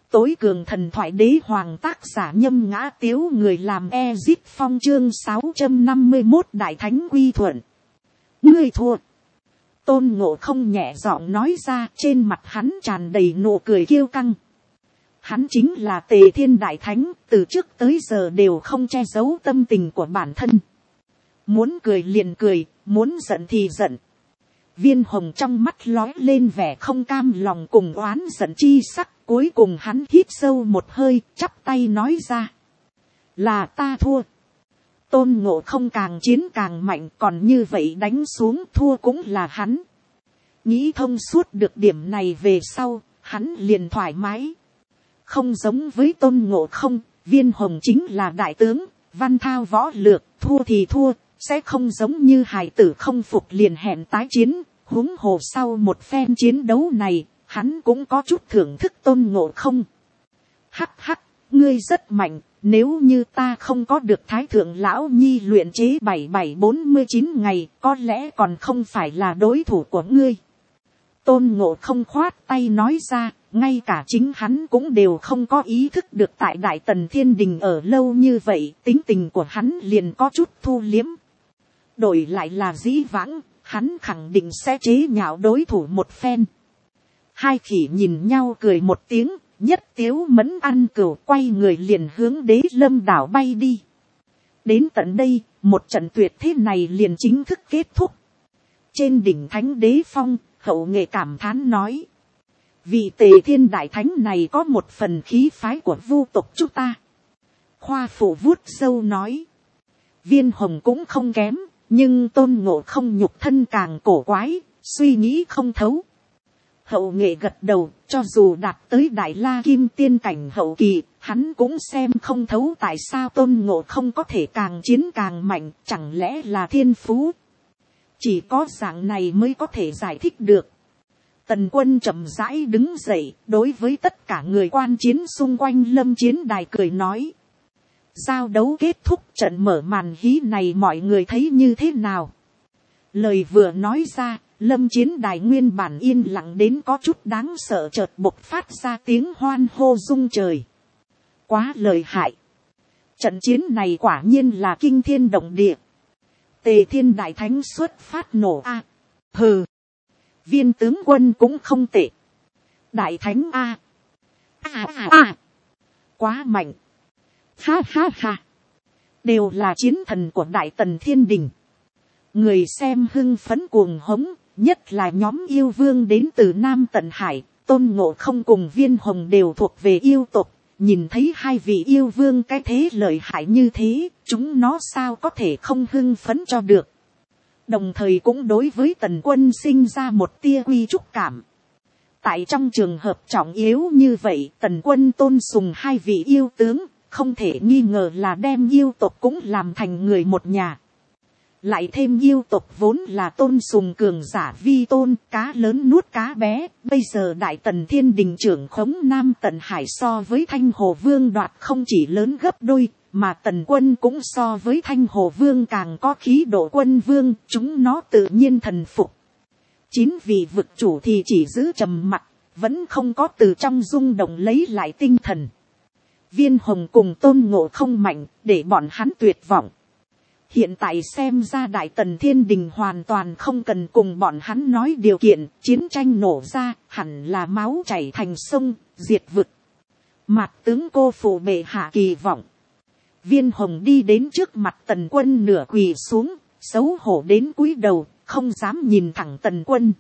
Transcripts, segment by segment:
Tối cường thần thoại đế hoàng tác giả Nhâm Ngã Tiếu, người làm Ezip Phong. Chương 651 Đại Thánh quy thuận. Ngươi thua. Tôn Ngộ Không nhẹ giọng nói ra, trên mặt hắn tràn đầy nụ cười kiêu căng. Hắn chính là Tề Thiên Đại Thánh, từ trước tới giờ đều không che giấu tâm tình của bản thân. Muốn cười liền cười, muốn giận thì giận. Viên hồng trong mắt lói lên vẻ không cam lòng cùng oán giận chi sắc, cuối cùng hắn hít sâu một hơi, chắp tay nói ra. Là ta thua. Tôn Ngộ Không càng chiến càng mạnh, còn như vậy đánh xuống thua cũng là hắn. Nghĩ thông suốt được điểm này về sau, hắn liền thoải mái. Không giống với Tôn Ngộ Không, Viên hồng chính là đại tướng, văn thao võ lược, thua thì thua, sẽ không giống như hài tử không phục liền hẹn tái chiến. Huống hồ sau một phen chiến đấu này, hắn cũng có chút thưởng thức Tôn Ngộ Không. Hắc hắc, ngươi rất mạnh, nếu như ta không có được Thái Thượng Lão Nhi luyện chế 7749 ngày, có lẽ còn không phải là đối thủ của ngươi. Tôn Ngộ Không khoát tay nói ra, ngay cả chính hắn cũng đều không có ý thức được tại Đại Tần Thiên Đình ở lâu như vậy, tính tình của hắn liền có chút thu liếm. Đổi lại là dĩ vãng, hắn khẳng định sẽ chế nhạo đối thủ một phen. Hai khỉ nhìn nhau cười một tiếng, Nhất Tiếu Mẫn ăn cừu quay người liền hướng Đế Lâm đảo bay đi. Đến tận đây, một trận tuyệt thế này liền chính thức kết thúc. Trên đỉnh Thánh Đế Phong, Hậu Nghệ cảm thán nói. Vị Tề Thiên Đại Thánh này có một phần khí phái của vu tộc chúng ta. Khoa Phụ vuốt râu nói. Viên hồng cũng không kém, nhưng Tôn Ngộ Không nhục thân càng cổ quái, suy nghĩ không thấu. Hậu Nghệ gật đầu, cho dù đạt tới Đại La Kim Tiên cảnh hậu kỳ, hắn cũng xem không thấu tại sao Tôn Ngộ Không có thể càng chiến càng mạnh, chẳng lẽ là thiên phú. Chỉ có dạng này mới có thể giải thích được. Tần Quân chậm rãi đứng dậy, đối với tất cả người quan chiến xung quanh lâm chiến đài cười nói. Giao đấu kết thúc, trận mở màn hí này mọi người thấy như thế nào? Lời vừa nói ra, lâm chiến đài nguyên bản yên lặng đến có chút đáng sợ chợt bộc phát ra tiếng hoan hô rung trời. Quá lợi hại. Trận chiến này quả nhiên là kinh thiên động địa. Tề Thiên Đại Thánh xuất phát nổ a. Hừ. Viên tướng quân cũng không tệ. Đại Thánh a. Quá mạnh. Ha ha ha. Đều là chiến thần của Đại Tần Thiên Đình. Người xem hưng phấn cuồng hống, nhất là nhóm yêu vương đến từ Nam Tận Hải, Tôn Ngộ Không cùng Viên hồng đều thuộc về yêu tộc. Nhìn thấy hai vị yêu vương cái thế lợi hại như thế, chúng nó sao có thể không hưng phấn cho được. Đồng thời cũng đối với Tần Quân sinh ra một tia quy chúc cảm. Tại trong trường hợp trọng yếu như vậy, Tần Quân tôn sùng hai vị yêu tướng, không thể nghi ngờ là đem yêu tộc cũng làm thành người một nhà. Lại thêm yêu tộc vốn là tôn sùng cường giả vi tôn, cá lớn nuốt cá bé, bây giờ Đại Tần Thiên Đình trưởng khống Nam Tận Hải so với Thanh Hồ Vương đoạt không chỉ lớn gấp đôi, mà Tần Quân cũng so với Thanh Hồ Vương càng có khí độ quân vương, chúng nó tự nhiên thần phục. 9 vị vực chủ thì chỉ giữ trầm mặc, vẫn không có từ trong rung động lấy lại tinh thần. Viên hồng cùng Tôn Ngộ Không mạnh, để bọn hắn tuyệt vọng. Hiện tại xem ra Đại Tần Thiên Đình hoàn toàn không cần cùng bọn hắn nói điều kiện, chiến tranh nổ ra, hẳn là máu chảy thành sông, diệt vực. Mạt tướng cô phụ bệ hạ kỳ vọng. Viên hồng đi đến trước mặt Tần Quân nửa quỳ xuống, xấu hổ đến cúi đầu, không dám nhìn thẳng Tần Quân.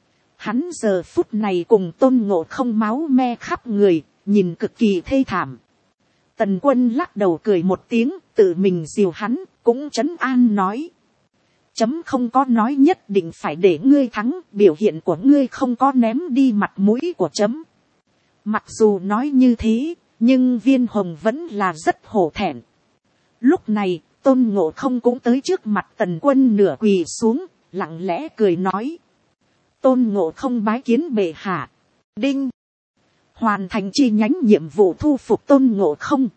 Hắn giờ phút này cùng Tôn Ngộ Không máu me khắp người, nhìn cực kỳ thê thảm. Tần Quân lắc đầu cười một tiếng, tự mình dìu hắn, cũng trấn an nói. Chấm không có nói nhất định phải để ngươi thắng, biểu hiện của ngươi không có ném đi mặt mũi của chấm. Mặc dù nói như thế, nhưng Viên hồng vẫn là rất hổ thẹn. Lúc này, Tôn Ngộ Không cũng tới trước mặt Tần Quân nửa quỳ xuống, lặng lẽ cười nói. Tôn Ngộ Không bái kiến bệ hạ. Đinh. Hoàn thành chi nhánh nhiệm vụ thu phục Tôn Ngộ Không.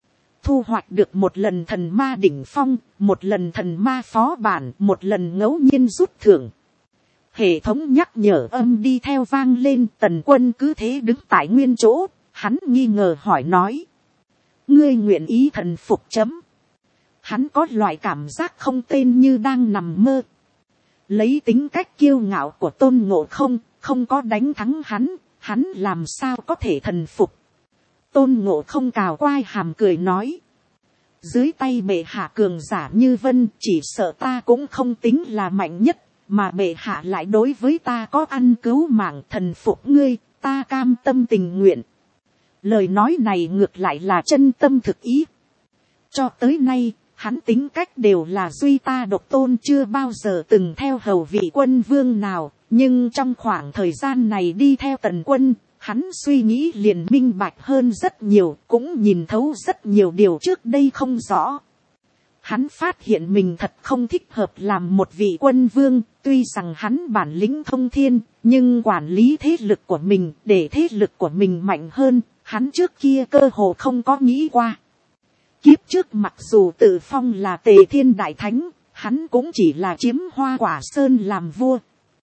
Thu hoạch được một lần thần ma đỉnh phong, một lần thần ma phó bản, một lần ngẫu nhiên rút thưởng. Hệ thống nhắc nhở âm đi theo vang lên, Tần Quân cứ thế đứng tại nguyên chỗ, Hắn nghi ngờ hỏi nói. Ngươi nguyện ý thần phục chấm. Hắn có loại cảm giác không tên như đang nằm mơ. Lấy tính cách kiêu ngạo của Tôn Ngộ không có đánh thắng hắn làm sao có thể thần phục. Tôn Ngộ không cào quai hàm cười nói. Dưới tay bệ hạ cường giả như vân, chỉ sợ ta cũng không tính là mạnh nhất, mà bệ hạ lại đối với ta có ăn cứu mạng, thần phục ngươi, ta cam tâm tình nguyện. Lời nói này ngược lại là chân tâm thực ý. Cho tới nay, hắn tính cách đều là duy ta độc tôn, chưa bao giờ từng theo hầu vị quân vương nào, nhưng trong khoảng thời gian này đi theo Tần Quân, hắn suy nghĩ liền minh bạch hơn rất nhiều, cũng nhìn thấu rất nhiều điều trước đây không rõ. Hắn phát hiện mình thật không thích hợp làm một vị quân vương, tuy rằng hắn bản lĩnh thông thiên, nhưng quản lý thế lực của mình, để thế lực của mình mạnh hơn, hắn trước kia cơ hồ không có nghĩ qua. Kiếp trước mặc dù tự phong là Tề Thiên Đại Thánh, hắn cũng chỉ là chiếm Hoa Quả Sơn làm vua.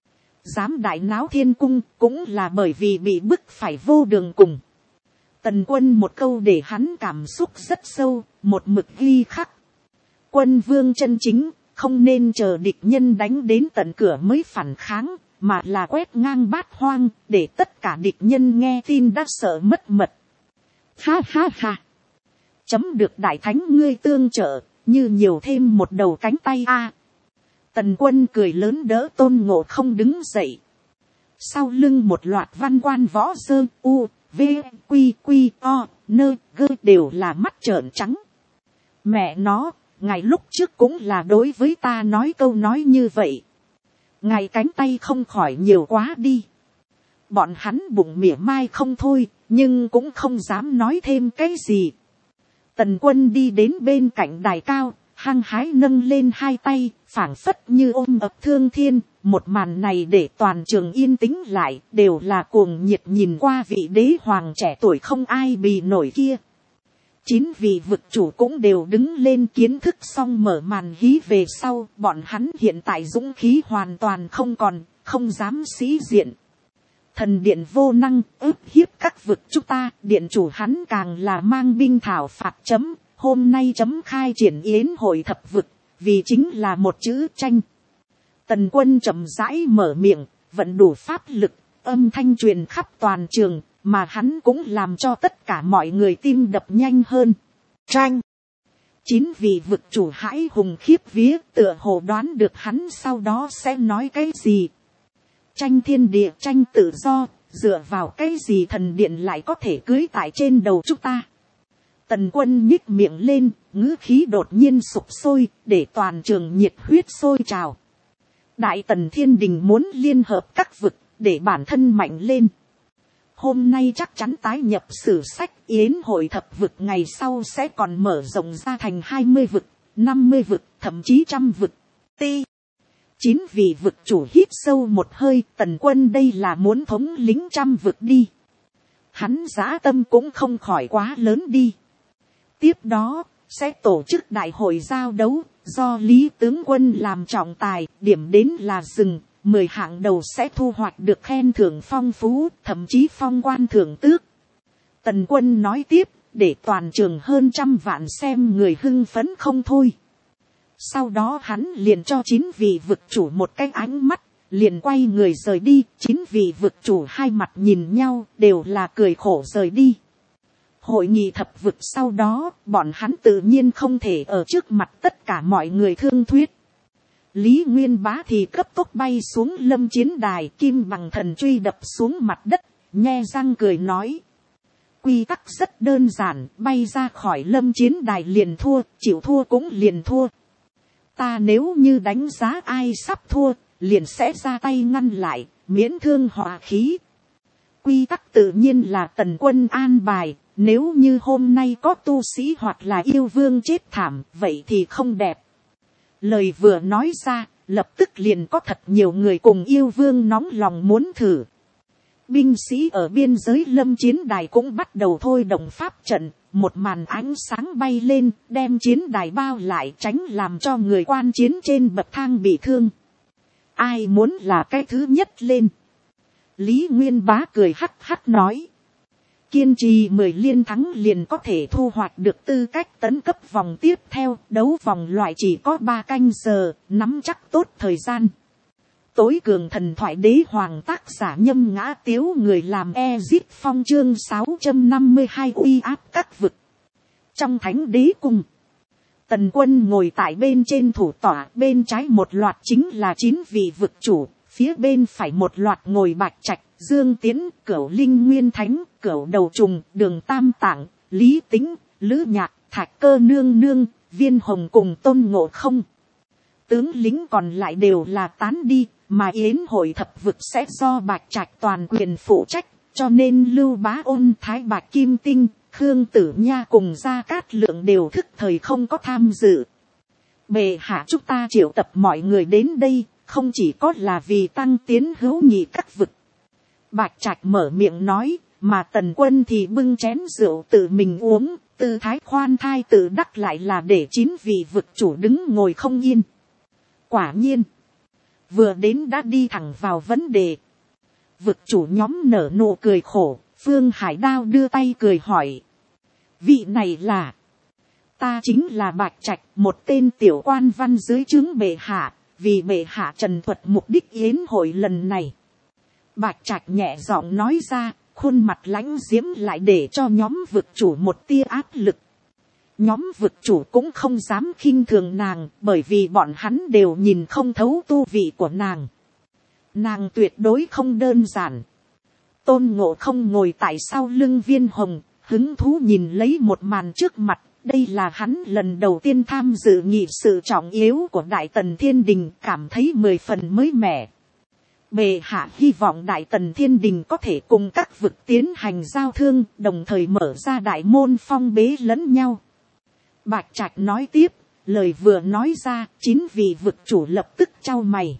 Dám đại náo thiên cung cũng là bởi vì bị bức phải vô đường cùng. Tần Quân một câu để hắn cảm xúc rất sâu, một mực ghi khắc. Quân vương chân chính, không nên chờ địch nhân đánh đến tận cửa mới phản kháng, mà là quét ngang bát hoang, để tất cả địch nhân nghe tin đã sợ mất mật. Ha ha ha! Chấm được Đại Thánh ngươi tương trợ, như nhiều thêm một đầu cánh tay a. Tần Quân cười lớn đỡ Tôn Ngộ không đứng dậy. Sau lưng một loạt văn quan võ sơ u, v, quy quy o, nơ gơ đều là mắt trợn trắng. Mẹ nó, ngài lúc trước cũng là đối với ta nói câu nói như vậy. Ngài cánh tay không khỏi nhiều quá đi. Bọn hắn bụng mỉa mai không thôi, nhưng cũng không dám nói thêm cái gì. Tần Quân đi đến bên cạnh đài cao, hăng hái nâng lên hai tay, phảng phất như ôm ập thương thiên. Một màn này để toàn trường yên tĩnh lại, đều là cuồng nhiệt nhìn qua vị đế hoàng trẻ tuổi không ai bì nổi kia. 9 vị vực chủ cũng đều đứng lên kiến thức xong mở màn hí về sau, bọn hắn hiện tại dũng khí hoàn toàn không còn, không dám sĩ diện. Thần điện vô năng, ức hiếp các vực chúng ta, điện chủ hắn càng là mang binh thảo phạt chấm, hôm nay chấm khai triển yến hội thập vực, vì chính là một chữ tranh. Tần Quân chậm rãi mở miệng, vận đủ pháp lực, âm thanh truyền khắp toàn trường, mà hắn cũng làm cho tất cả mọi người tim đập nhanh hơn. Tranh! 9 vị vực chủ hãi hùng khiếp vía, tựa hồ đoán được hắn sau đó sẽ nói cái gì. Tranh thiên địa, tranh tự do, dựa vào cái gì thần điện lại có thể cưới tại trên đầu chúng ta. Tần Quân nhích miệng lên, ngữ khí đột nhiên sục sôi, để toàn trường nhiệt huyết sôi trào. Đại Tần Thiên Đình muốn liên hợp các vực, để bản thân mạnh lên. Hôm nay chắc chắn tái nhập sử sách, yến hội thập vực ngày sau sẽ còn mở rộng ra thành 20 vực, 50 vực, thậm chí 100 vực. 9 vị vực chủ hít sâu một hơi, Tần Quân đây là muốn thống lĩnh 100 vực đi. Hắn dã tâm cũng không khỏi quá lớn đi. Tiếp đó, sẽ tổ chức đại hội giao đấu, do Lý Tướng Quân làm trọng tài, điểm đến là rừng, 10 hạng đầu sẽ thu hoạch được khen thưởng phong phú, thậm chí phong quan thưởng tước. Tần Quân nói tiếp, để toàn trường hơn 100 vạn xem người hưng phấn không thôi. Sau đó hắn liền cho 9 vị vực chủ một cái ánh mắt, liền quay người rời đi. 9 vị vực chủ hai mặt nhìn nhau, đều là cười khổ rời đi. Hội nghị thập vực sau đó, bọn hắn tự nhiên không thể ở trước mặt tất cả mọi người thương thuyết. Lý Nguyên Bá thì cấp tốc bay xuống lâm chiến đài, kim bằng thần truy đập xuống mặt đất, nhe răng cười nói. Quy tắc rất đơn giản, bay ra khỏi lâm chiến đài liền thua, chịu thua cũng liền thua. Ta nếu như đánh giá ai sắp thua, liền sẽ ra tay ngăn lại, miễn thương hòa khí. Quy tắc tự nhiên là Tần Quân an bài, nếu như hôm nay có tu sĩ hoặc là yêu vương chết thảm, vậy thì không đẹp. Lời vừa nói ra, lập tức liền có thật nhiều người cùng yêu vương nóng lòng muốn thử. Binh sĩ ở biên giới lâm chiến đài cũng bắt đầu thôi động pháp trận, một màn ánh sáng bay lên, đem chiến đài bao lại, tránh làm cho người quan chiến trên bậc thang bị thương. Ai muốn là cái thứ nhất lên? Lý Nguyên Bá cười hắc hắc nói. Kiên trì 10 liên thắng liền có thể thu hoạch được tư cách tấn cấp vòng tiếp theo. Đấu vòng loại chỉ có 3 canh giờ, nắm chắc tốt thời gian. Tối cường thần thoại đế hoàng tác giả Nhâm Ngã Tiếu, người làm Ezip Phong. Chương 652 uy áp các vực. Trong thánh đế cung, Tần Quân ngồi tại bên trên thủ tọa, bên trái một loạt chính là 9 vị vực chủ, phía bên phải một loạt ngồi Bạch Trạch, Dương Tiến, Cửu Linh Nguyên Thánh, Cửu Đầu Trùng, Đường Tam Tạng, Lý Tính, Lữ Nhạc, Thạch Cơ Nương Nương, Viên Hồng cùng Tôn Ngộ Không. Tướng lính còn lại đều là tán đi, mà yến hội thập vực sẽ do Bạch Trạch toàn quyền phụ trách, cho nên Lưu Bá Ôn, Thái Bạch Kim Tinh, Khương Tử Nha cùng Gia Cát Lượng đều thức thời không có tham dự. Bệ hạ, chúng ta triệu tập mọi người đến đây, không chỉ có là vì tăng tiến hữu nghị các vực. Bạch Trạch mở miệng nói, mà Tần Quân thì bưng chén rượu tự mình uống, tư thái khoan thai tự đắc, lại là để 9 vị vực chủ đứng ngồi không yên. Quả nhiên, vừa đến đã đi thẳng vào vấn đề. Vực chủ nhóm nở nụ cười khổ, Phương Hải Đao đưa tay cười hỏi. Vị này là... Ta chính là Bạch Trạch, một tên tiểu quan văn dưới trướng bệ hạ, vì bệ hạ trần thuật mục đích yến hội lần này. Bạch Trạch nhẹ giọng nói ra, khuôn mặt lãnh diễm lại để cho nhóm vực chủ một tia áp lực. Nhóm vực chủ cũng không dám khinh thường nàng, bởi vì bọn hắn đều nhìn không thấu tu vị của nàng. Nàng tuyệt đối không đơn giản. Tôn Ngộ Không ngồi tại sau lưng Viên Hồng, hứng thú nhìn lấy một màn trước mặt. Đây là hắn lần đầu tiên tham dự nghị sự trọng yếu của Đại Tần Thiên Đình, cảm thấy 10 phần mới mẻ. Bệ hạ hy vọng Đại Tần Thiên Đình có thể cùng các vực tiến hành giao thương, đồng thời mở ra đại môn phong bế lẫn nhau. Bạch Trạch nói tiếp, lời vừa nói ra, 9 vị vực chủ lập tức chau mày.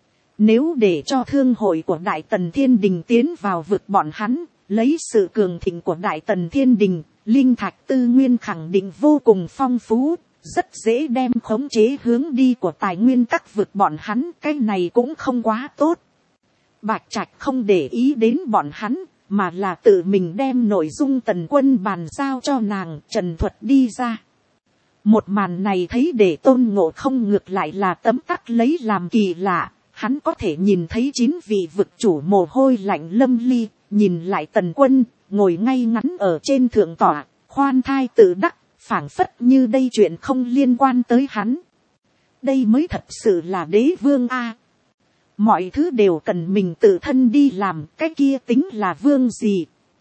Nếu để cho thương hội của Đại Tần Thiên Đình tiến vào vực bọn hắn, lấy sự cường thịnh của Đại Tần Thiên Đình, linh thạch tư nguyên khẳng định vô cùng phong phú, rất dễ đem khống chế hướng đi của tài nguyên các vực bọn hắn, cái này cũng không quá tốt. Bạch Trạch không để ý đến bọn hắn, mà là tự mình đem nội dung Tần Quân bàn giao cho nàng trần thuật đi ra. Một màn này thấy để Tôn Ngộ Không ngược lại là tấm tắc lấy làm kỳ lạ, hắn có thể nhìn thấy 9 vị vực chủ mồ hôi lạnh lâm ly, nhìn lại Tần Quân, ngồi ngay ngắn ở trên thượng tọa, khoan thai tự đắc, phảng phất như đây chuyện không liên quan tới hắn. Đây mới thật sự là đế vương a. Mọi thứ đều cần mình tự thân đi làm, cái kia tính là vương gì.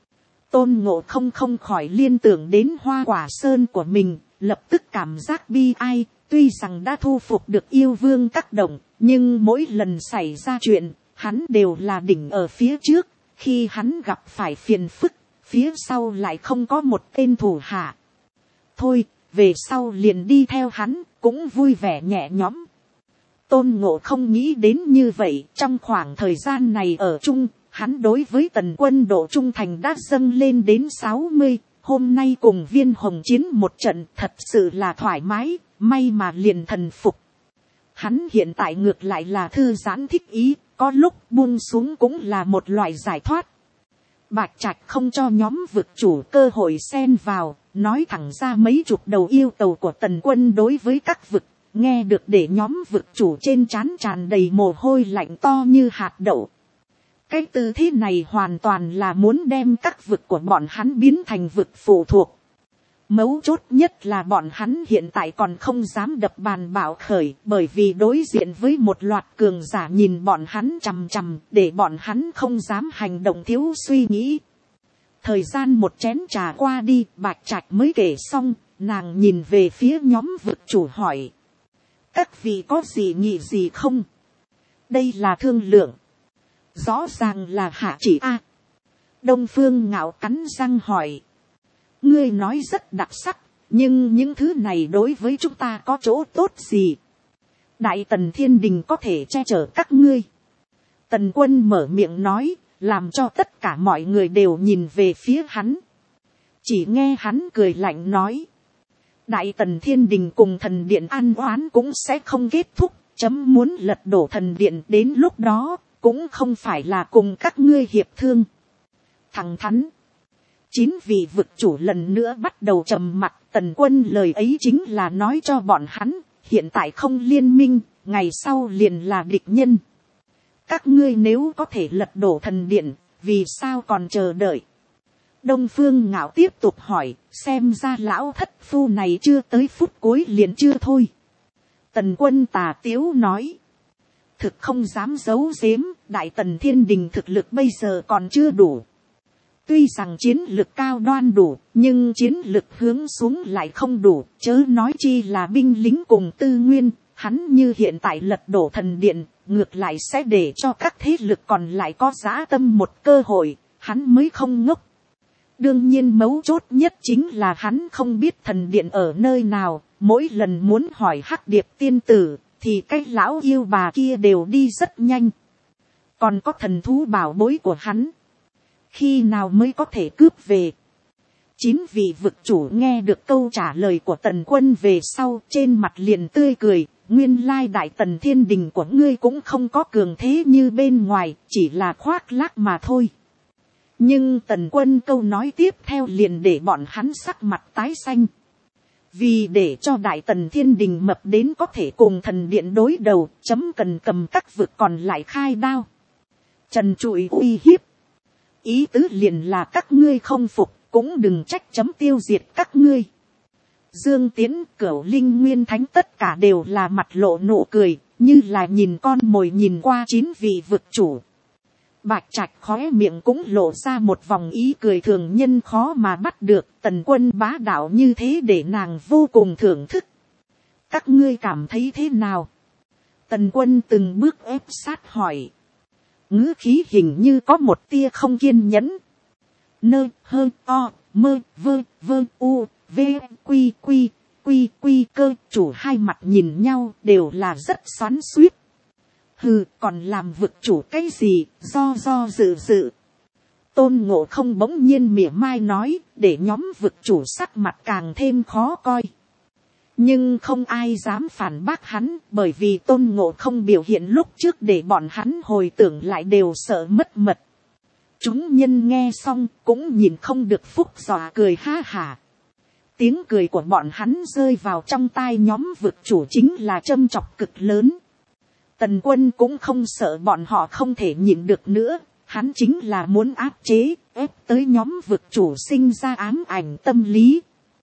Tôn Ngộ Không không khỏi liên tưởng đến Hoa Quả Sơn của mình, lập tức cảm giác bi ai. Tuy rằng đã thu phục được yêu vương các đồng, nhưng mỗi lần xảy ra chuyện, hắn đều là đỉnh ở phía trước. Khi hắn gặp phải phiền phức, phía sau lại không có một tên thủ hạ. Thôi, về sau liền đi theo hắn, cũng vui vẻ nhẹ nhõm. Tôn Ngộ Không nghĩ đến như vậy, trong khoảng thời gian này ở chung, hắn đối với Tần Quân độ trung thành đã dâng lên đến 60, hôm nay cùng Viên Hồng chiến một trận thật sự là thoải mái, may mà liền thần phục. Hắn hiện tại ngược lại là thư giãn thích ý, có lúc buông xuống cũng là một loại giải thoát. Bạch Trạch không cho nhóm vực chủ cơ hội xen vào, nói thẳng ra mấy chục đầu yêu cầu của Tần Quân đối với các vực, nghe được để nhóm vực chủ trên trán tràn đầy mồ hôi lạnh to như hạt đậu. Cái tư thế này hoàn toàn là muốn đem các vực của bọn hắn biến thành vực phụ thuộc. Mấu chốt nhất là bọn hắn hiện tại còn không dám đập bàn bạo khởi, bởi vì đối diện với một loạt cường giả nhìn bọn hắn chằm chằm, để bọn hắn không dám hành động thiếu suy nghĩ. Thời gian một chén trà qua đi, Bạch Trạch mới kể xong, nàng nhìn về phía nhóm vực chủ hỏi. Các vị có gì nghị gì không? Đây là thương lượng. Rõ ràng là hạ chỉ a. Đông Phương Ngạo cắn răng hỏi. Ngươi nói rất đặc sắc, nhưng những thứ này đối với chúng ta có chỗ tốt gì? Đại Tần Thiên Đình có thể che chở các ngươi. Tần Quân mở miệng nói, làm cho tất cả mọi người đều nhìn về phía hắn. Chỉ nghe hắn cười lạnh nói. Đại Tần Thiên Đình cùng thần điện an oán cũng sẽ không kết thúc, chấm muốn lật đổ thần điện đến lúc đó, cũng không phải là cùng các ngươi hiệp thương. Thẳng thắn. Chín vị vực chủ lần nữa bắt đầu trầm mặc. Tần Quân lời ấy chính là nói cho bọn hắn, hiện tại không liên minh, ngày sau liền là địch nhân. Các ngươi nếu có thể lật đổ thần điện, vì sao còn chờ đợi? Đông Phương Ngạo tiếp tục hỏi, xem ra lão thất phu này chưa tới phút cuối liền chưa thôi. Tần Quân tà tiếu nói, thực không dám giấu giếm, Đại Tần Thiên Đình thực lực bây giờ còn chưa đủ. Tuy rằng chiến lực cao đoan đủ, nhưng chiến lực hướng xuống lại không đủ, chớ nói chi là binh lính cùng tư nguyên. Hắn như hiện tại lật đổ thần điện, ngược lại sẽ để cho các thế lực còn lại có dã tâm một cơ hội, hắn mới không ngốc. Đương nhiên mấu chốt nhất chính là hắn không biết thần điện ở nơi nào, mỗi lần muốn hỏi Hắc Điệp tiên tử, thì cái lão yêu bà kia đều đi rất nhanh. Còn có thần thú bảo bối của hắn, khi nào mới có thể cướp về? Chín vị vực chủ nghe được câu trả lời của Tần Quân về sau, trên mặt liền tươi cười. Nguyên lai Đại Tần Thiên Đình của ngươi cũng không có cường thế như bên ngoài, chỉ là khoác lác mà thôi. Nhưng Tần Quân câu nói tiếp theo liền để bọn hắn sắc mặt tái xanh. Vì để cho Đại Tần Thiên Đình mập đến có thể cùng thần điện đối đầu, chấm cần cầm các vực còn lại khai đao. Trần trụi uy hiếp. Ý tứ liền là các ngươi không phục, cũng đừng trách chấm tiêu diệt các ngươi. Dương Tiến, Cửu Linh, Nguyên Thánh tất cả đều là mặt lộ nụ cười, như là nhìn con mồi nhìn qua chín vị vực chủ. Bạch Trạch khóe miệng cũng lộ ra một vòng ý cười thường nhân khó mà bắt được. Tần Quân bá đạo như thế để nàng vô cùng thưởng thức. Các ngươi cảm thấy thế nào? Tần Quân từng bước ép sát hỏi. Ngữ khí hình như có một tia không kiên nhẫn. Nơ hơ o mơ vơ vơ u v quy quy quy quy cơ. Chủ hai mặt nhìn nhau đều là rất xoắn xuýt. Hừ, còn làm vực chủ cái gì, do dự. Tôn Ngộ Không bỗng nhiên mỉa mai nói, để nhóm vực chủ sắc mặt càng thêm khó coi. Nhưng không ai dám phản bác hắn, bởi vì Tôn Ngộ Không biểu hiện lúc trước để bọn hắn hồi tưởng lại đều sợ mất mật. Chúng nhân nghe xong cũng nhìn không được phúc dọa cười ha hả. Tiếng cười của bọn hắn rơi vào trong tai nhóm vực chủ chính là châm chọc cực lớn. Tần Quân cũng không sợ bọn họ không thể nhịn được nữa, hắn chính là muốn áp chế, ép tới nhóm vực chủ sinh ra ám ảnh tâm lý.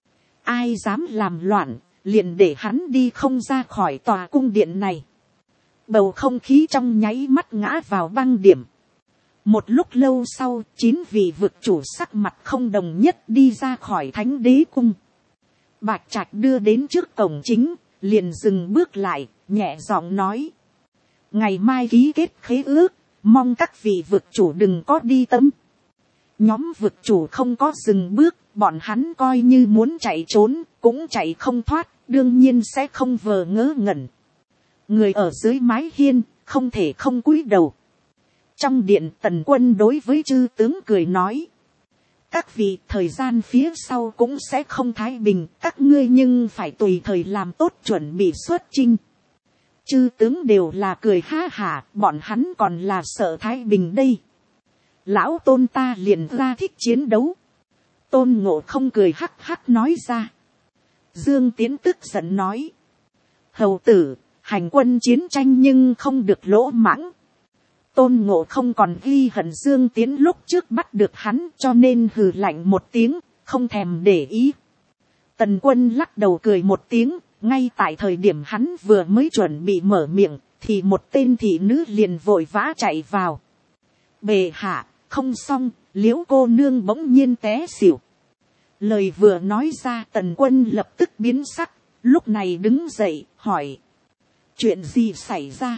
Ai dám làm loạn, liền để hắn đi không ra khỏi tòa cung điện này. Bầu không khí trong nháy mắt ngã vào băng điểm. Một lúc lâu sau, 9 vị vực chủ sắc mặt không đồng nhất đi ra khỏi Thánh Đế Cung. Bạch Trạch đưa đến trước cổng chính, liền dừng bước lại, nhẹ giọng nói. Ngày mai ký kết khế ước, mong các vị vực chủ đừng có đi tâm. Nhóm vực chủ không có dừng bước, bọn hắn coi như muốn chạy trốn, cũng chạy không thoát, đương nhiên sẽ không vờ ngớ ngẩn. Người ở dưới mái hiên, không thể không cúi đầu. Trong điện Tần Quân đối với chư tướng cười nói. Các vị thời gian phía sau cũng sẽ không thái bình, các ngươi nhưng phải tùy thời làm tốt chuẩn bị xuất chinh. Chư tướng đều là cười ha hả, bọn hắn còn là sợ thái bình đây. Lão Tôn ta liền ra thích chiến đấu. Tôn Ngộ Không cười hắc hắc nói ra. Dương Tiến tức giận nói. Hầu tử, hành quân chiến tranh nhưng không được lỗ mãng. Tôn Ngộ Không còn ghi hận Dương Tiến lúc trước bắt được hắn, cho nên hừ lạnh một tiếng, không thèm để ý. Tần Quân lắc đầu cười một tiếng, ngay tại thời điểm hắn vừa mới chuẩn bị mở miệng, thì một tên thị nữ liền vội vã chạy vào. Bệ hạ, không xong, Liễu cô nương bỗng nhiên té xỉu. Lời vừa nói ra Tần Quân lập tức biến sắc, lúc này đứng dậy, hỏi. Chuyện gì xảy ra?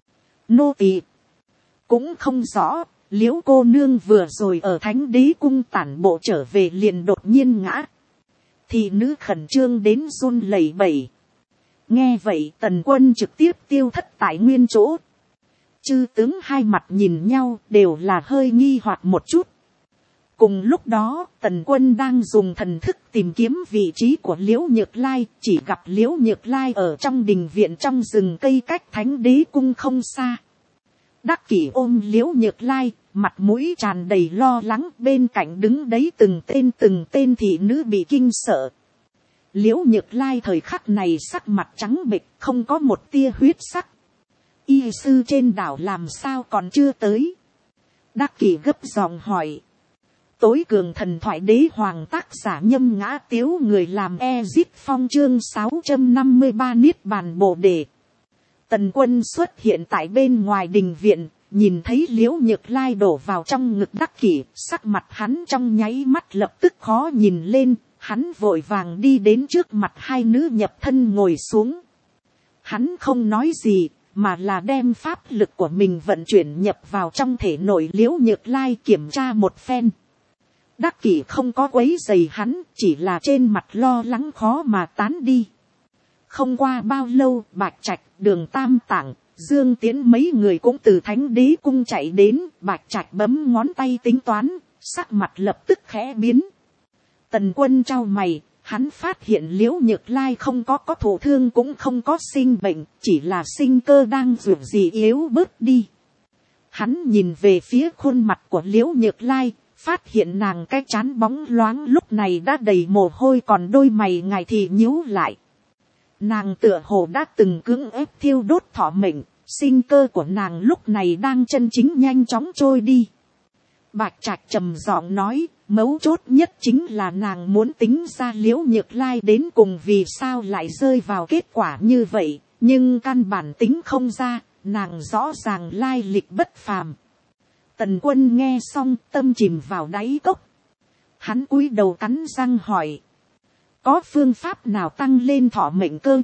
Nô tỳ cũng không rõ, Liễu cô nương vừa rồi ở Thánh Đế Cung tản bộ trở về liền đột nhiên ngã. Thị nữ khẩn trương đến run lẩy bẩy. Nghe vậy Tần Quân trực tiếp tiêu thất tại nguyên chỗ. Chư tướng hai mặt nhìn nhau đều là hơi nghi hoặc một chút. Cùng lúc đó Tần Quân đang dùng thần thức tìm kiếm vị trí của Liễu Nhược Lai, chỉ gặp Liễu Nhược Lai ở trong đình viện trong rừng cây cách Thánh Đế Cung không xa. Đắc Kỷ ôm Liễu Nhược Lai, mặt mũi tràn đầy lo lắng, bên cạnh đứng đấy từng tên thị nữ bị kinh sợ. Liễu Nhược Lai thời khắc này sắc mặt trắng bệch, không có một tia huyết sắc. Y sư trên đảo làm sao còn chưa tới? Đắc Kỷ gấp giọng hỏi. Tối cường thần thoại đế hoàng tác giả Nhâm Ngã Tiếu, người làm Ezip Phong, chương 653 Niết Bàn Bồ Đề. Tần Quân xuất hiện tại bên ngoài đình viện, nhìn thấy Liễu Nhược Lai đổ vào trong ngực Đắc Kỷ, sắc mặt hắn trong nháy mắt lập tức khó nhìn lên, hắn vội vàng đi đến trước mặt hai nữ nhập thân ngồi xuống. Hắn không nói gì, mà là đem pháp lực của mình vận chuyển nhập vào trong thể nội Liễu Nhược Lai kiểm tra một phen. Đắc Kỷ không có quấy rầy hắn, chỉ là trên mặt lo lắng khó mà tán đi. Không qua bao lâu, Bạch Trạch, Đường Tam Tạng, Dương Tiến mấy người cũng từ Thánh Đế cung chạy đến. Bạch Trạch bấm ngón tay tính toán, sắc mặt lập tức khẽ biến. Tần Quân trao mày, hắn phát hiện Liễu Nhược Lai không có thổ thương cũng không có sinh bệnh, chỉ là sinh cơ đang dường gì yếu bớt đi. Hắn nhìn về phía khuôn mặt của Liễu Nhược Lai, phát hiện nàng cái trán bóng loáng lúc này đã đầy mồ hôi, còn đôi mày ngài thì nhíu lại. Nàng tựa hồ đã từng cưỡng ép thiêu đốt thọ mệnh, sinh cơ của nàng lúc này đang chân chính nhanh chóng trôi đi. Bạch Trạch trầm giọng nói, mấu chốt nhất chính là nàng muốn tính ra Liễu Nhược Lai đến cùng vì sao lại rơi vào kết quả như vậy, nhưng căn bản tính không ra, nàng rõ ràng lai lịch bất phàm. Tần Quân nghe xong tâm chìm vào đáy cốc. Hắn cúi đầu cắn răng hỏi. Có phương pháp nào tăng lên thọ mệnh cơ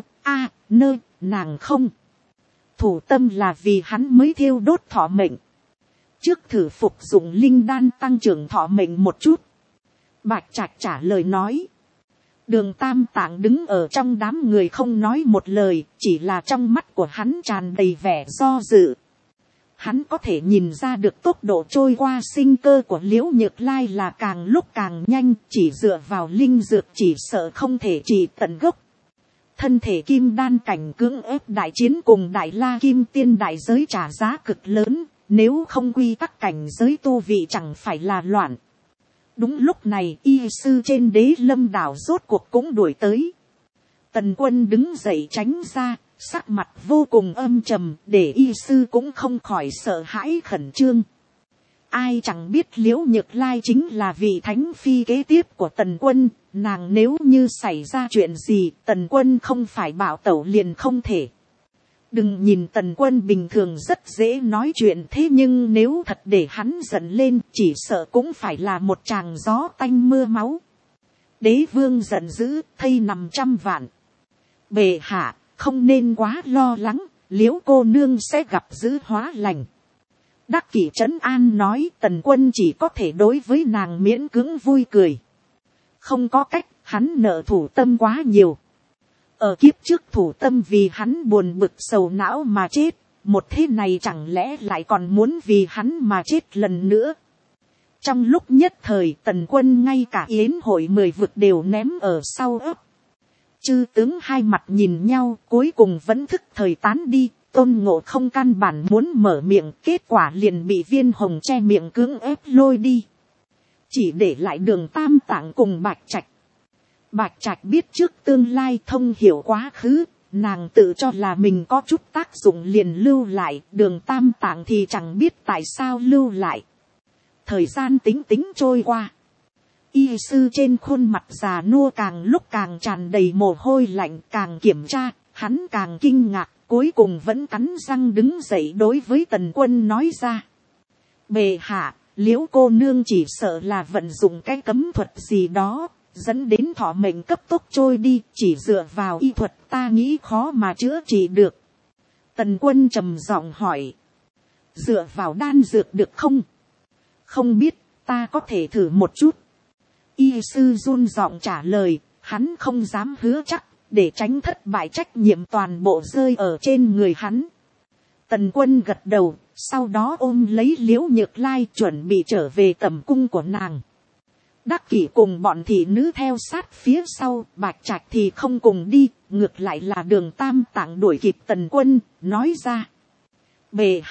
nàng không? Thủ tâm là vì hắn mới thiêu đốt thọ mệnh. Trước thử phục dụng linh đan tăng trưởng thọ mệnh một chút. Bạch Trạch trả lời nói. Đường Tam Tạng đứng ở trong đám người không nói một lời, chỉ là trong mắt của hắn tràn đầy vẻ do dự. Hắn có thể nhìn ra được tốc độ trôi qua sinh cơ của Liễu Nhược Lai là càng lúc càng nhanh, chỉ dựa vào linh dược chỉ sợ không thể trị tận gốc. Thân thể kim đan cảnh cưỡng ép đại chiến cùng Đại La Kim Tiên đại giới trả giá cực lớn, nếu không quy tắc cảnh giới tu vị chẳng phải là loạn. Đúng lúc này y sư trên Đế Lâm đảo rốt cuộc cũng đuổi tới. Tần Quân đứng dậy tránh ra, sắc mặt vô cùng âm trầm, để y sư cũng không khỏi sợ hãi khẩn trương. Ai chẳng biết Liễu Nhược Lai chính là vị thánh phi kế tiếp của Tần Quân, nàng nếu như xảy ra chuyện gì, Tần Quân không phải bảo tẩu liền không thể. Đừng nhìn Tần Quân bình thường rất dễ nói chuyện, thế nhưng nếu thật để hắn giận lên, chỉ sợ cũng phải là một tràng gió tanh mưa máu. Đế vương giận dữ, thây nằm trăm vạn. Bệ hạ, không nên quá lo lắng, Liễu cô nương sẽ gặp dữ hóa lành. Đắc Kỷ trấn an nói, Tần Quân chỉ có thể đối với nàng miễn cưỡng vui cười. Không có cách, hắn nợ thủ tâm quá nhiều. Ở kiếp trước thủ tâm vì hắn buồn bực sầu não mà chết, một thế này chẳng lẽ lại còn muốn vì hắn mà chết lần nữa. Trong lúc nhất thời Tần Quân ngay cả yến hội 10 vực đều ném ở sau ấp. Chư tướng hai mặt nhìn nhau, cuối cùng vẫn thức thời tán đi. Tôn Ngộ Không căn bản muốn mở miệng, kết quả liền bị Viên Hồng che miệng cưỡng ép lôi đi. Chỉ để lại Đường Tam Tạng cùng Bạch Trạch. Bạch Trạch biết trước tương lai, thông hiểu quá khứ, nàng tự cho là mình có chút tác dụng liền lưu lại. Đường Tam Tạng thì chẳng biết tại sao lưu lại. Thời gian tính trôi qua. Y sư trên khuôn mặt già nua càng lúc càng tràn đầy mồ hôi lạnh, càng kiểm tra, hắn càng kinh ngạc, cuối cùng vẫn cắn răng đứng dậy đối với Tần Quân nói ra. Bệ hạ, Liễu cô nương chỉ sợ là vận dụng cái cấm thuật gì đó, dẫn đến thọ mệnh cấp tốc trôi đi, chỉ dựa vào y thuật ta nghĩ khó mà chữa trị được. Tần Quân trầm giọng hỏi. Dựa vào đan dược được không? Không biết, ta có thể thử một chút. Y sư run giọng trả lời, hắn không dám hứa chắc, để tránh thất bại trách nhiệm toàn bộ rơi ở trên người hắn. Tần Quân gật đầu, sau đó ôm lấy Liễu Nhược Lai chuẩn bị trở về tẩm cung của nàng. Đắc Kỷ cùng bọn thị nữ theo sát phía sau, Bạch Trạch thì không cùng đi, ngược lại là Đường Tam Tạng đuổi kịp Tần Quân, nói ra. Bệ hạ,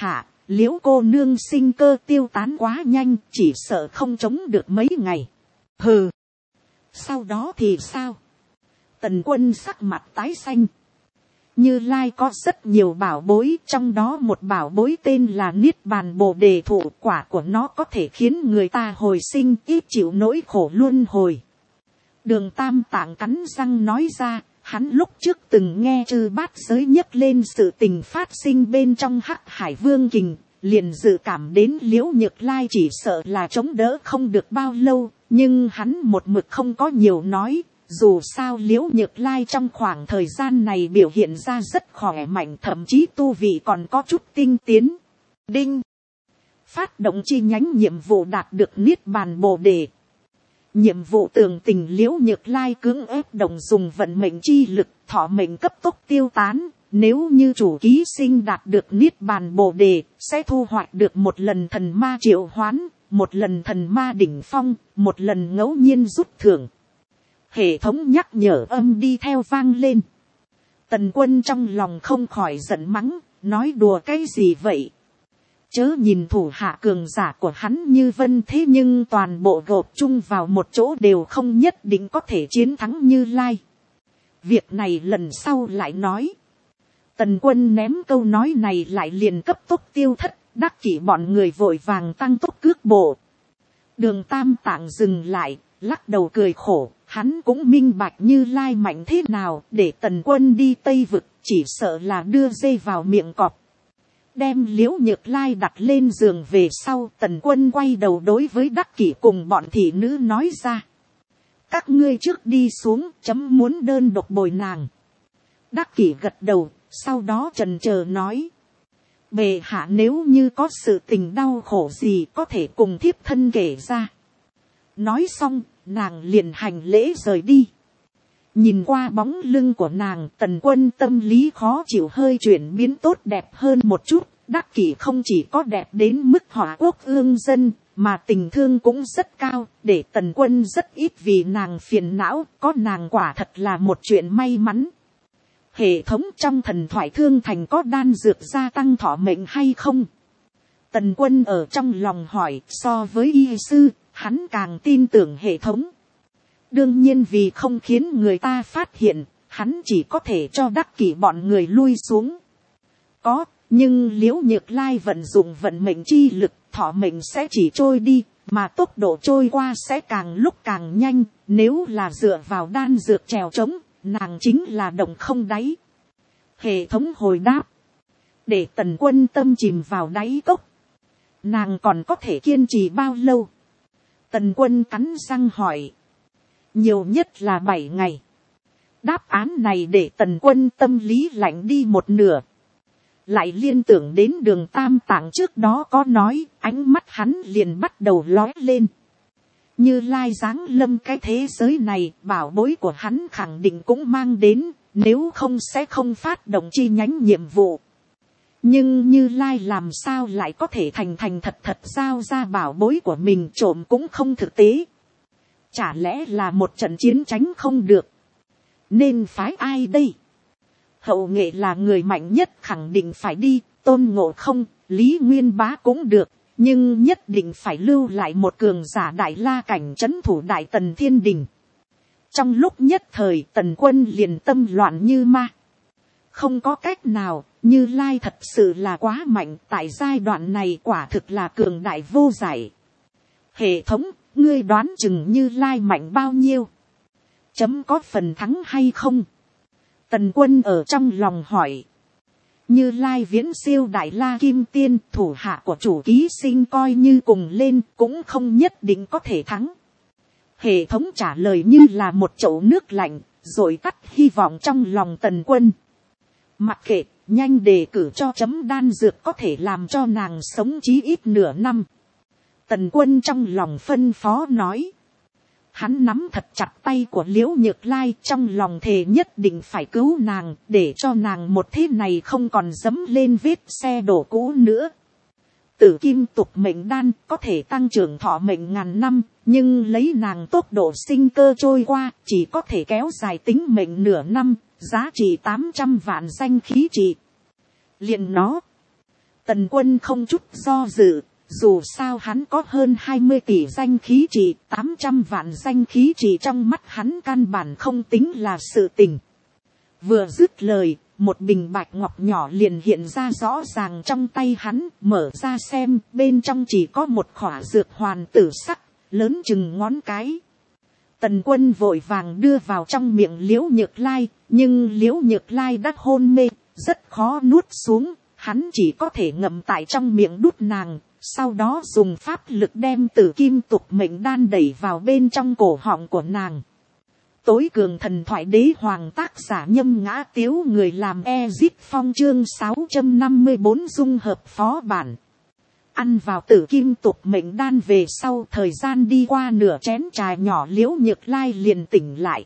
liễu cô nương sinh cơ tiêu tán quá nhanh, chỉ sợ không chống được mấy ngày. Hừ, sau đó thì sao? Tần Quân sắc mặt tái xanh. Như Lai có rất nhiều bảo bối, trong đó một bảo bối tên là Niết Bàn Bồ Đề Thụ, quả của nó có thể khiến người ta hồi sinh, ít chịu nỗi khổ luân hồi. Đường Tam Tạng cắn răng nói ra, hắn lúc trước từng nghe chư bát giới nhắc lên sự tình phát sinh bên trong Hắc Hải Vương Kình, liền dự cảm đến Liễu Nhược Lai chỉ sợ là chống đỡ không được bao lâu, nhưng hắn một mực không có nhiều nói. Dù sao Liễu Nhược Lai trong khoảng thời gian này biểu hiện ra rất khỏe mạnh, thậm chí tu vị còn có chút tinh tiến. Đinh. Phát động chi nhánh nhiệm vụ đạt được Niết Bàn Bồ Đề. Nhiệm vụ tường tình Liễu Nhược Lai cưỡng ép động dùng vận mệnh chi lực, thọ mệnh cấp tốc tiêu tán. Nếu như chủ ký sinh đạt được Niết Bàn Bồ Đề, sẽ thu hoạch được một lần thần ma triệu hoán, một lần thần ma đỉnh phong, một lần ngẫu nhiên rút thưởng. Hệ thống nhắc nhở âm đi theo vang lên. Tần Quân trong lòng không khỏi giận mắng, nói đùa cái gì vậy? Chớ nhìn thủ hạ cường giả của hắn như vân, thế nhưng toàn bộ gộp chung vào một chỗ đều không nhất định có thể chiến thắng Như Lai. Việc này lần sau lại nói. Tần Quân ném câu nói này lại liền cấp tốc tiêu thất, đắc kỷ bọn người vội vàng tăng tốc cước bộ. Đường Tam Tạng dừng lại, lắc đầu cười khổ, hắn cũng minh bạch Như Lai mạnh thế nào, để Tần Quân đi Tây Vực, chỉ sợ là đưa dây vào miệng cọp. Đem Liễu Nhược Lai đặt lên giường về sau, Tần Quân quay đầu đối với Đắc Kỷ cùng bọn thị nữ nói ra. Các ngươi trước đi xuống, chấm muốn đơn độc bồi nàng. Đắc Kỷ gật đầu, sau đó chần chờ nói. Bệ hạ nếu như có sự tình đau khổ gì có thể cùng thiếp thân kể ra. Nói xong, nàng liền hành lễ rời đi. Nhìn qua bóng lưng của nàng, Tần Quân tâm lý khó chịu hơi chuyển biến tốt đẹp hơn một chút. Đắc Kỷ không chỉ có đẹp đến mức hỏa quốc ương dân, mà tình thương cũng rất cao, để Tần Quân rất ít vì nàng phiền não, có nàng quả thật là một chuyện may mắn. Hệ thống trong thần thoại Thương Thành có đan dược gia tăng thọ mệnh hay không? Tần Quân ở trong lòng hỏi, so với y sư, hắn càng tin tưởng hệ thống. Đương nhiên vì không khiến người ta phát hiện, hắn chỉ có thể cho Đắc Kỷ bọn người lui xuống. Có, nhưng Liễu Nhược Lai vận dụng vận mệnh chi lực, thọ mệnh sẽ chỉ trôi đi, mà tốc độ trôi qua sẽ càng lúc càng nhanh. Nếu là dựa vào đan dược trèo trống, nàng chính là động không đáy. Hệ thống hồi đáp, để Tần Quân tâm chìm vào đáy cốc. Nàng còn có thể kiên trì bao lâu? Tần Quân cắn răng hỏi. Nhiều nhất là 7 ngày. Đáp án này để Tần Quân tâm lý lạnh đi một nửa. Lại liên tưởng đến Đường Tam Tạng trước đó có nói, ánh mắt hắn liền bắt đầu lóe lên. Như Lai giáng lâm cái thế giới này, bảo bối của hắn khẳng định cũng mang đến, nếu không sẽ không phát động chi nhánh nhiệm vụ. Nhưng Như Lai làm sao lại có thể thành thật giao ra bảo bối của mình, trộm cũng không thực tế. Chả lẽ là một trận chiến tránh không được? Nên phái ai đây? Hậu nghệ là người mạnh nhất, khẳng định phải đi. Tôn Ngộ Không, Lý Nguyên Bá cũng được, nhưng nhất định phải lưu lại một cường giả đại la cảnh trấn thủ Đại Tần Thiên Đình. Trong lúc nhất thời, Tần Quân liền tâm loạn như ma. Không có cách nào, Như Lai thật sự là quá mạnh, tại giai đoạn này quả thực là cường đại vô giải. Hệ thống, ngươi đoán chừng Như Lai mạnh bao nhiêu? Chấm có phần thắng hay không? Tần Quân ở trong lòng hỏi. Như Lai viễn siêu đại la kim tiên, thủ hạ của chủ ký sinh coi như cùng lên cũng không nhất định có thể thắng. Hệ thống trả lời như là một chậu nước lạnh, rồi tắt hy vọng trong lòng Tần Quân. Mặc kệ, nhanh đề cử cho chấm đan dược có thể làm cho nàng sống chí ít nửa năm. Tần Quân trong lòng phân phó nói. Hắn nắm thật chặt tay của Liễu Nhược Lai, trong lòng thề nhất định phải cứu nàng, để cho nàng một thế này không còn dẫm lên vết xe đổ cũ nữa. Tử kim tục mệnh đan có thể tăng trưởng thọ mệnh ngàn năm, nhưng lấy nàng tốc độ sinh cơ trôi qua, chỉ có thể kéo dài tính mệnh nửa năm, giá trị 800 vạn danh khí trị. Liền nó, Tần Quân không chút do dự, dù sao hắn có hơn 20 tỷ danh khí trị, 800 vạn danh khí trị trong mắt hắn căn bản không tính là sự tình. Vừa dứt lời, một bình bạch ngọc nhỏ liền hiện ra rõ ràng trong tay hắn, mở ra xem, bên trong chỉ có một khỏa dược hoàn tử sắc, lớn chừng ngón cái. Tần Quân vội vàng đưa vào trong miệng Liễu Nhược Lai, nhưng Liễu Nhược Lai đã hôn mê, rất khó nuốt xuống, hắn chỉ có thể ngậm tại trong miệng đút nàng, sau đó dùng pháp lực đem tử kim tục mệnh đan đẩy vào bên trong cổ họng của nàng. Tối cường thần thoại đế hoàng, tác giả Nhâm Ngã Tiếu, người làm Ezip Phong, chương 654 dung hợp phó bản. Ăn vào tử kim tục mệnh đan về sau, thời gian đi qua nửa chén trà nhỏ, Liễu Nhược Lai liền tỉnh lại.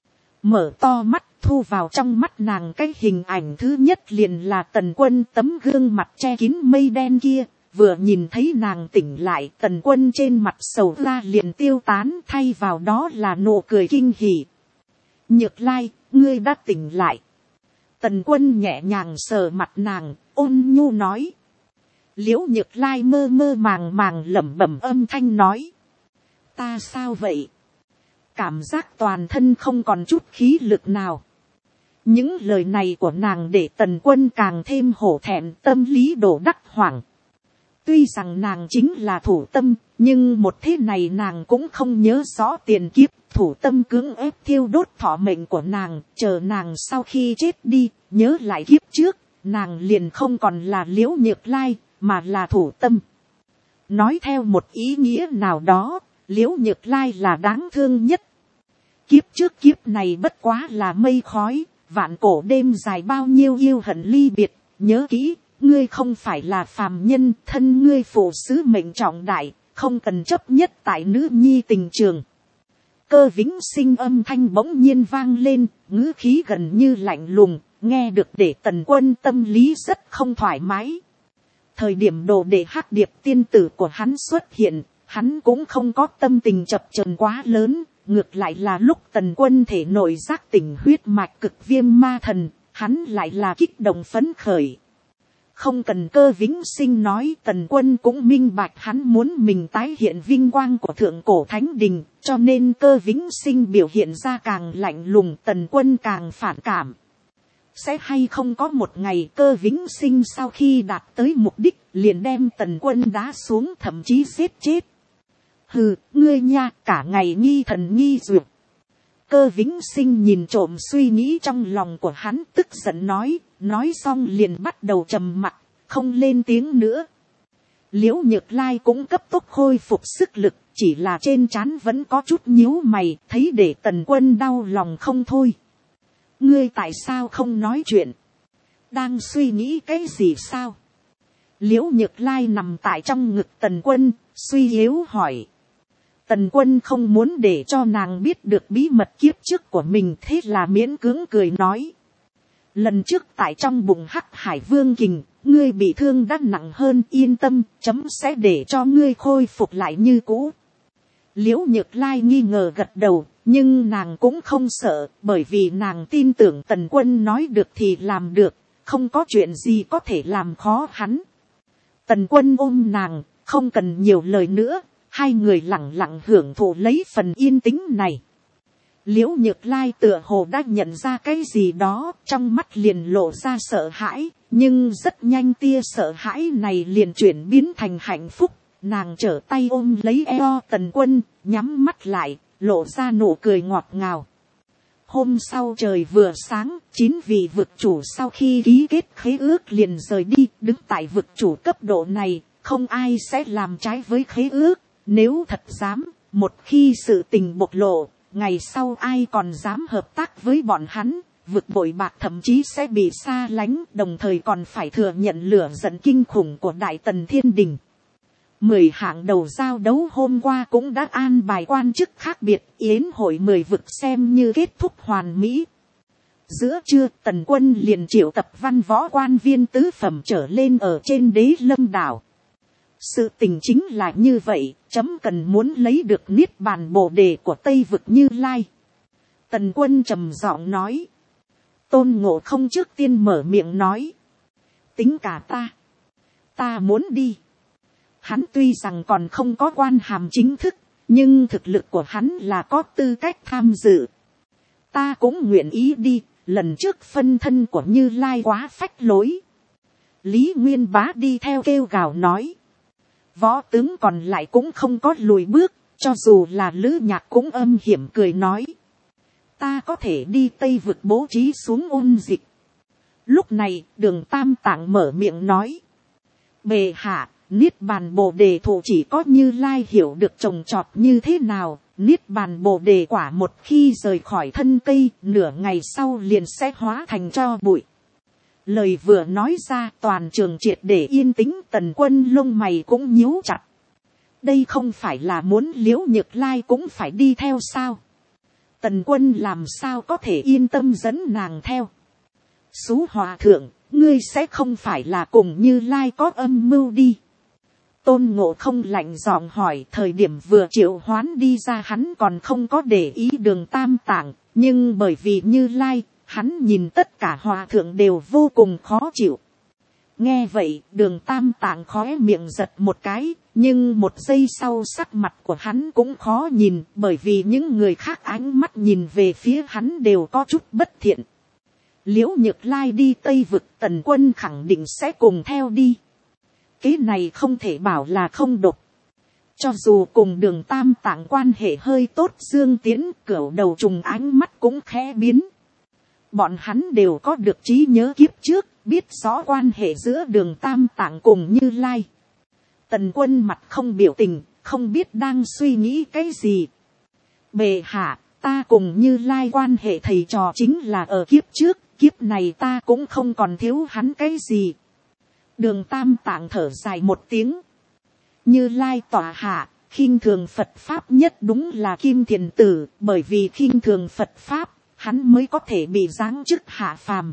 Mở to mắt, thu vào trong mắt nàng cái hình ảnh thứ nhất liền là Tần Quân tấm gương mặt che kín mây đen kia. Vừa nhìn thấy nàng tỉnh lại, Tần Quân trên mặt sầu ra liền tiêu tán, thay vào đó là nụ cười kinh hỉ. Nhược Lai, ngươi đã tỉnh lại. Tần Quân nhẹ nhàng sờ mặt nàng, ôn nhu nói. Liễu Nhược Lai mơ mơ màng màng lẩm bẩm âm thanh nói. Ta sao vậy? Cảm giác toàn thân không còn chút khí lực nào. Những lời này của nàng để Tần Quân càng thêm hổ thẹn, tâm lý đổ đắc hoảng. Tuy rằng nàng chính là thủ tâm, nhưng một thế này nàng cũng không nhớ rõ tiền kiếp. Thủ tâm cưỡng ép thiêu đốt thọ mệnh của nàng, chờ nàng sau khi chết đi, nhớ lại kiếp trước, nàng liền không còn là Liễu Nhược Lai, mà là thủ tâm. Nói theo một ý nghĩa nào đó, Liễu Nhược Lai là đáng thương nhất. Kiếp trước kiếp này bất quá là mây khói, vạn cổ đêm dài bao nhiêu yêu hận ly biệt, nhớ kỹ. Ngươi không phải là phàm nhân, thân ngươi phụ sứ mệnh trọng đại, không cần chấp nhất tại nữ nhi tình trường. Cơ Vĩnh Sinh âm thanh bỗng nhiên vang lên, ngữ khí gần như lạnh lùng, nghe được để Tần Quân tâm lý rất không thoải mái. Thời điểm đồ đệ Hắc Điệp tiên tử của hắn xuất hiện, hắn cũng không có tâm tình chập chờn quá lớn, ngược lại là lúc Tần Quân thể nội giác tỉnh huyết mạch cực viêm ma thần, hắn lại là kích động phấn khởi. Không cần Cơ Vĩnh Sinh nói, Tần Quân cũng minh bạch hắn muốn mình tái hiện vinh quang của thượng cổ thánh đình, cho nên Cơ Vĩnh Sinh biểu hiện ra càng lạnh lùng, Tần Quân càng phản cảm. Sẽ hay không có một ngày Cơ Vĩnh Sinh sau khi đạt tới mục đích, liền đem Tần Quân đá xuống, thậm chí giết chết. Hừ, ngươi nha, cả ngày nghi thần nghi duyệt. Cơ Vĩnh Sinh nhìn trộm suy nghĩ trong lòng của hắn, tức giận nói xong liền bắt đầu trầm mặc, không lên tiếng nữa. Liễu Nhược Lai cũng cấp tốc khôi phục sức lực, chỉ là trên trán vẫn có chút nhíu mày, thấy để Tần Quân đau lòng không thôi. Ngươi tại sao không nói chuyện? Đang suy nghĩ cái gì sao? Liễu Nhược Lai nằm tại trong ngực Tần Quân, suy yếu hỏi. Tần Quân không muốn để cho nàng biết được bí mật kiếp trước của mình, thế là miễn cưỡng cười nói. Lần trước tại trong bụng Hắc Hải Vương Kình, ngươi bị thương đã nặng hơn, yên tâm, chấm sẽ để cho ngươi khôi phục lại như cũ. Liễu Nhược Lai nghi ngờ gật đầu, nhưng nàng cũng không sợ, bởi vì nàng tin tưởng Tần Quân nói được thì làm được, không có chuyện gì có thể làm khó hắn. Tần Quân ôm nàng, không cần nhiều lời nữa, hai người lặng lặng hưởng thụ lấy phần yên tĩnh này. Liễu Nhược Lai tựa hồ đã nhận ra cái gì đó, trong mắt liền lộ ra sợ hãi, nhưng rất nhanh tia sợ hãi này liền chuyển biến thành hạnh phúc. Nàng trở tay ôm lấy eo Tần Quân, nhắm mắt lại, lộ ra nụ cười ngọt ngào. Hôm sau trời vừa sáng, 9 vị vực chủ sau khi ký kết khế ước liền rời đi, đứng tại vực chủ cấp độ này, không ai sẽ làm trái với khế ước. Nếu thật dám, một khi sự tình bộc lộ, ngày sau ai còn dám hợp tác với bọn hắn, vực bội bạc thậm chí sẽ bị xa lánh, đồng thời còn phải thừa nhận lửa giận kinh khủng của Đại Tần Thiên Đình. 10 hạng đầu giao đấu hôm qua cũng đã an bài quan chức khác biệt, yến hội 10 vực xem như kết thúc hoàn mỹ. Giữa trưa, Tần Quân liền triệu tập văn võ quan viên tứ phẩm trở lên ở trên Đế Lâm đảo. Sự tình chính là như vậy, chấm cần muốn lấy được niết bàn bồ đề của Tây vực Như Lai. Tần Quân trầm giọng nói. Tôn Ngộ Không trước tiên mở miệng nói. Tính cả ta. Ta muốn đi. Hắn tuy rằng còn không có quan hàm chính thức, nhưng thực lực của hắn là có tư cách tham dự. Ta cũng nguyện ý đi, lần trước phân thân của Như Lai quá phách lối. Lý Nguyên Bá đi theo kêu gào nói. Võ tướng còn lại cũng không có lùi bước, cho dù là Lữ Nhạc cũng âm hiểm cười nói. Ta có thể đi Tây vực bố trí xuống ôn dịch. Lúc này Đường Tam Tạng mở miệng nói. Bệ hạ, Niết Bàn Bồ Đề thụ chỉ có Như Lai hiểu được trồng trọt như thế nào. Niết Bàn Bồ Đề quả một khi rời khỏi thân cây, nửa ngày sau liền sẽ hóa thành tro bụi. Lời vừa nói ra, toàn trường triệt để yên tĩnh. Tần Quân lông mày cũng nhíu chặt. Đây không phải là muốn Liễu Nhược Lai cũng phải đi theo sao? Tần Quân làm sao có thể yên tâm dẫn nàng theo? Sú Hòa Thượng, ngươi sẽ không phải là cùng Như Lai có âm mưu đi? Tôn Ngộ Không lạnh giọng hỏi. Thời điểm vừa triệu hoán đi ra hắn còn không có để ý Đường Tam Tạng, nhưng bởi vì Như Lai, hắn nhìn tất cả hòa thượng đều vô cùng khó chịu. Nghe vậy, Đường Tam Tạng khóe miệng giật một cái, nhưng một giây sau sắc mặt của hắn cũng khó nhìn, bởi vì những người khác ánh mắt nhìn về phía hắn đều có chút bất thiện. Liễu Nhược Lai đi Tây vực, Tần Quân khẳng định sẽ cùng theo đi. Cái này không thể bảo là không độc. Cho dù cùng Đường Tam Tạng quan hệ hơi tốt, Dương Tiễn Cửu Đầu Trùng ánh mắt cũng khẽ biến. Bọn hắn đều có được trí nhớ kiếp trước, biết rõ quan hệ giữa Đường Tam Tạng cùng Như Lai. Tần Quân mặt không biểu tình, không biết đang suy nghĩ cái gì. Bệ hạ, ta cùng Như Lai quan hệ thầy trò chính là ở kiếp trước, kiếp này ta cũng không còn thiếu hắn cái gì. Đường Tam Tạng thở dài một tiếng. Như Lai tọa hạ, khinh thường Phật Pháp nhất đúng là Kim Thiền Tử, bởi vì khinh thường Phật Pháp, hắn mới có thể bị giáng chức hạ phàm.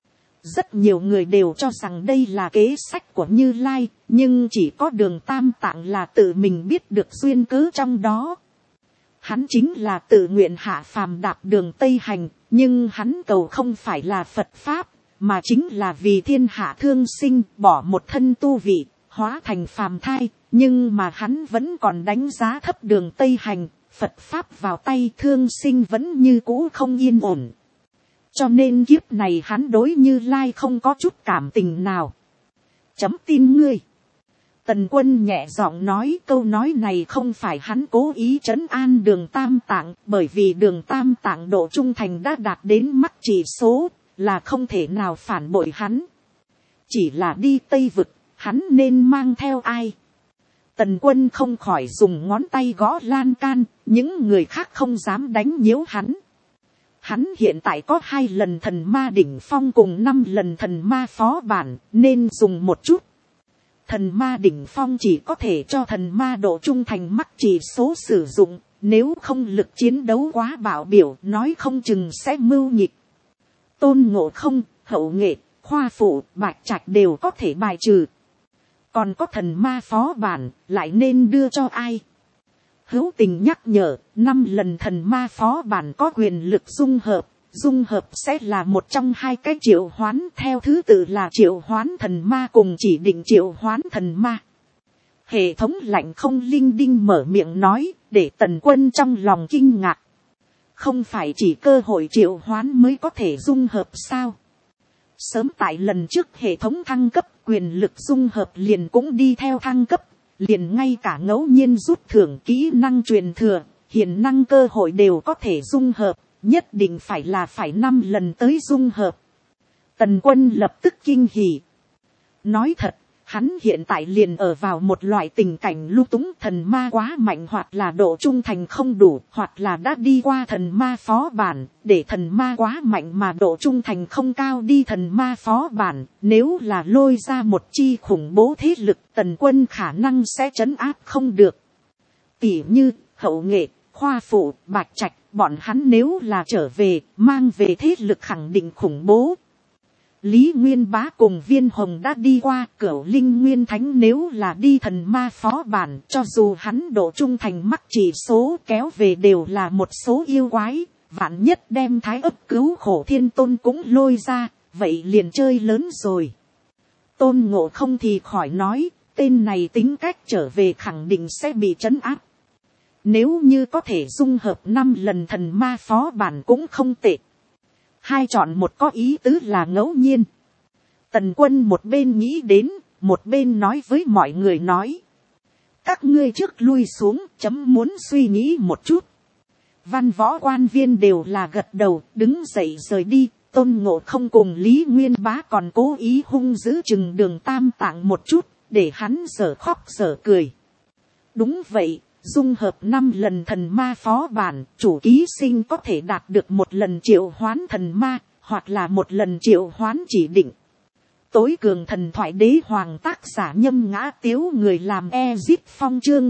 Rất nhiều người đều cho rằng đây là kế sách của Như Lai, nhưng chỉ có Đường Tam Tạng là tự mình biết được duyên cớ trong đó. Hắn chính là tự nguyện hạ phàm đạp đường Tây Hành, nhưng hắn cầu không phải là Phật Pháp, mà chính là vì thiên hạ thương sinh, bỏ một thân tu vị, hóa thành phàm thai, nhưng mà hắn vẫn còn đánh giá thấp đường Tây Hành, Phật Pháp vào tay thương sinh vẫn như cũ không yên ổn. Cho nên kiếp này hắn đối Như Lai không có chút cảm tình nào. Chấm tin ngươi. Tần Quân nhẹ giọng nói, câu nói này không phải hắn cố ý trấn an Đường Tam Tạng, bởi vì Đường Tam Tạng độ trung thành đã đạt đến mắc chỉ số, là không thể nào phản bội hắn. Chỉ là đi Tây vực, hắn nên mang theo ai? Tần Quân không khỏi dùng ngón tay gõ lan can, những người khác không dám đánh nhiễu hắn. Hắn hiện tại có 2 lần thần ma đỉnh phong cùng 5 lần thần ma phó bản, nên dùng một chút. Thần ma đỉnh phong chỉ có thể cho thần ma độ trung thành mắc chỉ số sử dụng, nếu không lực chiến đấu quá bạo biểu, nói không chừng sẽ mưu nghịch. Tôn Ngộ Không, Hậu Nghệ, Khoa Phụ, Bạch Trạch đều có thể bài trừ. Còn có thần ma phó bản, lại nên đưa cho ai? Hữu Tình nhắc nhở, 5 lần thần ma phó bản có quyền lực dung hợp sẽ là một trong 2 cái triệu hoán, theo thứ tự là triệu hoán thần ma cùng chỉ định triệu hoán thần ma. Hệ thống lạnh không linh đinh mở miệng nói, để Tần Quân trong lòng kinh ngạc. Không phải chỉ cơ hội triệu hoán mới có thể dung hợp sao? Sớm tại lần trước hệ thống thăng cấp, quyền lực dung hợp liền cũng đi theo thăng cấp, liền ngay cả ngẫu nhiên rút thưởng kỹ năng truyền thừa, hiển năng cơ hội đều có thể dung hợp, nhất định phải là phải 5 lần tới dung hợp. Tần Quân lập tức kinh hỉ. Nói thật, hắn hiện tại liền ở vào một loại tình cảnh lung túng, thần ma quá mạnh, hoặc là độ trung thành không đủ, hoặc là đã đi qua thần ma phó bản, để thần ma quá mạnh mà độ trung thành không cao đi thần ma phó bản, nếu là lôi ra một chi khủng bố thế lực, Tần Quân khả năng sẽ trấn áp không được. Tỉ như Hậu Nghệ, Khoa Phụ, Bạch Trạch, bọn hắn nếu là trở về, mang về thế lực khẳng định khủng bố. Lý Nguyên Bá cùng Viên Hồng đã đi qua, Cửu Linh Nguyên Thánh nếu là đi thần ma phó bản, cho dù hắn độ trung thành mắc chỉ số kéo về đều là một số yêu quái, vạn nhất đem Thái Ấp Cứu Khổ Thiên Tôn cũng lôi ra, vậy liền chơi lớn rồi. Tôn Ngộ Không thì khỏi nói, tên này tính cách trở về khẳng định sẽ bị trấn áp. Nếu như có thể dung hợp 5 lần thần ma phó bản cũng không tệ. Hai chọn một có ý tứ là ngẫu nhiên. Tần Quân một bên nghĩ đến, một bên nói với mọi người nói. Các ngươi trước lui xuống, chấm muốn suy nghĩ một chút. Văn võ quan viên đều là gật đầu, đứng dậy rời đi. Tôn Ngộ Không cùng Lý Nguyên Bá còn cố ý hung giữ chừng Đường Tam Tạng một chút, để hắn dở khóc dở cười. Đúng vậy, dung hợp 5 lần thần ma phó bản, chủ ký sinh có thể đạt được 1 lần triệu hoán thần ma, hoặc là 1 lần triệu hoán chỉ định. Tối cường thần thoại đế hoàng tác giả Nhâm Ngã Tiếu, người làm Ezip Phong, chương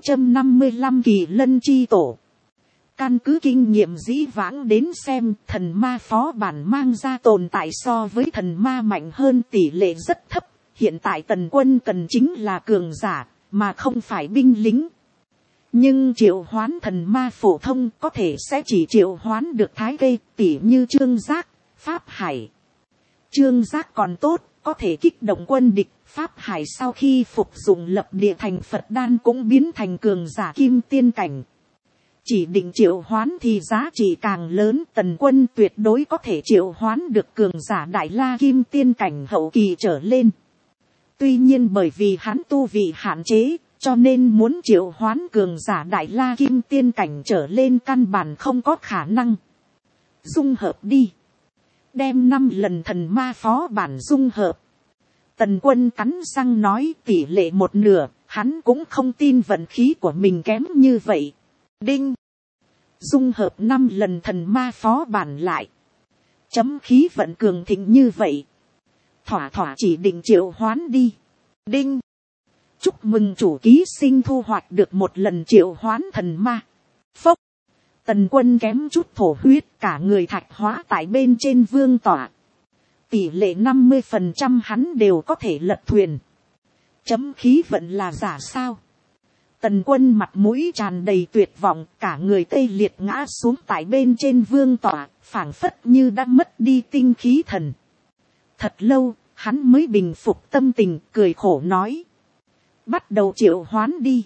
655 Kỳ Lân chi tổ. Căn cứ kinh nghiệm dĩ vãng đến xem, thần ma phó bản mang ra tồn tại so với thần ma mạnh hơn tỷ lệ rất thấp. Hiện tại Tần Quân cần chính là cường giả, mà không phải binh lính. Nhưng triệu hoán thần ma phổ thông có thể sẽ chỉ triệu hoán được thái cây, tỉ như Trương Giác, Pháp Hải. Trương Giác còn tốt, có thể kích động quân địch. Pháp Hải sau khi phục dụng lập địa thành Phật đan cũng biến thành cường giả kim tiên cảnh. Chỉ định triệu hoán thì giá trị càng lớn, Tần Quân tuyệt đối có thể triệu hoán được cường giả đại la kim tiên cảnh hậu kỳ trở lên. Tuy nhiên bởi vì hắn tu vị hạn chế, cho nên muốn triệu hoán cường giả đại la kim tiên cảnh trở lên căn bản không có khả năng. Dung hợp đi. Đem 5 lần thần ma phó bản dung hợp. Tần Quân cắn răng nói, tỷ lệ 1/2, hắn cũng không tin vận khí của mình kém như vậy. Đinh. Dung hợp 5 lần thần ma phó bản lại. Chấm khí vận cường thịnh như vậy. Thỏa thỏa chỉ định triệu hoán đi. Đinh. Chúc mừng chủ ký sinh thu hoạch được 1 lần triệu hoán thần ma. Phốc. Tần Quân kém chút thổ huyết, cả người thạch hóa tại bên trên vương tọa. Tỷ lệ 50% hắn đều có thể lật thuyền. Chấm khí vận là giả sao? Tần Quân mặt mũi tràn đầy tuyệt vọng, cả người tê liệt ngã xuống tại bên trên vương tọa, phảng phất như đã mất đi tinh khí thần. Thật lâu, hắn mới bình phục tâm tình, cười khổ nói. Bắt đầu triệu hoán đi.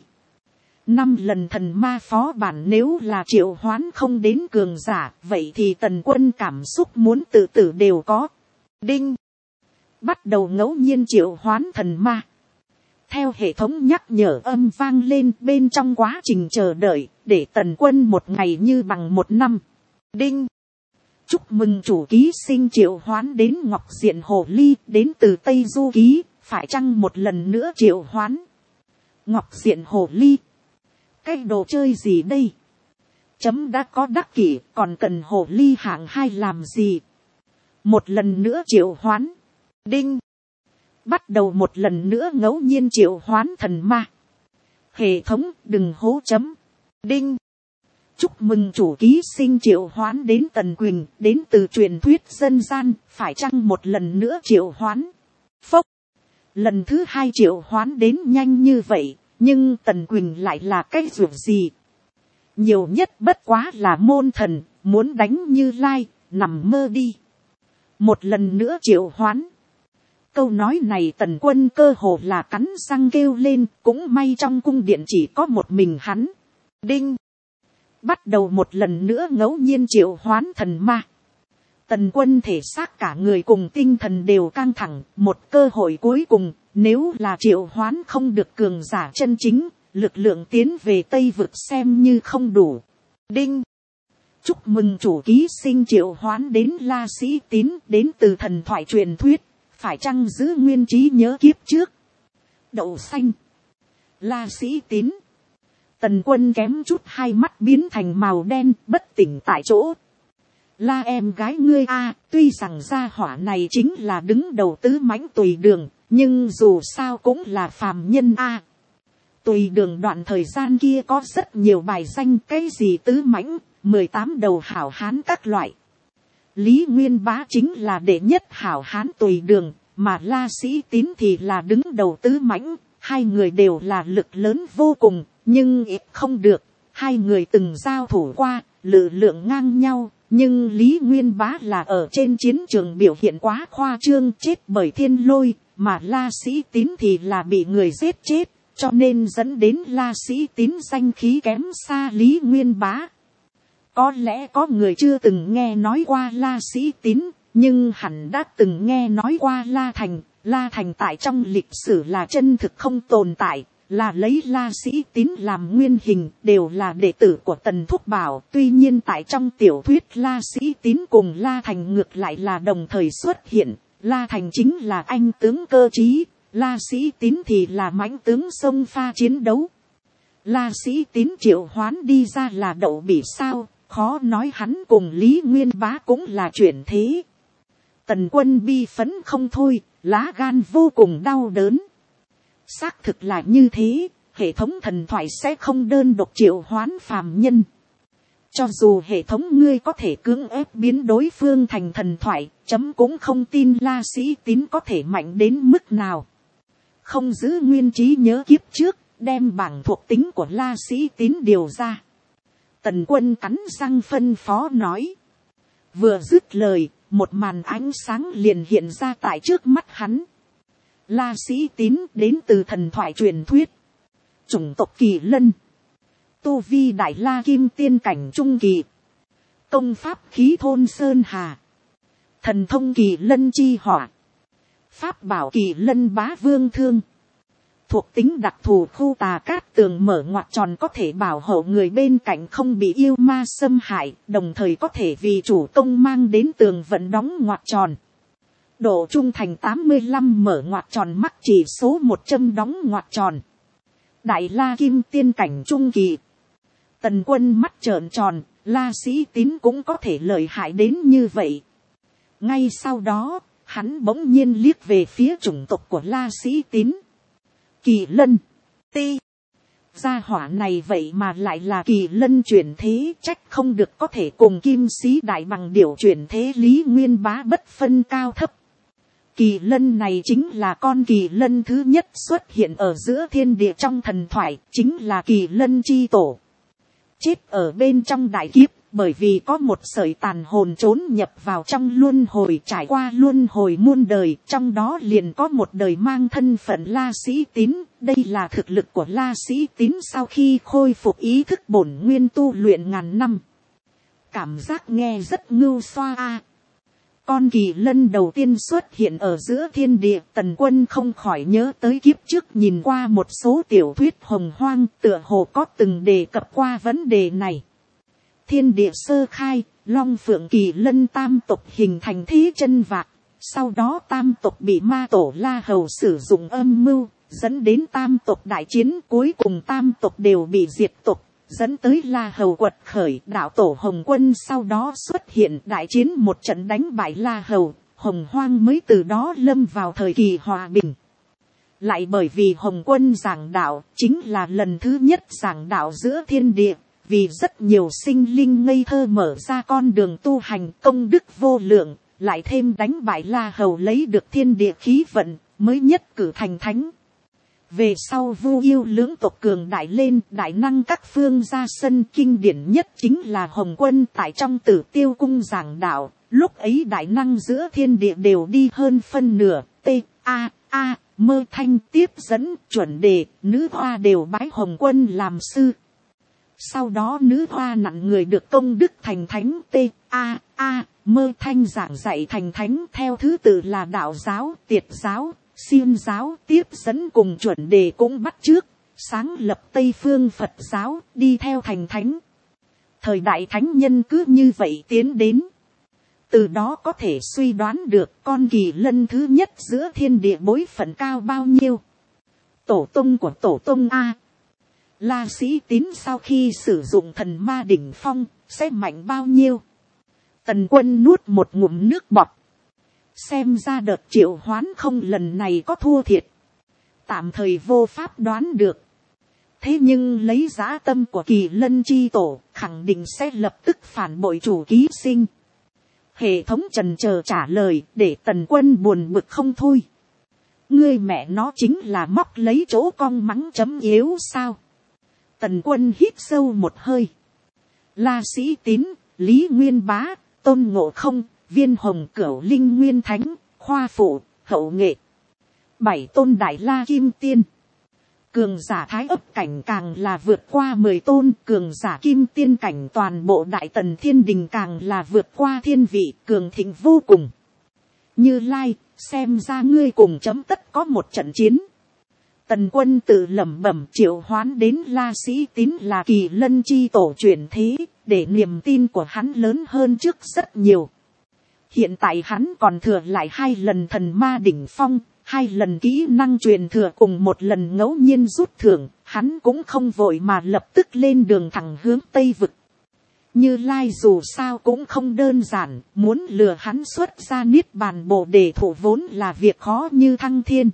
5 lần thần ma phó bản nếu là triệu hoán không đến cường giả, vậy thì Tần Quân cảm xúc muốn tự tử đều có. Đinh. Bắt đầu ngẫu nhiên triệu hoán thần ma. Theo hệ thống nhắc nhở âm vang lên, bên trong quá trình chờ đợi, để Tần Quân 1 ngày như bằng 1 năm. Đinh. Chúc mừng chủ ký sinh triệu hoán đến Ngọc Diện Hồ Ly, đến từ Tây Du Ký, phải chăng 1 lần nữa triệu hoán? Ngọc Diện Hồ Ly. Cái đồ chơi gì đây? Chấm đã có đắc kỷ, còn cần Hồ Ly hạng 2 làm gì? 1 lần nữa triệu hoán. Đinh. Bắt đầu 1 lần nữa ngẫu nhiên triệu hoán thần ma. Hệ thống đừng hố chấm. Đinh. Chúc mừng chủ ký sinh triệu hoán đến Tần Quỳnh, đến từ truyền thuyết dân gian, phải chăng 1 lần nữa triệu hoán? Phốc. Lần thứ 2 triệu hoán đến nhanh như vậy, nhưng Tần Quỳnh lại là cái ruột gì? Nhiều nhất bất quá là môn thần, muốn đánh Như Lai, nằm mơ đi. 1 lần nữa triệu hoán. Câu nói này Tần Quân cơ hồ là cắn răng kêu lên, cũng may trong cung điện chỉ có một mình hắn. Đinh. Bắt đầu 1 lần nữa ngẫu nhiên triệu hoán thần ma. Tần Quân thể xác cả người cùng tinh thần đều căng thẳng, một cơ hội cuối cùng, nếu là triệu hoán không được cường giả chân chính, lực lượng tiến về Tây Vực xem như không đủ. Đinh. Chúc mừng chủ ký sinh triệu hoán đến La Sĩ Tín, đến từ thần thoại truyền thuyết, phải chăng giữ nguyên trí nhớ kiếp trước? Đậu xanh. La Sĩ Tín. Tần Quân kém chút hai mắt biến thành màu đen, bất tỉnh tại chỗ. La em gái ngươi a, tuy rằng gia hỏa này chính là đứng đầu tứ mãnh Tùy Đường, nhưng dù sao cũng là phàm nhân a. Tùy Đường đoạn thời gian kia có rất nhiều bài danh, cái gì tứ mãnh, 18 đầu hảo hán các loại. Lý Nguyên Bá chính là đệ nhất hảo hán Tùy Đường, mà La Sĩ Tín thì là đứng đầu tứ mãnh. Hai người đều là lực lớn vô cùng, nhưng ít không được. Hai người từng giao thủ qua, lực lượng ngang nhau, Nhưng Lý Nguyên Bá là ở trên chiến trường biểu hiện quá khoa trương, chết bởi thiên lôi, mà La Sĩ Tín thì là bị người giết chết, cho nên dẫn đến La Sĩ Tín danh khí kém xa Lý Nguyên Bá. Có lẽ có người chưa từng nghe nói qua La Sĩ Tín, nhưng hẳn đã từng nghe nói qua La Thành. La Thành tại trong lịch sử là chân thực không tồn tại, là lấy La Sĩ Tín làm nguyên hình, đều là đệ tử của Tần Thúc Bảo. Tuy nhiên tại trong tiểu thuyết La Sĩ Tín cùng La Thành ngược lại là đồng thời xuất hiện. La Thành chính là anh tướng cơ trí, La Sĩ Tín thì là mãnh tướng xông pha chiến đấu. La Sĩ Tín triệu hoán đi ra là Đậu Bỉ sao, khó nói hắn cùng Lý Nguyên Bá cũng là chuyển thế. Tần Quân bi phấn không thôi, lá gan vô cùng đau đớn. Xác thực là như thế, hệ thống thần thoại sẽ không đơn độc triệu hoán phàm nhân. Cho dù hệ thống ngươi có thể cưỡng ép biến đối phương thành thần thoại, chấm cũng không tin La Sĩ Tín có thể mạnh đến mức nào. Không giữ nguyên trí nhớ kiếp trước, đem bảng thuộc tính của La Sĩ Tín điều ra. Tần Quân cắn răng phân phó nói. Vừa dứt lời, một màn ánh sáng liền hiện ra tại trước mắt hắn. La Sĩ Tín đến từ thần thoại truyền thuyết. Chủng tộc Kỳ Lân. Tu vi Đại La Kim Tiên cảnh trung kỳ. Công pháp khí thôn sơn hà. Thần thông Kỳ Lân chi hỏa. Pháp bảo Kỳ Lân bá vương thương. Thuộc tính đặc thù khu tà cát tường mở ngoặc tròn có thể bảo hộ người bên cạnh không bị yêu ma xâm hại, đồng thời có thể vì chủ công mang đến tường vận đóng ngoặc tròn. Độ trung thành 85 mở ngoặc tròn mắc chỉ số 100 đóng ngoặc tròn. Đại La Kim Tiên cảnh trung kỳ. Tần Quân mắt trợn tròn, La Sĩ Tín cũng có thể lợi hại đến như vậy. Ngay sau đó, hắn bỗng nhiên liếc về phía chủng tộc của La Sĩ Tín. Kỳ Lân, ti. Gia hỏa này vậy mà lại là Kỳ Lân chuyển thế, trách không được có thể cùng Kim Sĩ Đại Bằng Điểu chuyển thế Lý Nguyên Bá bất phân cao thấp. Kỳ Lân này chính là con Kỳ Lân thứ nhất xuất hiện ở giữa thiên địa trong thần thoại, chính là Kỳ Lân chi tổ. Chết ở bên trong đại kiếp, bởi vì có một sợi tàn hồn trốn nhập vào trong luân hồi, trải qua luân hồi muôn đời, trong đó liền có một đời mang thân phận La Sĩ Tín. Đây là thực lực của La Sĩ Tín sau khi khôi phục ý thức bổn nguyên tu luyện ngàn năm. Cảm giác nghe rất ngưu xoa a. Con Kỳ Lân đầu tiên xuất hiện ở giữa thiên địa, Tần Quân không khỏi nhớ tới kiếp trước nhìn qua một số tiểu thuyết hồng hoang, tựa hồ có từng đề cập qua vấn đề này. Thiên địa sơ khai, Long Phượng Kỳ Lân tam tộc hình thành thế chân vạc, sau đó tam tộc bị ma tổ La Hầu sử dụng âm mưu, dẫn đến tam tộc đại chiến, cuối cùng tam tộc đều bị diệt tộc, dẫn tới La Hầu quật khởi. Đạo tổ Hồng Quân sau đó xuất hiện, đại chiến một trận đánh bại La Hầu, Hồng Hoang mới từ đó lâm vào thời kỳ hòa bình. Lại bởi vì Hồng Quân giảng đạo, chính là lần thứ nhất giảng đạo giữa thiên địa, vì rất nhiều sinh linh ngây thơ mở ra con đường tu hành, công đức vô lượng, lại thêm đánh bại La Hầu lấy được thiên địa khí vận, mới nhất cử thành thánh. Về sau Vu Yêu lưỡng tộc cường đại lên, đại năng các phương ra sân, kinh điển nhất chính là Hồng Quân tại trong Tử Tiêu cung giảng đạo. Lúc ấy đại năng giữa thiên địa đều đi hơn phân nửa, Mơ Thanh tiếp dẫn, Chuẩn Đề, Nữ Hoa đều bái Hồng Quân làm sư. Sau đó Nữ Hoa nặng người được công đức thành thánh, Mơ Thanh giảng dạy thành thánh theo thứ tự là đạo giáo, tiệt giáo, Xiêm giáo, tiếp dẫn cùng Chuẩn Đề cũng bắt chước, sáng lập Tây phương Phật giáo, đi theo thành thánh. Thời đại thánh nhân cứ như vậy tiến đến. Từ đó có thể suy đoán được con Kỳ Lân thứ nhất giữa thiên địa bối phận cao bao nhiêu. Tổ tông của tổ tông A. La Sĩ Tín sau khi sử dụng thần ma đỉnh phong, sẽ mạnh bao nhiêu? Tần Quân nuốt một ngụm nước bọt. Xem ra đợt triệu hoán không lần này có thua thiệt. Tạm thời vô pháp đoán được. Thế nhưng lấy dã tâm của Kỳ Lân chi tổ, khẳng định sẽ lập tức phản bội chủ ký sinh. Hệ thống chần chờ trả lời, để Tần Quân buồn bực không thôi. Ngươi mẹ nó chính là móc lấy chỗ cong mắng chấm yếu sao? Tần Quân hít sâu một hơi. La Sĩ Tín, Lý Nguyên Bá, Tôn Ngộ Không, Viên Hồng Cửu Linh Nguyên Thánh, Khoa Phụ, Hậu Nghệ. 7 tôn Đại La Kim Tiên. Cường giả Thái Ấp cảnh càng là vượt qua 10 tôn, cường giả Kim Tiên cảnh toàn bộ Đại Tần Thiên Đình càng là vượt qua thiên vị, cường thịnh vô cùng. Như Lai, xem ra ngươi cùng chấm tất có một trận chiến. Tần Quân tự lẩm bẩm, triệu hoán đến La Sĩ Tín là Kỳ Lân chi tổ chuyển thế, để niềm tin của hắn lớn hơn trước rất nhiều. Hiện tại hắn còn thừa lại 2 lần thần ma đỉnh phong, 2 lần kỹ năng truyền thừa cùng 1 lần ngẫu nhiên rút thưởng, hắn cũng không vội mà lập tức lên đường thẳng hướng Tây Vực. Như Lai dù sao cũng không đơn giản, muốn lừa hắn xuất ra Niết Bàn Bồ Đề Thụ vốn là việc khó như thăng thiên.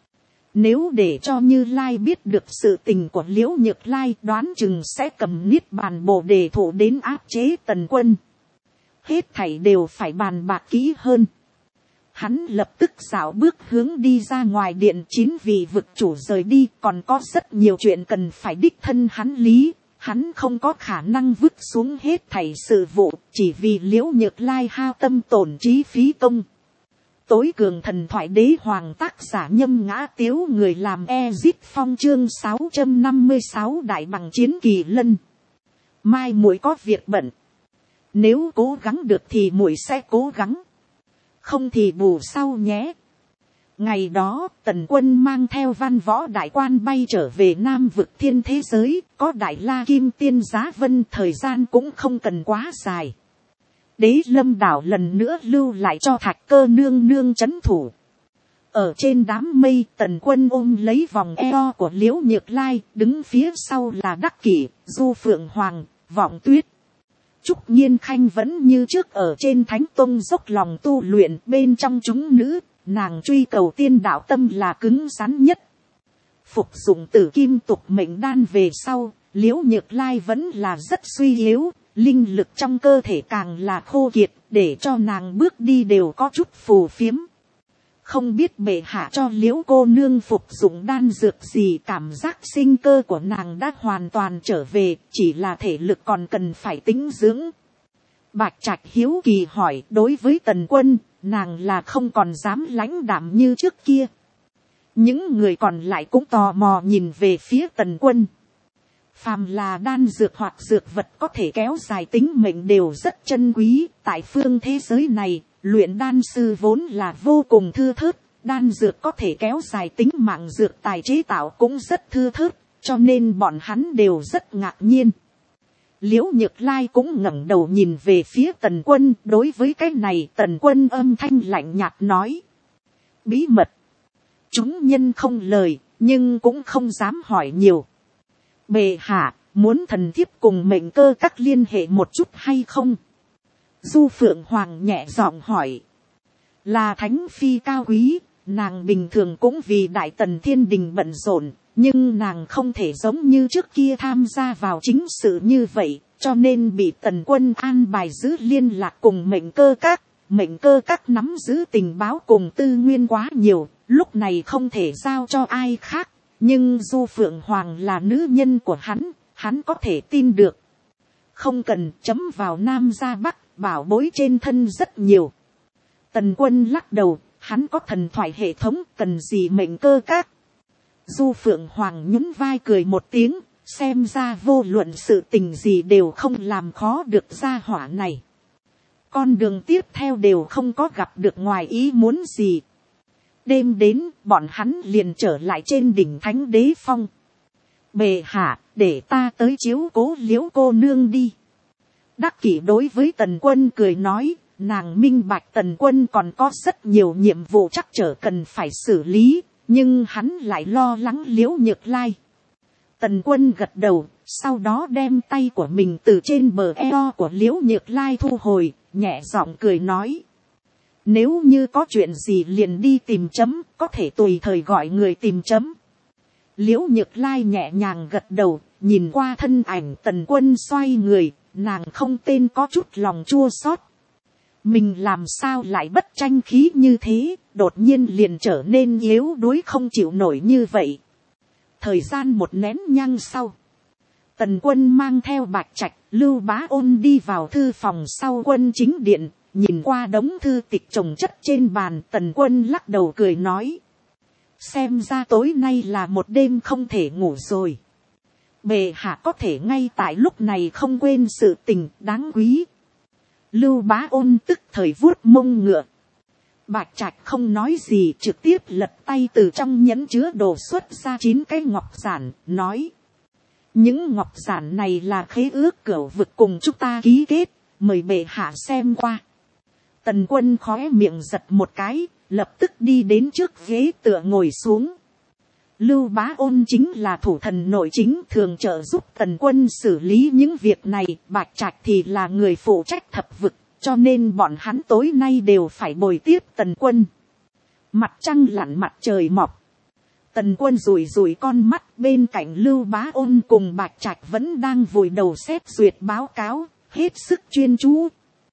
Nếu để cho Như Lai biết được sự tình của Liễu Nhược Lai, đoán chừng sẽ cầm Niết Bàn Bồ Đề Thụ đến áp chế Tần Quân. Hết thảy đều phải bàn bạc kỹ hơn. Hắn lập tức dạo bước hướng đi ra ngoài điện, 9 vị vực chủ rời đi, còn có rất nhiều chuyện cần phải đích thân hắn lý. Hắn không có khả năng vứt xuống hết thảy sự vụ, chỉ vì Liễu Nhược Lai hao tâm tổn trí phí công. Tối cường thần thoại đế hoàng tác giả Nhâm Ngã Tiếu, người làm Ezip Phong, chương 656 đại bằng chiến Kỳ Lân. Mai muội có việc bận. Nếu cố gắng được thì muội sẽ cố gắng. Không thì bù sau nhé. Ngày đó, Tần Quân mang theo văn võ đại quan bay trở về Nam Vực Thiên thế giới, có Đại La Kim Tiên giá vân, thời gian cũng không cần quá dài. Đế Lâm đảo lần nữa lưu lại cho Thạch Cơ nương nương trấn thủ. Ở trên đám mây, Tần Quân ôm lấy vòng eo của Liễu Nhược Lai, đứng phía sau là Đắc Kỷ, Du Phượng Hoàng, Vọng Tuyết. Trúc Nhiên Khanh vẫn như trước ở trên Thánh Tông dốc lòng tu luyện, bên trong chúng nữ, nàng truy cầu tiên đạo tâm là cứng rắn nhất. Phục dụng Tử Kim Tục Mệnh Đan về sau, Liễu Nhược Lai vẫn là rất suy yếu, linh lực trong cơ thể càng là khô kiệt, để cho nàng bước đi đều có chút phù phiếm. Không biết bệ hạ cho Liễu cô nương phục dụng đan dược gì, cảm giác sinh cơ của nàng đã hoàn toàn trở về, chỉ là thể lực còn cần phải tĩnh dưỡng. Bạch Trạch hiếu kỳ hỏi, đối với Tần Quân, nàng là không còn dám lãnh đạm như trước kia. Những người còn lại cũng tò mò nhìn về phía Tần Quân. Phàm là đan dược hoặc dược vật có thể kéo dài tính mệnh đều rất chân quý, tại phương thế giới này. Luyện đan sư vốn là vô cùng thưa thớt, đan dược có thể kéo dài tính mạng dược tài chế tạo cũng rất thưa thớt, cho nên bọn hắn đều rất ngạc nhiên. Liễu Nhược Lai cũng ngẩng đầu nhìn về phía Tần Quân, đối với cái này Tần Quân âm thanh lạnh nhạt nói. Bí mật. Chúng nhân không lời, nhưng cũng không dám hỏi nhiều. Bệ hạ, muốn thần thiếp cùng mệnh cơ các liên hệ một chút hay không? Du Phượng Hoàng nhẹ giọng hỏi. Là thánh phi cao quý, nàng bình thường cũng vì Đại Tần Thiên Đình bận rộn, nhưng nàng không thể giống như trước kia tham gia vào chính sự như vậy, cho nên bị Tần Quân an bài giữ liên lạc cùng mệnh cơ các. Mệnh cơ các nắm giữ tình báo cùng tư nguyên quá nhiều, lúc này không thể giao cho ai khác, nhưng Du Phượng Hoàng là nữ nhân của hắn có thể tin được. Không cần, chấm vào Nam ra Bắc. Bảo bối trên thân rất nhiều. Tần Quân lắc đầu, hắn có thần thoại hệ thống, cần gì mệnh cơ các. Du Phượng Hoàng nhún vai cười một tiếng, xem ra vô luận sự tình gì đều không làm khó được gia hỏa này. Con đường tiếp theo đều không có gặp được ngoài ý muốn gì. Đêm đến, bọn hắn liền trở lại trên đỉnh Thánh Đế Phong. Bệ hạ, để ta tới chiếu cố Liễu cô nương đi. Đắc Kỷ đối với Tần Quân cười nói, nàng minh bạch Tần Quân còn có rất nhiều nhiệm vụ trắc trở cần phải xử lý, nhưng hắn lại lo lắng Liễu Nhược Lai. Tần Quân gật đầu, sau đó đem tay của mình từ trên bờ eo của Liễu Nhược Lai thu hồi, nhẹ giọng cười nói. Nếu như có chuyện gì liền đi tìm chấm, có thể tùy thời gọi người tìm chấm. Liễu Nhược Lai nhẹ nhàng gật đầu, nhìn qua thân ảnh Tần Quân xoay người. Nàng không tên có chút lòng chua xót. Mình làm sao lại bất tranh khí như thế, đột nhiên liền trở nên yếu đuối không chịu nổi như vậy. Thời gian một nén nhang sau, Tần Quân mang theo Bạch Trạch, Lưu Bá Ôn đi vào thư phòng sau quân chính điện, nhìn qua đống thư tịch chồng chất trên bàn, Tần Quân lắc đầu cười nói. Xem ra tối nay là một đêm không thể ngủ rồi. Bệ hạ có thể ngay tại lúc này không quên sự tình đáng quý. Lưu Bá Ôn tức thời vuốt mông ngựa. Bạch Trạch không nói gì, trực tiếp lật tay từ trong nhẫn chứa đồ xuất ra 9 cái ngọc giản, nói. Những ngọc giản này là khế ước cửu vực cùng chúng ta ký kết, mời bệ hạ xem qua. Tần Quân khóe miệng giật một cái, lập tức đi đến trước ghế tựa ngồi xuống. Lưu Bá Ôn chính là thủ thần nội chính, thường trợ giúp Tần Quân xử lý những việc này. Bạch Trạch thì là người phụ trách thập vực, cho nên bọn hắn tối nay đều phải bồi tiếp Tần Quân. Mặt trăng lặn mặt trời mọc. Tần Quân rủi rủi con mắt, bên cạnh Lưu Bá Ôn cùng Bạch Trạch vẫn đang vùi đầu xét duyệt báo cáo, hết sức chuyên chú.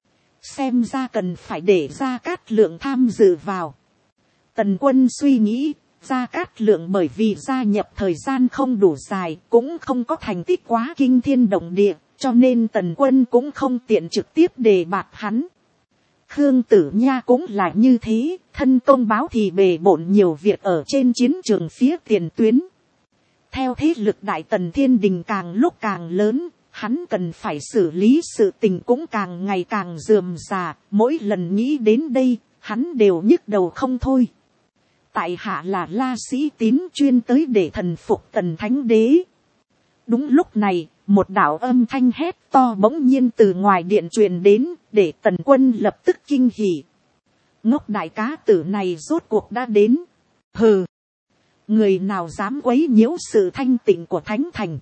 Xem ra cần phải để Gia Cát Lượng tham dự vào. Tần Quân suy nghĩ, Gia Cát Lượng bởi vì gia nhập thời gian không đủ dài, cũng không có thành tích quá kinh thiên động địa, cho nên Tần Quân cũng không tiện trực tiếp đề bạt hắn. Khương Tử Nha cũng là như thế, thân công báo thì bề bộn nhiều việc ở trên chiến trường phía tiền tuyến. Theo thế lực Đại Tần Thiên Đình càng lúc càng lớn, hắn cần phải xử lý sự tình cũng càng ngày càng rườm rà, mỗi lần nghĩ đến đây, hắn đều nhức đầu không thôi. Tại hạ là La Sĩ Tín, chuyên tới để thần phục Tần Thánh Đế. Đúng lúc này, một đạo âm thanh hét to bỗng nhiên từ ngoài điện truyền đến, để Tần Quân lập tức kinh hỉ. Ngốc đại cá tử này rốt cuộc đã đến. Hừ, người nào dám quấy nhiễu sự thanh tịnh của Thánh Thành.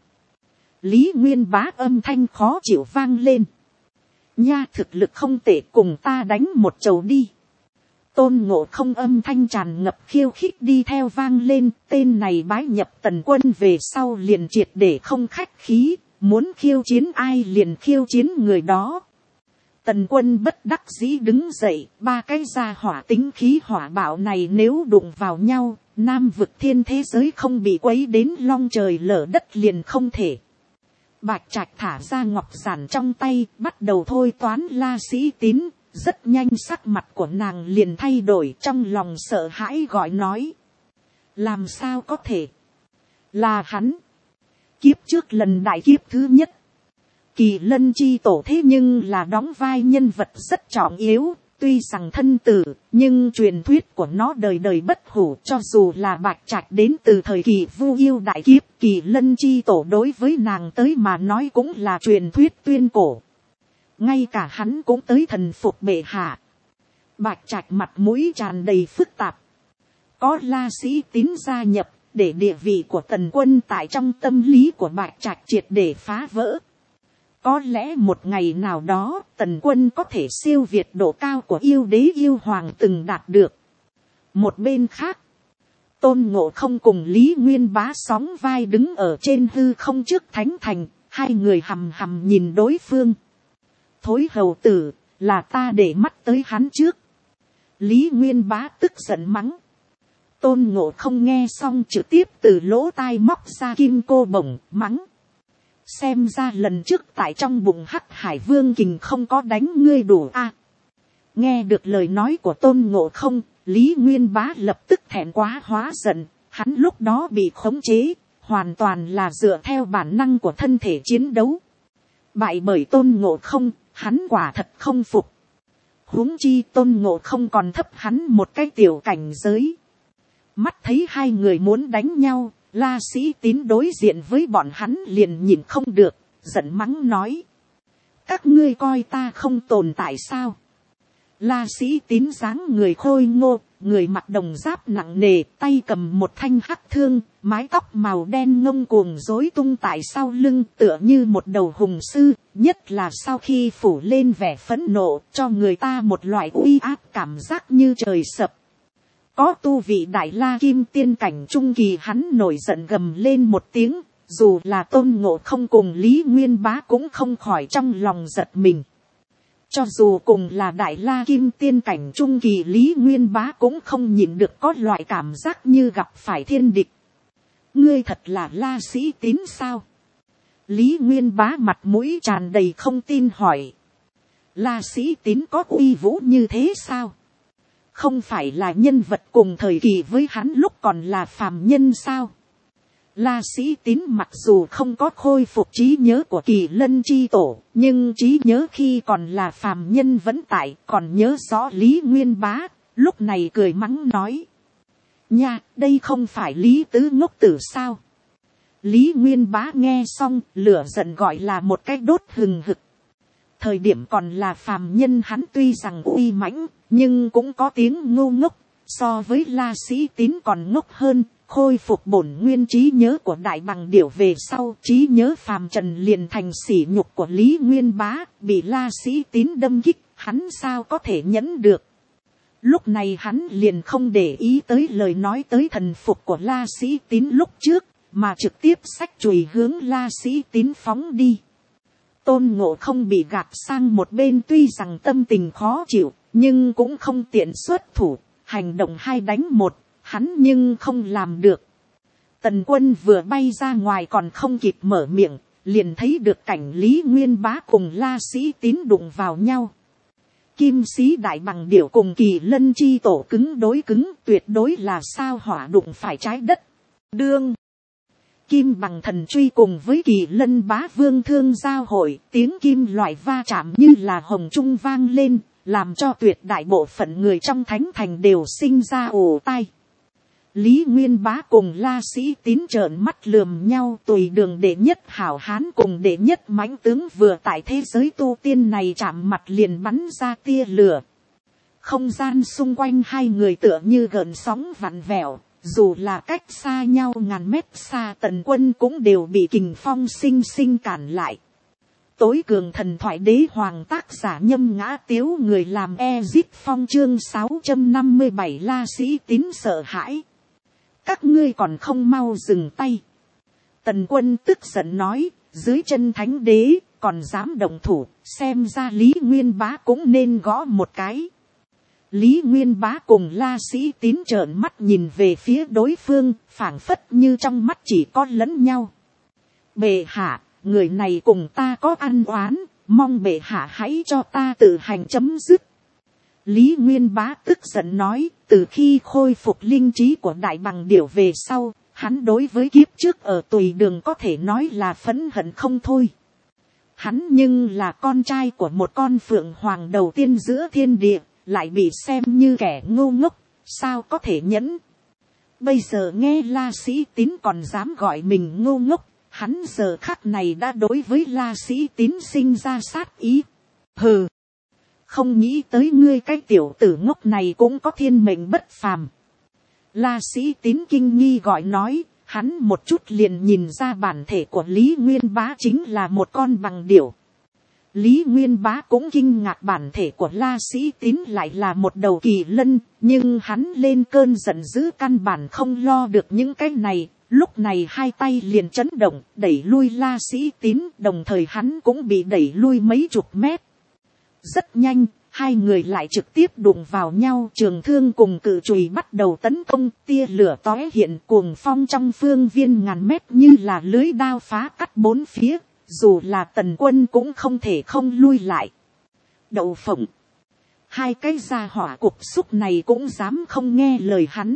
Lý Nguyên Bá âm thanh khó chịu vang lên. Nha, thực lực không tệ, cùng ta đánh một chầu đi. Tôn Ngộ Không âm thanh tràn ngập khiêu khích đi theo vang lên. Tên này bái nhập Tần Quân về sau liền triệt để không khách khí, muốn khiêu chiến ai liền khiêu chiến người đó. Tần Quân bất đắc dĩ đứng dậy, 3 cái gia hỏa tính khí hỏa bạo này nếu đụng vào nhau, Nam vực thiên thế giới không bị quấy đến long trời lở đất liền không thể. Bạch Trạch thả ra ngọc giản trong tay, bắt đầu thôi toán La Sĩ Tín. Rất nhanh sắc mặt của nàng liền thay đổi, trong lòng sợ hãi gọi nói. Làm sao có thể? Là hắn. Kiếp trước lần đại kiếp thứ nhất, Kỳ Lân chi tổ thế nhưng là đóng vai nhân vật rất trọng yếu. Tuy rằng thân tử, nhưng truyền thuyết của nó đời đời bất hủ. Cho dù là Bạch Trạch đến từ thời kỳ Vu Yêu đại kiếp, Kỳ Lân chi tổ đối với nàng tới mà nói cũng là truyền thuyết tuyên cổ. Ngay cả hắn cũng tới thần phục bệ hạ. Bạch Trạch mặt mũi tràn đầy phức tạp. Có La Sĩ Tín gia nhập, để địa vị của Tần Quân tại trong tâm lý của Bạch Trạch triệt để phá vỡ. Có lẽ một ngày nào đó, Tần Quân có thể siêu việt độ cao của yêu đế yêu hoàng từng đạt được. Một bên khác, Tôn Ngộ Không cùng Lý Nguyên Bá sóng vai đứng ở trên hư không trước Thánh Thành, hai người hằm hằm nhìn đối phương. Thối hầu tử, là ta để mắt tới hắn trước. Lý Nguyên Bá tức giận mắng. Tôn Ngộ Không nghe xong trực tiếp từ lỗ tai móc ra kim cô bổng, mắng. Xem ra lần trước tại trong bụng Hắc Hải Vương Kình không có đánh ngươi đủ a. Nghe được lời nói của Tôn Ngộ Không, Lý Nguyên Bá lập tức thẹn quá hóa giận. Hắn lúc đó bị khống chế, hoàn toàn là dựa theo bản năng của thân thể chiến đấu. Bại bởi Tôn Ngộ Không, hắn quả thật không phục. Huống chi Tôn Ngộ Không còn thấp hắn một cái tiểu cảnh giới. Mắt thấy hai người muốn đánh nhau, La Sĩ Tín đối diện với bọn hắn liền nhìn không được, giận mắng nói. Các ngươi coi ta không tồn tại sao? La Sĩ Tín dáng người khôi ngô, người mặc đồng giáp nặng nề, tay cầm một thanh hắc thương, mái tóc màu đen ngông cuồng rối tung tại sau lưng tựa như một đầu hùng sư, nhất là sau khi phủ lên vẻ phẫn nộ, cho người ta một loại uy áp cảm giác như trời sập. Có tu vị Đại La Kim Tiên cảnh trung kỳ, hắn nổi giận gầm lên một tiếng, dù là Tôn Ngộ Không cùng Lý Nguyên Bá cũng không khỏi trong lòng giật mình. Cho dù cùng là Đại La Kim Tiên cảnh trung kỳ, Lý Nguyên Bá cũng không nhịn được có loại cảm giác như gặp phải thiên địch. Ngươi thật là La Sĩ Tín sao? Lý Nguyên Bá mặt mũi tràn đầy không tin hỏi. La Sĩ Tín có uy vũ như thế sao? Không phải là nhân vật cùng thời kỳ với hắn lúc còn là phàm nhân sao? La Sĩ Tín mặc dù không có khôi phục trí nhớ của Kỳ Lân chi tổ, nhưng trí nhớ khi còn là phàm nhân vẫn tại, còn nhớ rõ Lý Nguyên Bá, lúc này cười mắng nói. Nha, đây không phải Lý Tứ ngốc tử sao? Lý Nguyên Bá nghe xong, lửa giận gọi là một cái đốt hừng hực. Thời điểm còn là phàm nhân hắn tuy rằng uy mãnh, nhưng cũng có tiếng ngu ngốc, so với La Sĩ Tín còn ngốc hơn. Khôi phục bổn nguyên trí nhớ của đại bằng điểu về sau, trí nhớ phàm trần liền thành sỉ nhục của Lý Nguyên Bá, bị La Sĩ Tín đâm kích, hắn sao có thể nhẫn được. Lúc này hắn liền không để ý tới lời nói tới thần phục của La Sĩ Tín lúc trước, mà trực tiếp xách chùy hướng La Sĩ Tín phóng đi. Tôn Ngộ không bị gạt sang một bên, tuy rằng tâm tình khó chịu, nhưng cũng không tiện xuất thủ, hành động 2 đánh 1. Hắn nhưng không làm được. Tần Quân vừa bay ra ngoài còn không kịp mở miệng, liền thấy được cảnh Lý Nguyên Bá cùng La Sĩ Tín đụng vào nhau. Kim sĩ đại bằng điểu cùng Kỳ Lân chi tổ cứng đối cứng, tuyệt đối là sao hỏa đụng phải trái đất. Đương Kim bằng thần truy cùng với Kỳ Lân Bá Vương thương giao hội, tiếng kim loại va chạm như là hồng trung vang lên, làm cho tuyệt đại bộ phận người trong thánh thành đều sinh ra ồ tai. Lý Nguyên Bá cùng La Sĩ Tín trợn mắt lườm nhau, tùy đường đệ nhất hảo hán cùng đệ nhất mãnh tướng vừa tại thế giới tu tiên này chạm mặt liền bắn ra tia lửa. Không gian xung quanh hai người tựa như gợn sóng vặn vẹo, dù là cách xa nhau ngàn mét xa, Tần Quân cũng đều bị kình phong sinh sinh cản lại. Tối cường thần thoại đế hoàng, tác giả Nhâm Ngã Tiếu, người làm Ezip Phong, chương 657. La Sĩ Tín sợ hãi. Các ngươi còn không mau dừng tay. Tần Quân tức giận nói, dưới chân thánh đế còn dám động thủ, xem ra Lý Nguyên Bá cũng nên gõ một cái. Lý Nguyên Bá cùng La Sĩ Tín trợn mắt nhìn về phía đối phương, phảng phất như trong mắt chỉ có lẫn nhau. Bệ hạ, người này cùng ta có ăn oán, mong bệ hạ hãy cho ta tự hành chấm dứt. Lý Nguyên Bá tức giận nói, từ khi khôi phục linh trí của đại bằng điểu về sau, hắn đối với kiếp trước ở tùy đường có thể nói là phẫn hận không thôi. Hắn nhưng là con trai của một con phượng hoàng đầu tiên giữa thiên địa, lại bị xem như kẻ ngu ngốc, sao có thể nhẫn. Bây giờ nghe La Sĩ Tín còn dám gọi mình ngu ngốc, hắn giờ khắc này đã đối với La Sĩ Tín sinh ra sát ý. Hừ, không nghĩ tới ngươi cái tiểu tử ngốc này cũng có thiên mệnh bất phàm. La Sĩ Tín kinh nghi gọi nói, hắn một chút liền nhìn ra bản thể của Lý Nguyên Bá chính là một con bằng điểu. Lý Nguyên Bá cũng kinh ngạc bản thể của La Sĩ Tín lại là một đầu kỳ lân, nhưng hắn lên cơn giận dữ căn bản không lo được những cái này. Lúc này hai tay liền chấn động, đẩy lui La Sĩ Tín, đồng thời hắn cũng bị đẩy lui mấy chục mét. Rất nhanh, hai người lại trực tiếp đụng vào nhau, trường thương cùng cự chùy bắt đầu tấn công, tia lửa tóe hiện, cuồng phong trong phương viên ngàn mét như là lưới đao phá cắt bốn phía, dù là Tần Quân cũng không thể không lui lại. Đậu phộng, hai cái gia hỏa cục xúc này cũng dám không nghe lời hắn.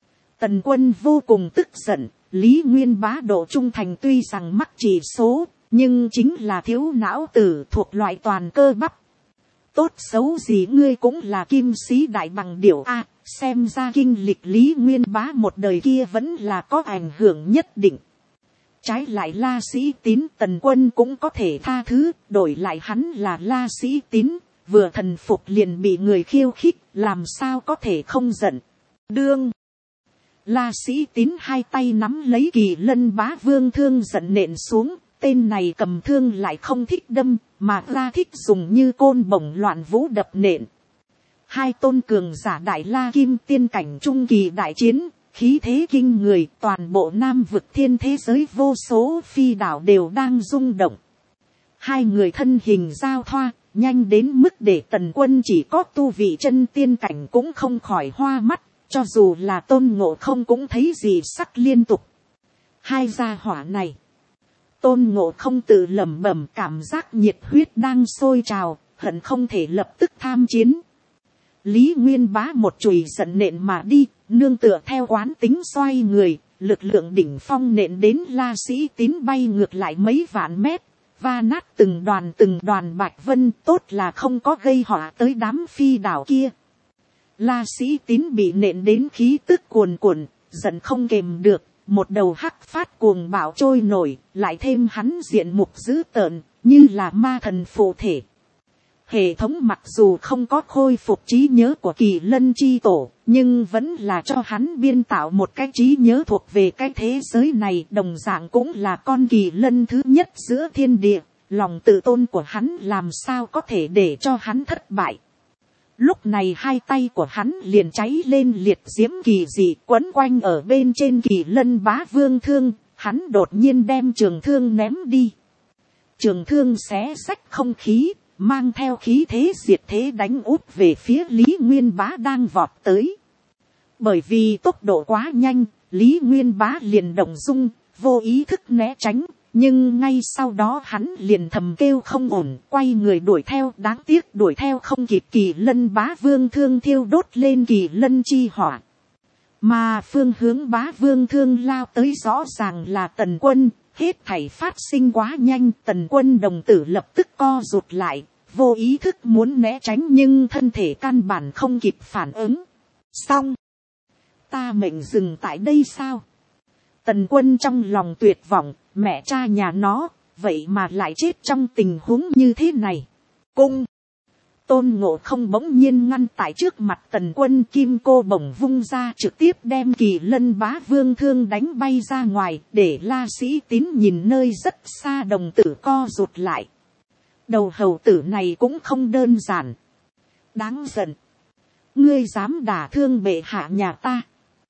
Tần Quân vô cùng tức giận, Lý Nguyên Bá độ trung thành tuy rằng mắc chỉ số, nhưng chính là thiếu não tử thuộc loại toàn cơ bắp. Tốt xấu gì ngươi cũng là kim sĩ đại bằng điểu a, xem ra kinh lịch Lý Nguyên Bá một đời kia vẫn là có ảnh hưởng nhất định. Trái lại La Sĩ Tín, Tần Quân cũng có thể tha thứ, đổi lại hắn là La Sĩ Tín, vừa thần phục liền bị người khiêu khích, làm sao có thể không giận. Đương La Sĩ Tín hai tay nắm lấy Kỳ Lân Bá Vương thương giận nện xuống, tên này cầm thương lại không thích đâm, mà ra thích dùng như côn bổng loạn vũ đập nện. Hai tôn cường giả đại la kim tiên cảnh trung kỳ đại chiến, khí thế kinh người, toàn bộ Nam vực thiên thế giới vô số phi đảo đều đang rung động. Hai người thân hình giao thoa, nhanh đến mức để Tần Quân chỉ có tu vị chân tiên cảnh cũng không khỏi hoa mắt, cho dù là Tôn Ngộ không cũng thấy gì sắc liên tục. Hai gia hỏa này, Tôn Ngộ Không tự lẩm bẩm, cảm giác nhiệt huyết đang sôi trào, hận không thể lập tức tham chiến. Lý Nguyên Bá một chùy giận nện mà đi, nương tựa theo quán tính xoay người, lực lượng đỉnh phong nện đến La Sĩ Tín bay ngược lại mấy vạn mét, va nát từng đoàn bạch vân, tốt là không có gây họa tới đám phi đảo kia. La Sĩ Tín bị nện đến khí tức cuồn cuộn, giận không kềm được, một đầu hắc phát cuồng bạo trôi nổi, lại thêm hắn diện mục dữ tợn, như là ma thần phụ thể. Hệ thống mặc dù không có khôi phục trí nhớ của Kỳ Lân chi tổ, nhưng vẫn là cho hắn biên tạo một cái trí nhớ thuộc về cái thế giới này, đồng dạng cũng là con Kỳ Lân thứ nhất giữa thiên địa, lòng tự tôn của hắn làm sao có thể để cho hắn thất bại. Lúc này hai tay của hắn liền cháy lên liệt diễm kỳ dị quấn quanh ở bên trên Kỳ Lân Bá Vương thương, hắn đột nhiên đem trường thương ném đi. Trường thương xé xách không khí, mang theo khí thế diệt thế đánh úp về phía Lý Nguyên Bá đang vọt tới. Bởi vì tốc độ quá nhanh, Lý Nguyên Bá liền động dung, vô ý thức né tránh, nhưng ngay sau đó hắn liền thầm kêu không ổn, quay người đuổi theo, đáng tiếc đuổi theo không kịp, Kỳ Lân Bá Vương thương thiêu đốt lên Kỳ Lân chi hỏa. Mà phương hướng Bá Vương thương lao tới rõ ràng là Tần Quân. Hết thảy phát sinh quá nhanh, Tần Quân đồng tử lập tức co rụt lại, vô ý thức muốn né tránh nhưng thân thể căn bản không kịp phản ứng. Xong, ta mệnh dừng tại đây sao? Tần Quân trong lòng tuyệt vọng, mẹ cha nhà nó, vậy mà lại chết trong tình huống như thế này. Cung, Tôn Ngộ Không bỗng nhiên ngăn tại trước mặt Tần Quân, kim cô bổng vung ra trực tiếp đem Kỳ Lân Bá Vương thương đánh bay ra ngoài, để La Sĩ Tín nhìn nơi rất xa đồng tử co rụt lại. Đầu hầu tử này cũng không đơn giản. Đáng giận. Ngươi dám đả thương bệ hạ nhà ta.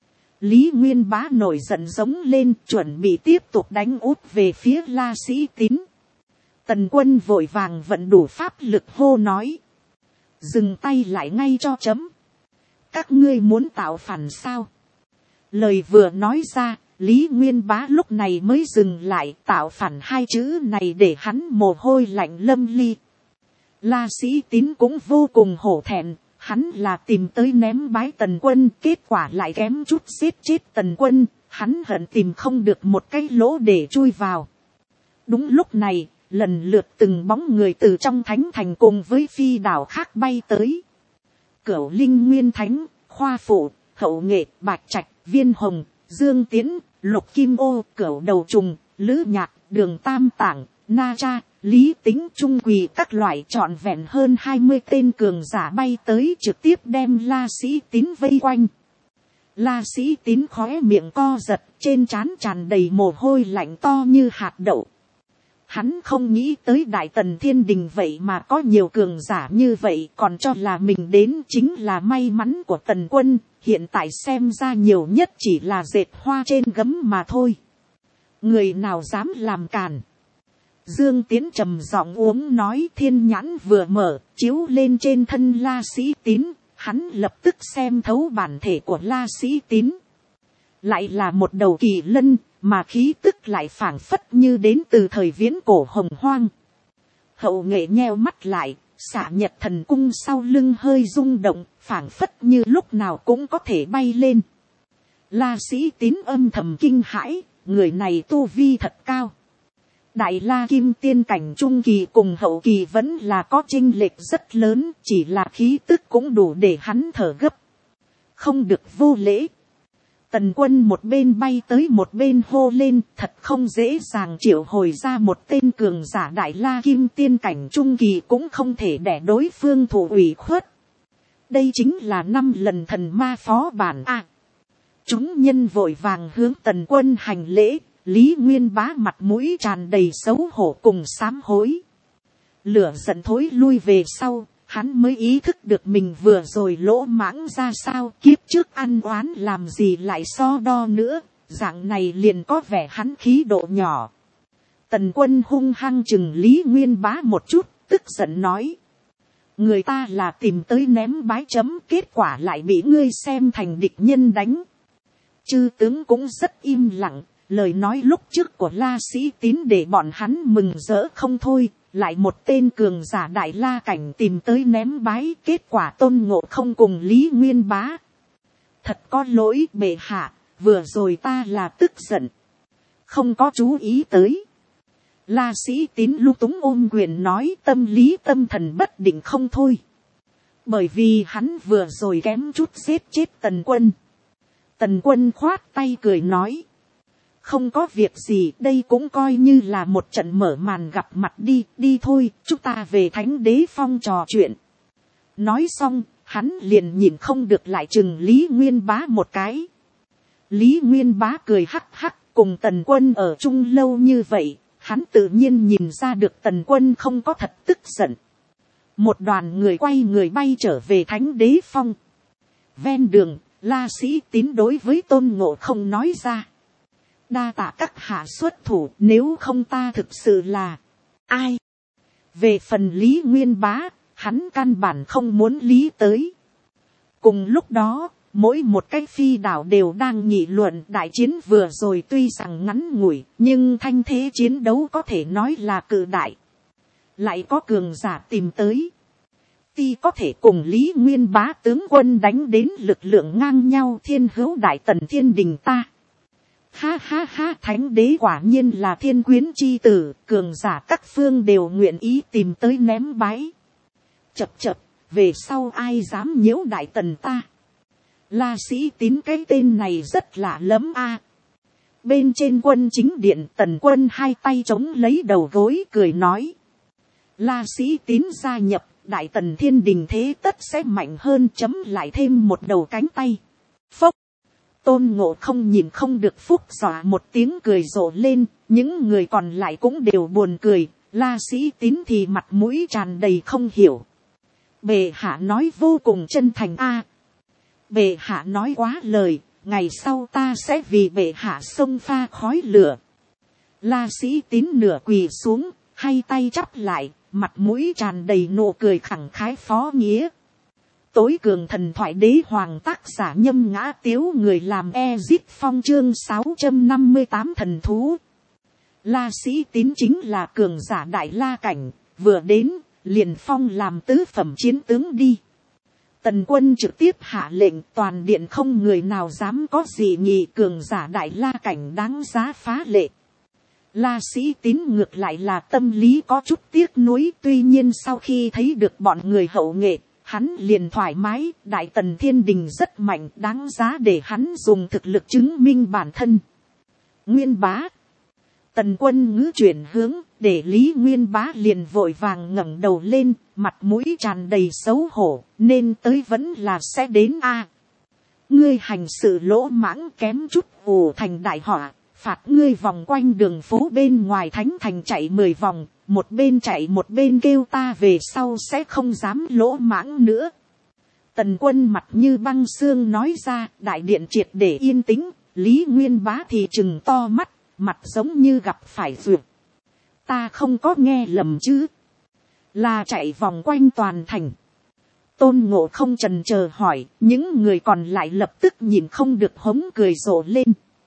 Lý Nguyên Bá nổi giận giống lên, chuẩn bị tiếp tục đánh úp về phía La Sĩ Tín. Tần Quân vội vàng vận đủ pháp lực hô nói. Dừng tay lại ngay cho chấm. Các ngươi muốn tạo phản sao? Lời vừa nói ra, Lý Nguyên Bá lúc này mới dừng lại, tạo phản hai chữ này để hắn mồ hôi lạnh lâm ly. La Sĩ Tín cũng vô cùng hổ thẹn, hắn là tìm tới ném bái Tần Quân, kết quả lại kém chút giết chết Tần Quân, hắn hận tìm không được một cái lỗ để chui vào. Đúng lúc này, lần lượt từng bóng người từ trong thánh thành cùng với phi đảo khác bay tới. Cửu Linh Nguyên Thánh, Khoa Phụ, Hậu Nghệ, Bạch Trạch, Viên Hồng, Dương Tiến, Lục Kim Ô, Cửu Đầu Trùng, Lữ Nhạc, Đường Tam Tạng, Na Cha, Lý Tính, Trung Quỳ, các loại trọn vẹn hơn 20 tên cường giả bay tới trực tiếp đem La Sĩ Tín vây quanh. La Sĩ Tín khóe miệng co giật, trên trán tràn đầy mồ hôi lạnh to như hạt đậu. Hắn không nghĩ tới Đại Tần Thiên Đình vậy mà có nhiều cường giả như vậy, còn cho là mình đến chính là may mắn của Tần Quân, hiện tại xem ra nhiều nhất chỉ là dệt hoa trên gấm mà thôi. Người nào dám làm càn? Dương Tiến trầm giọng uống nói, thiên nhãn vừa mở, chiếu lên trên thân La Sĩ Tín, hắn lập tức xem thấu bản thể của La Sĩ Tín. Lại là một đầu kỳ lân, mà khí tức lại phảng phất như đến từ thời viễn cổ hồng hoang. Hậu Nghệ nheo mắt lại, xạ nhật thần cung sau lưng hơi rung động, phảng phất như lúc nào cũng có thể bay lên. La Sĩ Tín âm thầm kinh hãi, người này tu vi thật cao. Đại La Kim Tiên cảnh trung kỳ cùng hậu kỳ vẫn là có chênh lệch rất lớn, chỉ là khí tức cũng đủ để hắn thở gấp. Không được vô lễ. Tần Quân một bên bay tới một bên hô lên, thật không dễ dàng triệu hồi ra một tên cường giả Đại La Kim Tiên cảnh trung kỳ cũng không thể để đối phương thụ ủy khuất. Đây chính là 5 lần thần ma phó bản a. Chúng nhân vội vàng hướng Tần Quân hành lễ, Lý Nguyên Bá mặt mũi tràn đầy xấu hổ cùng sám hối. Lửa giận thối lui về sau, hắn mới ý thức được mình vừa rồi lỗ mãng ra sao, kiếp trước ăn oán làm gì lại so đo nữa, dạng này liền có vẻ hắn khí độ nhỏ. Tần Quân hung hăng chừng Lý Nguyên Bá một chút, tức giận nói. Người ta là tìm tới ném bái chấm, kết quả lại bị ngươi xem thành địch nhân đánh. Chư tướng cũng rất im lặng, Lời nói lúc trước của La Sĩ Tín để bọn hắn mừng rỡ không thôi, lại một tên cường giả đại la cảnh tìm tới ném bái, kết quả Tôn Ngộ Không cùng Lý Nguyên Bá. Thật có lỗi bệ hạ, vừa rồi ta là tức giận, không có chú ý tới. La Sĩ Tín lung túng ôm quyền nói, tâm lý tâm thần bất định không thôi. Bởi vì hắn vừa rồi kém chút giết chết Tần Quân. Tần Quân khoát tay cười nói, không có việc gì, đây cũng coi như là một trận mở màn gặp mặt đi, đi thôi, chúng ta về Thánh Đế Phong trò chuyện. Nói xong, hắn liền nhìn không được lại chừng Lý Nguyên Bá một cái. Lý Nguyên Bá cười hắc hắc, cùng Tần Quân ở chung lâu như vậy, hắn tự nhiên nhìn ra được Tần Quân không có thật tức giận. Một đoàn người quay người bay trở về Thánh Đế Phong. Ven đường, La Sĩ Tín đối với Tôn Ngộ Không nói ra, đa tạ các hạ xuất thủ, nếu không ta thực sự là ai. Về phần Lý Nguyên Bá, hắn căn bản không muốn lý tới. Cùng lúc đó, mỗi một cái phi đảo đều đang nghị luận đại chiến vừa rồi, tuy rằng ngắn ngủi, nhưng thanh thế chiến đấu có thể nói là cự đại. Lại có cường giả tìm tới, ti có thể cùng Lý Nguyên Bá tướng quân đánh đến lực lượng ngang nhau thiên hữu đại tần thiên đình ta. Ha ha ha, Thánh Đế quả nhiên là thiên quyến chi tử, cường giả các phương đều nguyện ý tìm tới ném bái. Chập chập, về sau ai dám nhiễu đại tần ta. La Sĩ Tín cái tên này rất lạ lẫm a. Bên trên quân chính điện, Tần Quân hai tay chống lấy đầu gối cười nói, La Sĩ Tín gia nhập, đại tần thiên đình thế tất sẽ mạnh hơn, chấm lại thêm một đầu cánh tay. Phốc. Tôn Ngộ Không nhìn không được phúc dọa một tiếng cười rộ lên, những người còn lại cũng đều buồn cười, La Sĩ Tín thì mặt mũi tràn đầy không hiểu. Bệ hạ nói vô cùng chân thành a. Bệ hạ nói quá lời, ngày sau ta sẽ vì bệ hạ xông pha khói lửa. La Sĩ Tín nửa quỳ xuống, hai tay chắp lại, mặt mũi tràn đầy nụ cười khẳng khái phó nghĩa. Tối cường thần thoại đế hoàng, tác giả Nhâm Ngã Tiếu, người làm Ezip Phong, chương 658 thần thú. La Sĩ Tín chính là cường giả đại la cảnh, vừa đến, liền phong làm tứ phẩm chiến tướng đi. Tần Quân trực tiếp hạ lệnh, toàn điện không người nào dám có gì nhị, cường giả đại la cảnh đáng giá phá lệ. La Sĩ Tín ngược lại là tâm lý có chút tiếc nuối, tuy nhiên sau khi thấy được bọn người hậu nghệ, hắn liền thoải mái, đại tần thiên đình rất mạnh, đáng giá để hắn dùng thực lực chứng minh bản thân. Nguyên Bá. Tần Quân ngữ chuyển hướng, để Lý Nguyên Bá liền vội vàng ngẩng đầu lên, mặt mũi tràn đầy xấu hổ, nên tới vẫn là sẽ đến a. Ngươi hành sự lỗ mãng, kém chút ù thành đại họa, phạt ngươi vòng quanh đường phố bên ngoài thánh thành chạy 10 vòng, một bên chạy một bên kêu ta về sau sẽ không dám lỗ mãng nữa. Tần Quân mặt như băng xương nói ra, đại điện triệt để yên tĩnh, Lý Nguyên Bá thì trừng to mắt, mặt giống như gặp phải duyệt. Ta không có nghe lầm chứ? Là chạy vòng quanh toàn thành. Tôn Ngộ Không chần chờ hỏi, những người còn lại lập tức nhìn không được hống cười rộ lên.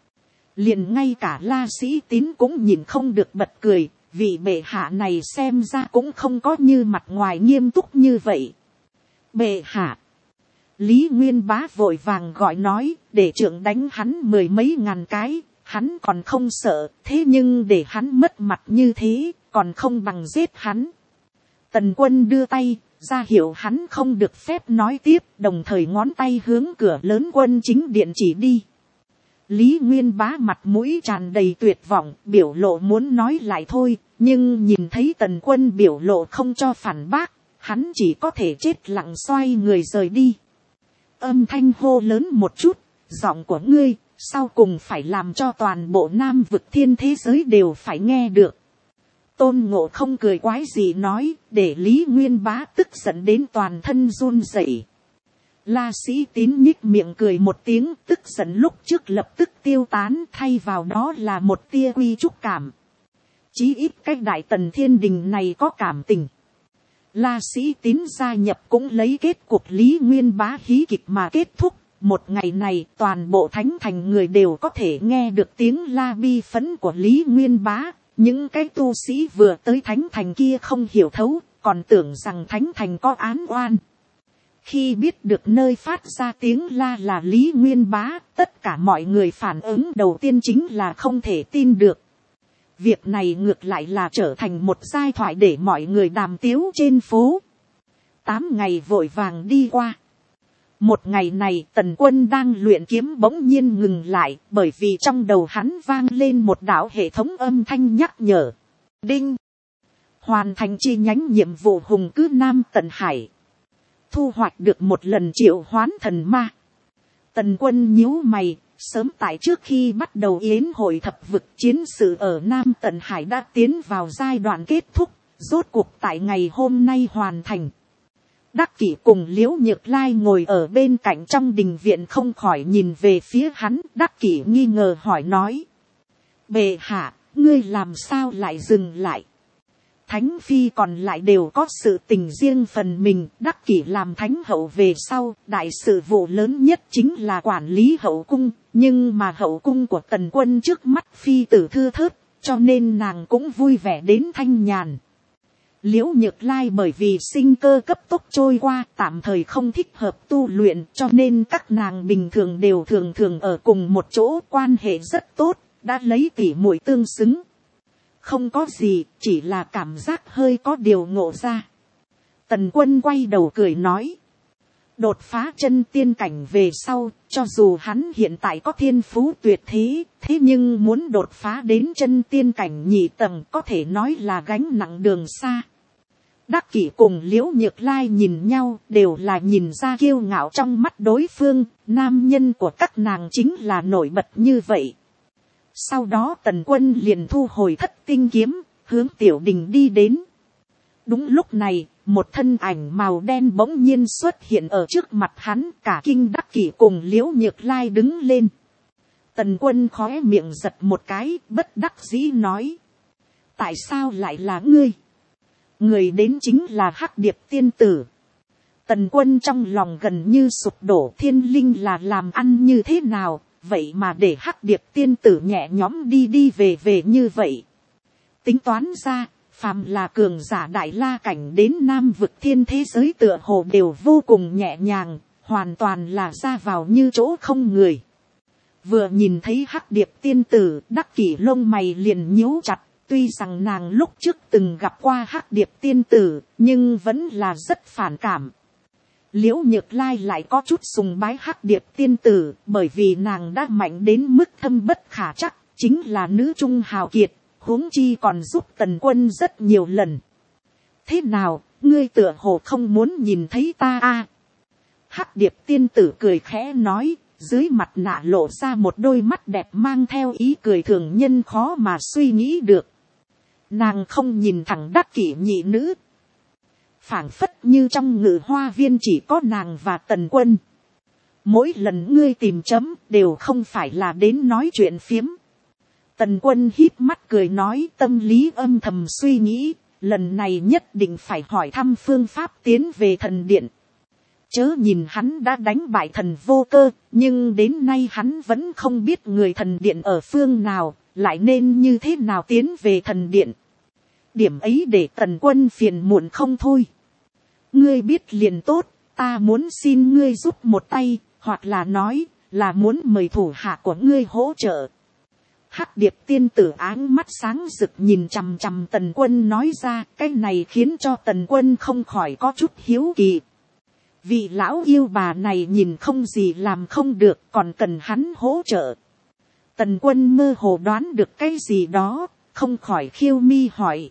Liền ngay cả La Sĩ Tín cũng nhìn không được bật cười, vị bệ hạ này xem ra cũng không có như mặt ngoài nghiêm túc như vậy. Bệ hạ. Lý Nguyên Bá vội vàng gọi nói, để trưởng đánh hắn 10 mấy ngàn cái, hắn còn không sợ, thế nhưng để hắn mất mặt như thế, còn không bằng giết hắn. Tần Quân đưa tay, ra hiệu hắn không được phép nói tiếp, đồng thời ngón tay hướng cửa lớn quân chính điện chỉ đi. Lý Nguyên Bá mặt mũi tràn đầy tuyệt vọng, biểu lộ muốn nói lại thôi, nhưng nhìn thấy Tần Quân biểu lộ không cho phản bác, hắn chỉ có thể chết lặng xoay người rời đi. Âm thanh hô lớn một chút, giọng của ngươi, sau cùng phải làm cho toàn bộ Nam vực thiên thế giới đều phải nghe được. Tôn Ngộ Không cười quái gì nói, để Lý Nguyên Bá tức giận đến toàn thân run rẩy. La Sĩ Tín nhích miệng cười một tiếng, tức giận lúc trước lập tức tiêu tán, thay vào đó là một tia quy trúc cảm. Chí ít cách đại tần thiên đình này có cảm tình. La Sĩ Tín gia nhập cũng lấy kết cuộc Lý Nguyên Bá hí kịch mà kết thúc, Một ngày này toàn bộ thánh thành người đều có thể nghe được tiếng la bi phẫn của Lý Nguyên Bá. Những cái tu sĩ vừa tới thánh thành kia không hiểu thấu, còn tưởng rằng thánh thành có án oan. Khi biết được nơi phát ra tiếng la là Lý Nguyên Bá, tất cả mọi người phản ứng đầu tiên chính là không thể tin được. Việc này ngược lại là trở thành một giai thoại để mọi người đàm tiếu trên phố. 8 ngày vội vàng đi qua. Một ngày này Tần Quân đang luyện kiếm bỗng nhiên ngừng lại, bởi vì trong đầu hắn vang lên một đạo hệ thống âm thanh nhắc nhở. Đinh! Hoàn thành chi nhánh nhiệm vụ hùng cứ Nam Tần Hải. Thu hoạch được một lần triệu hoán thần ma. Tần Quân nhíu mày, sớm tại trước khi bắt đầu yến hội thập vực, chiến sự ở Nam Tần Hải đã tiến vào giai đoạn kết thúc, rốt cuộc tại ngày hôm nay hoàn thành. Đắc Kỷ cùng Liễu Nhược Lai ngồi ở bên cạnh trong đình viện không khỏi nhìn về phía hắn. Đắc Kỷ nghi ngờ hỏi nói. Bệ hạ, ngươi làm sao lại dừng lại? Thánh phi còn lại đều có sự tình riêng phần mình. Đắc Kỷ làm thánh hậu về sau, đại sự vụ lớn nhất chính là quản lý hậu cung. Nhưng mà hậu cung của Tần Quân trước mắt phi tử thưa thớt, cho nên nàng cũng vui vẻ đến thanh nhàn. Liễu Nhược Lai bởi vì sinh cơ cấp tốc trôi qua, tạm thời không thích hợp tu luyện, cho nên các nàng bình thường đều thường ở cùng một chỗ, quan hệ rất tốt, đã lấy tỉ muội tương xứng. Không có gì, chỉ là cảm giác hơi có điều ngộ ra. Tần Quân quay đầu cười nói. Đột phá chân tiên cảnh về sau, cho dù hắn hiện tại có thiên phú tuyệt thế, thế nhưng muốn đột phá đến chân tiên cảnh nhị tầng có thể nói là gánh nặng đường xa. Đắc Kỷ cùng Liễu Nhược Lai nhìn nhau, đều là nhìn ra kiêu ngạo trong mắt đối phương, nam nhân của các nàng chính là nổi bật như vậy. Sau đó Tần Quân liền thu hồi Thất Tinh kiếm, hướng tiểu đình đi đến. Đúng lúc này, một thân ảnh màu đen bỗng nhiên xuất hiện ở trước mặt hắn, cả kinh Đắc Kỷ cùng Liễu Nhược Lai đứng lên. Tần Quân khóe miệng giật một cái, bất đắc dĩ nói. Tại sao lại là ngươi? Người đến chính là Hắc Điệp tiên tử. Tần Quân trong lòng gần như sụp đổ, thiên linh là làm ăn như thế nào, vậy mà để Hắc Điệp tiên tử nhẹ nhõm đi về như vậy. Tính toán ra, phàm là cường giả đại la cảnh đến Nam vực thiên thế giới tựa hồ đều vô cùng nhẹ nhàng, hoàn toàn là ra vào như chỗ không người. Vừa nhìn thấy Hắc Điệp tiên tử, Đắc Kỷ lông mày liền nhíu chặt. Tuy rằng nàng lúc trước từng gặp qua Hắc Điệp tiên tử, nhưng vẫn là rất phản cảm. Liễu Nhược Lai lại có chút sùng bái Hắc Điệp tiên tử, bởi vì nàng đã mạnh đến mức thâm bất khả trắc, chính là nữ trung hào kiệt, huống chi còn giúp Tần Quân rất nhiều lần. Thế nào, ngươi tựa hồ không muốn nhìn thấy ta à? Hắc Điệp tiên tử cười khẽ nói, dưới mặt nạ lộ ra một đôi mắt đẹp mang theo ý cười thường nhân khó mà suy nghĩ được. Nàng không nhìn thẳng Đắc Kỷ nhị nữ. Phảng phất như trong Ngự Hoa viên chỉ có nàng và Tần Quân. Mỗi lần ngươi tìm chấm đều không phải là đến nói chuyện phiếm. Tần Quân híp mắt cười nói, tâm lý âm thầm suy nghĩ, lần này nhất định phải hỏi thăm phương pháp tiến về thần điện. Chớ nhìn hắn đã đánh bại thần Vô Cơ, nhưng đến nay hắn vẫn không biết người thần điện ở phương nào, lại nên như thế nào tiến về thần điện. Điểm ấy để Tần Quân phiền muộn không thôi. Ngươi biết liền tốt, ta muốn xin ngươi giúp một tay, hoặc là nói, là muốn mời thủ hạ của ngươi hỗ trợ. Hắc Điệp tiên tử áng mắt sáng rực nhìn chằm chằm Tần Quân nói ra, cái này khiến cho Tần Quân không khỏi có chút hiếu kỳ. Vị lão yêu bà này nhìn không gì làm không được, còn cần hắn hỗ trợ. Tần Quân mơ hồ đoán được cái gì đó, không khỏi khiêu mi hỏi.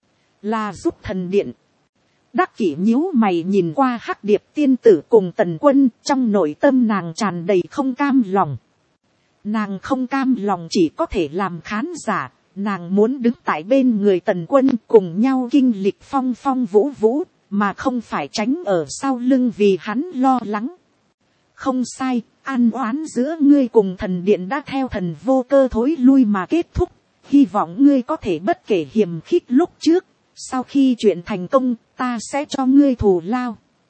Là giúp thần điện. Đắc Kỷ nhíu mày nhìn qua Hắc Điệp tiên tử cùng Tần Quân, trong nội tâm nàng tràn đầy không cam lòng. Nàng không cam lòng chỉ có thể làm khán giả, nàng muốn đứng tại bên người Tần Quân cùng nhau kinh lịch phong phong vũ vũ, mà không phải tránh ở sau lưng vì hắn lo lắng. Không sai, an oán giữa ngươi cùng thần điện đã theo thần Vô Cơ thối lui mà kết thúc, hy vọng ngươi có thể bất kể hiềm khích lúc trước, sau khi chuyện thành công, ta sẽ cho ngươi thù lao.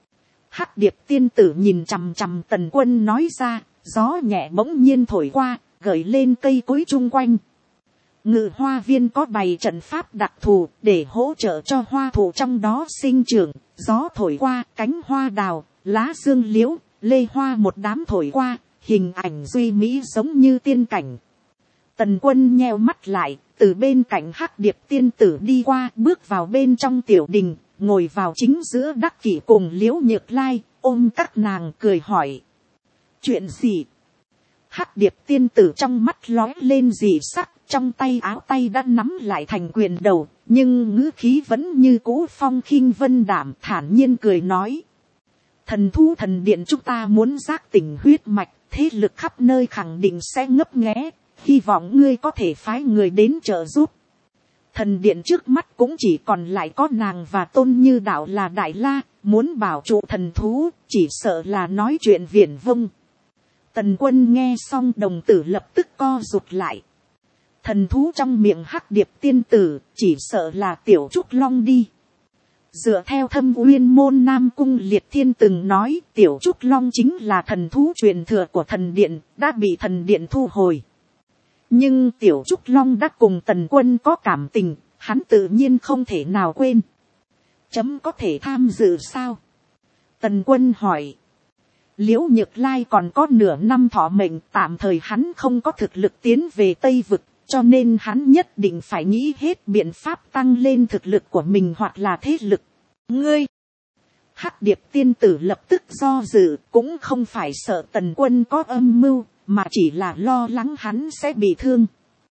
Hắc điệp tiên tử nhìn chằm chằm Tần Quân nói ra, gió nhẹ bỗng nhiên thổi qua, gợi lên cây cối chung quanh. Ngự hoa viên có bày trận pháp đặc thù để hỗ trợ cho hoa thụ trong đó sinh trưởng. Gió thổi qua, cánh hoa đào, lá dương liễu, lê hoa một đám thổi qua, hình ảnh duy mỹ giống như tiên cảnh. Tần Quân nheo mắt lại, từ bên cạnh Hắc điệp tiên tử đi qua, bước vào bên trong tiểu đình, ngồi vào chính giữa Đắc Kỷ cùng Liễu Nhược Lai, ôm các nàng cười hỏi. Chuyện gì? Hắc điệp tiên tử trong mắt lóe lên dị sắc, trong tay áo tay đã nắm lại thành quyền đầu, nhưng ngữ khí vẫn như cũ phong khinh vân đảm, thản nhiên cười nói. Thần thú thần điện chúng ta muốn giác tỉnh huyết mạch, thế lực khắp nơi khẳng định sẽ ngấp nghé, hy vọng ngươi có thể phái người đến trợ giúp. Thần điện trước mắt cũng chỉ còn lại có nàng và Tôn Như Đạo là Đại La, muốn bảo trụ thần thú, chỉ sợ là nói chuyện viển vông. Tần Quân nghe xong đồng tử lập tức co rụt lại. Thần thú trong miệng Hắc điệp tiên tử, chỉ sợ là Tiểu Trúc Long đi. Dựa theo Thâm Uyên môn Nam Cung Liệt Thiên từng nói, Tiểu Trúc Long chính là thần thú truyền thừa của thần điện, đã bị thần điện thu hồi. Nhưng Tiểu Trúc Long đã cùng Tần Quân có cảm tình, hắn tự nhiên không thể nào quên. Chấm có thể tham dự sao? Tần Quân hỏi. Liễu Nhược Lai còn có nửa năm thọ mệnh, tạm thời hắn không có thực lực tiến về Tây Vực, cho nên hắn nhất định phải nghĩ hết biện pháp tăng lên thực lực của mình hoặc là thế lực. Ngươi! Hắc điệp tiên tử lập tức do dự, cũng không phải sợ Tần Quân có âm mưu, mà chỉ là lo lắng hắn sẽ bị thương.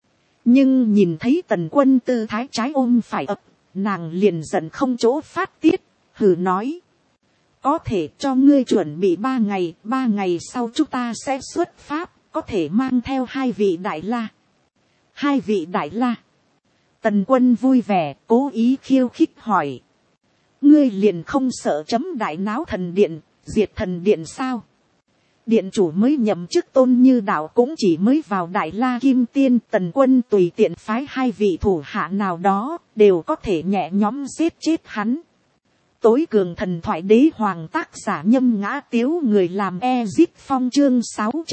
Nhưng nhìn thấy Tần Quân tư thái trái ôm phải ập, nàng liền giận không chỗ phát tiết, hừ nói. Có thể cho ngươi chuẩn bị 3 ngày, 3 ngày sau chúng ta sẽ xuất phát, có thể mang theo 2 vị Đại La. 2 vị Đại La. Tần Quân vui vẻ, cố ý khiêu khích hỏi. Ngươi liền không sợ chấm đại náo thần điện, diệt thần điện sao? Điện chủ mới nhậm chức Tôn Như Đạo cũng chỉ mới vào Đại La Kim Tiên, Tần Quân tùy tiện phái 2 vị thủ hạ nào đó, đều có thể nhẹ nhõm giết chết hắn. Tối cường thần thoại đế hoàng tác giả Nhâm Ngã Tiếu, người làm Ezip Phong chương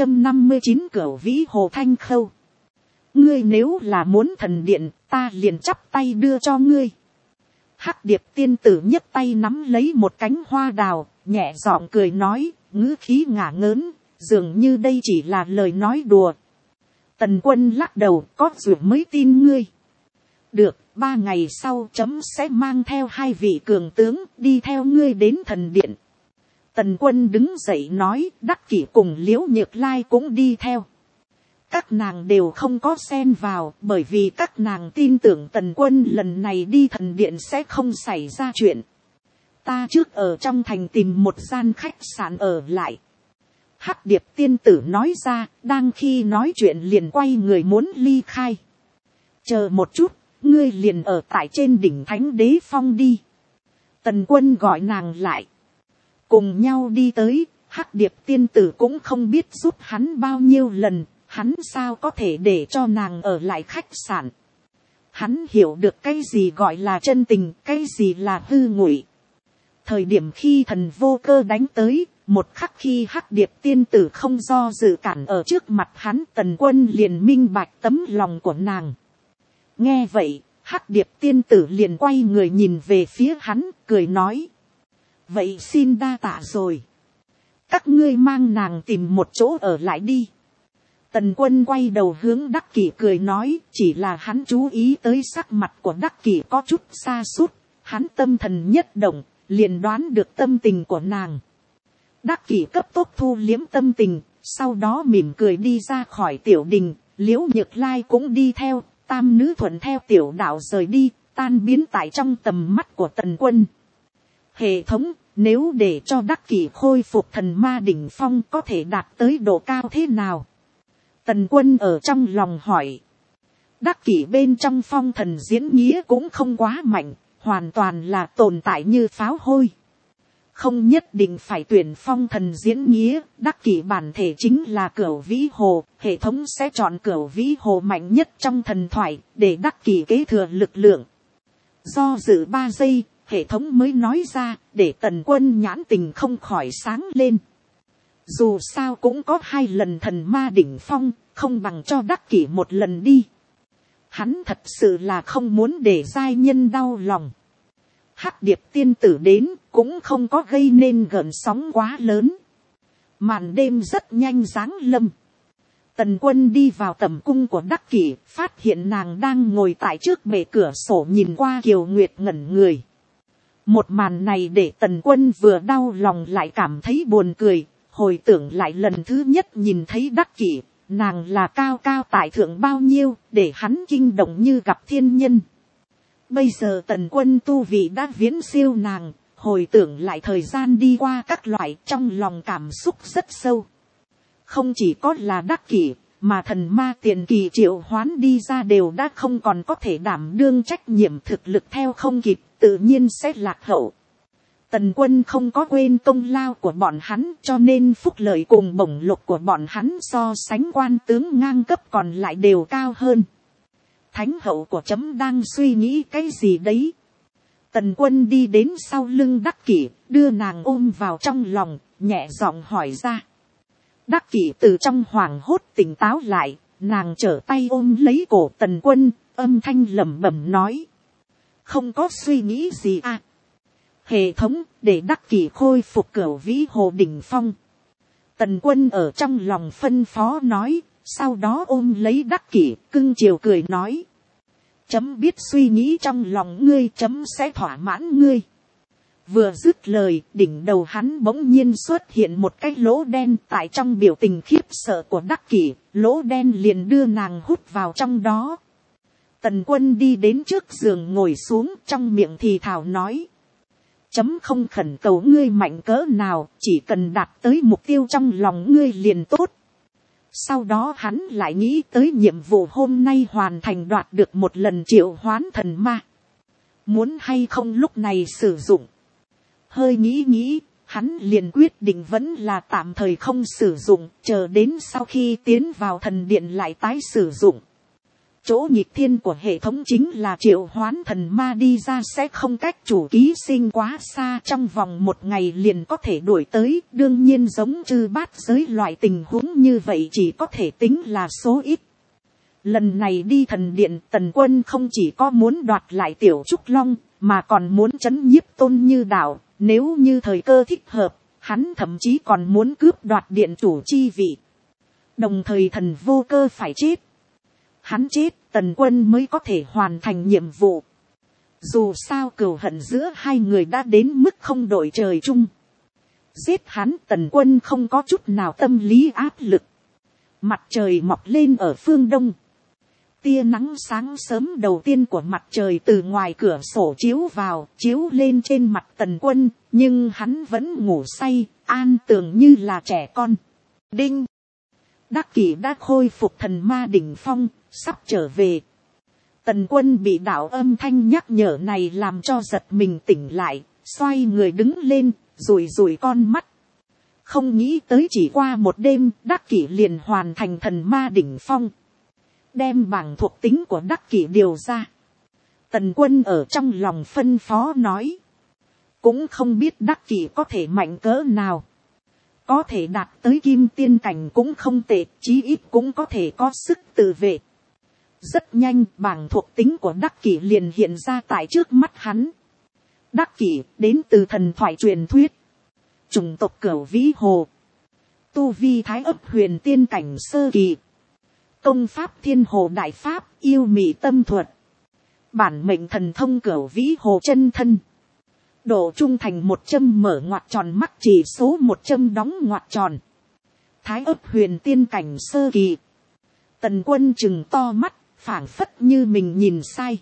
659 Cửu Vĩ Hồ Thanh Khâu. Ngươi nếu là muốn thần điện, ta liền chắp tay đưa cho ngươi. Hắc điệp tiên tử nhấc tay nắm lấy một cánh hoa đào, nhẹ giọng cười nói, ngữ khí ngả ngớn, dường như đây chỉ là lời nói đùa. Tần Quân lắc đầu, có duyệt mới tin ngươi. Được, 3 ngày sau chấm sẽ mang theo 2 vị cường tướng đi theo ngươi đến thần điện. Tần Quân đứng dậy nói, Đắc Kỷ cùng Liễu Nhược Lai cũng đi theo. Các nàng đều không có xen vào, bởi vì các nàng tin tưởng Tần Quân lần này đi thần điện sẽ không xảy ra chuyện. Ta trước ở trong thành tìm một gian khách sạn ở lại. Hắc điệp tiên tử nói ra, đang khi nói chuyện liền quay người muốn ly khai. Chờ một chút, ngươi liền ở tại trên đỉnh Thánh Đế Phong đi. Tần Quân gọi nàng lại. Cùng nhau đi tới, Hắc điệp tiên tử cũng không biết giúp hắn bao nhiêu lần, hắn sao có thể để cho nàng ở lại khách sạn. Hắn hiểu được cái gì gọi là chân tình, cái gì là hư ngụy. Thời điểm khi Thần Vô Cơ đánh tới, một khắc khi Hắc điệp tiên tử không do dự cản ở trước mặt hắn, Tần Quân liền minh bạch tấm lòng của nàng. Nghe vậy, Hắc điệp tiên tử liền quay người nhìn về phía hắn, cười nói. Vậy xin đa tạ rồi. Các ngươi mang nàng tìm một chỗ ở lại đi. Tần Quân quay đầu hướng Đắc Kỷ cười nói, chỉ là hắn chú ý tới sắc mặt của Đắc Kỷ có chút sa sút, hắn tâm thần nhất động, liền đoán được tâm tình của nàng. Đắc Kỷ cấp tốc thu liếm tâm tình, sau đó mỉm cười đi ra khỏi tiểu đình, Liễu Nhược Lai cũng đi theo, tam nữ thuận theo tiểu đạo rời đi, tan biến tại trong tầm mắt của Tần Quân. Hệ thống, nếu để cho Đắc Kỷ khôi phục thần ma đỉnh phong có thể đạt tới độ cao thế nào? Tần Quân ở trong lòng hỏi. Đắc Kỷ bên trong phong thần diễn nghĩa cũng không quá mạnh, hoàn toàn là tồn tại như pháo hôi. Không nhất định phải tuyển phong thần diễn nghĩa, Đắc Kỷ bản thể chính là Cửu Vĩ Hồ, hệ thống sẽ chọn Cửu Vĩ Hồ mạnh nhất trong thần thoại, để Đắc Kỷ kế thừa lực lượng. Do dự 3 giây, Hệ thống mới nói ra, để Tần Quân nhãn tình không khỏi sáng lên. Dù sao cũng có 2 lần thần ma đỉnh phong, không bằng cho Đắc Kỷ một lần đi. Hắn thật sự là không muốn để giai nhân đau lòng. Hắc Điệp tiên tử đến cũng không có gây nên gợn sóng quá lớn. Màn đêm rất nhanh giáng lâm. Tần Quân đi vào tầm cung của Đắc Kỷ, phát hiện nàng đang ngồi tại trước bệ cửa sổ nhìn qua Kiều Nguyệt ngẩn người. Một màn này để Tần Quân vừa đau lòng lại cảm thấy buồn cười, hồi tưởng lại lần thứ nhất nhìn thấy Đắc Kỷ, nàng là cao cao tại thượng bao nhiêu, để hắn kinh động như gặp thiên nhân. Bây giờ Tần Quân tu vị đã viễn siêu nàng, hồi tưởng lại thời gian đi qua các loại, trong lòng cảm xúc rất sâu. Không chỉ có là Đắc Kỷ, mà thần ma tiền kỳ triệu hoán đi ra đều đã không còn có thể đảm đương trách nhiệm, thực lực theo không kịp, tự nhiên sẽ lạc hậu. Tần Quân không có quên công lao của bọn hắn, cho nên phúc lợi cùng bổng lộc của bọn hắn so sánh quan tướng ngang cấp còn lại đều cao hơn. Thánh hậu của chấm đang suy nghĩ cái gì đấy? Tần Quân đi đến sau lưng Đắc Kỷ, đưa nàng ôm vào trong lòng, nhẹ giọng hỏi ra. Đắc Kỷ từ trong hoảng hốt tỉnh táo lại, nàng trở tay ôm lấy cổ Tần Quân, âm thanh lẩm bẩm nói. Không có suy nghĩ gì à? Hệ thống, để Đắc Kỷ khôi phục Cửu Vĩ Hồ đỉnh phong. Tần Quân ở trong lòng phân phó nói, sau đó ôm lấy Đắc Kỷ, cưng chiều cười nói. Chấm biết suy nghĩ trong lòng ngươi, chấm sẽ thỏa mãn ngươi. Vừa dứt lời, đỉnh đầu hắn bỗng nhiên xuất hiện một cái lỗ đen, tại trong biểu tình khiếp sợ của Đắc Kỷ, lỗ đen liền đưa nàng hút vào trong đó. Tần Quân đi đến trước giường ngồi xuống, trong miệng thì thào nói. Chấm không khẩn cầu ngươi mạnh cỡ nào, chỉ cần đạt tới mục tiêu trong lòng ngươi liền tốt. Sau đó hắn lại nghĩ tới nhiệm vụ hôm nay hoàn thành, đoạt được một lần triệu hoán thần ma. Muốn hay không lúc này sử dụng. Hơi nghĩ, hắn liền quyết định vẫn là tạm thời không sử dụng, chờ đến sau khi tiến vào thần điện lại tái sử dụng. Chỗ nghịch thiên của hệ thống chính là triệu hoán thần ma đi ra sẽ không cách chủ ký sinh quá xa, trong vòng 1 ngày liền có thể đuổi tới. Đương nhiên giống chư bát giới loại tình huống như vậy chỉ có thể tính là số ít. Lần này đi thần điện, Tần Quân không chỉ có muốn đoạt lại Tiểu Trúc Long, mà còn muốn trấn nhiếp Tôn Như Đạo. Nếu như thời cơ thích hợp, hắn thậm chí còn muốn cướp đoạt điện chủ chi vị. Đồng thời thần Vô Cơ phải chết. Hắn chết, Tần Quân mới có thể hoàn thành nhiệm vụ. Dù sao cừu hận giữa hai người đã đến mức không đội trời chung. Giết hắn, Tần Quân không có chút nào tâm lý áp lực. Mặt trời mọc lên ở phương đông. Tia nắng sáng sớm đầu tiên của mặt trời từ ngoài cửa sổ chiếu vào, chiếu lên trên mặt Tần Quân, nhưng hắn vẫn ngủ say, an tường như là trẻ con. Đinh! Đắc Kỷ đã khôi phục thần ma đỉnh phong, sắp trở về. Tần Quân bị đạo âm thanh nhắc nhở này làm cho giật mình tỉnh lại, xoay người đứng lên, rủi rủi con mắt. Không nghĩ tới chỉ qua một đêm, Đắc Kỷ liền hoàn thành thần ma đỉnh phong. Đem bảng thuộc tính của Đắc Kỷ điều ra. Tần Quân ở trong lòng phân phó nói. Cũng không biết Đắc Kỷ có thể mạnh cỡ nào. Có thể đạt tới kim tiên cảnh cũng không tệ, chí ít cũng có thể có sức tự vệ. Rất nhanh bảng thuộc tính của Đắc Kỷ liền hiện ra tại trước mắt hắn. Đắc Kỷ đến từ thần thoại truyền thuyết. Chủng tộc Cửu Vĩ Hồ. Tu vi Thái Ấp huyền tiên cảnh sơ kỳ. Công pháp Thiên Hồ Đại Pháp, yêu mị tâm thuật. Bản mệnh thần thông Cửu Vĩ Hồ chân thân. Độ trung thành 100 mở ngoặc tròn, mắc chỉ số 100 đóng ngoặc tròn. Thái Ấp huyền tiên cảnh sơ kỳ. Tần Quân trừng to mắt, phảng phất như mình nhìn sai.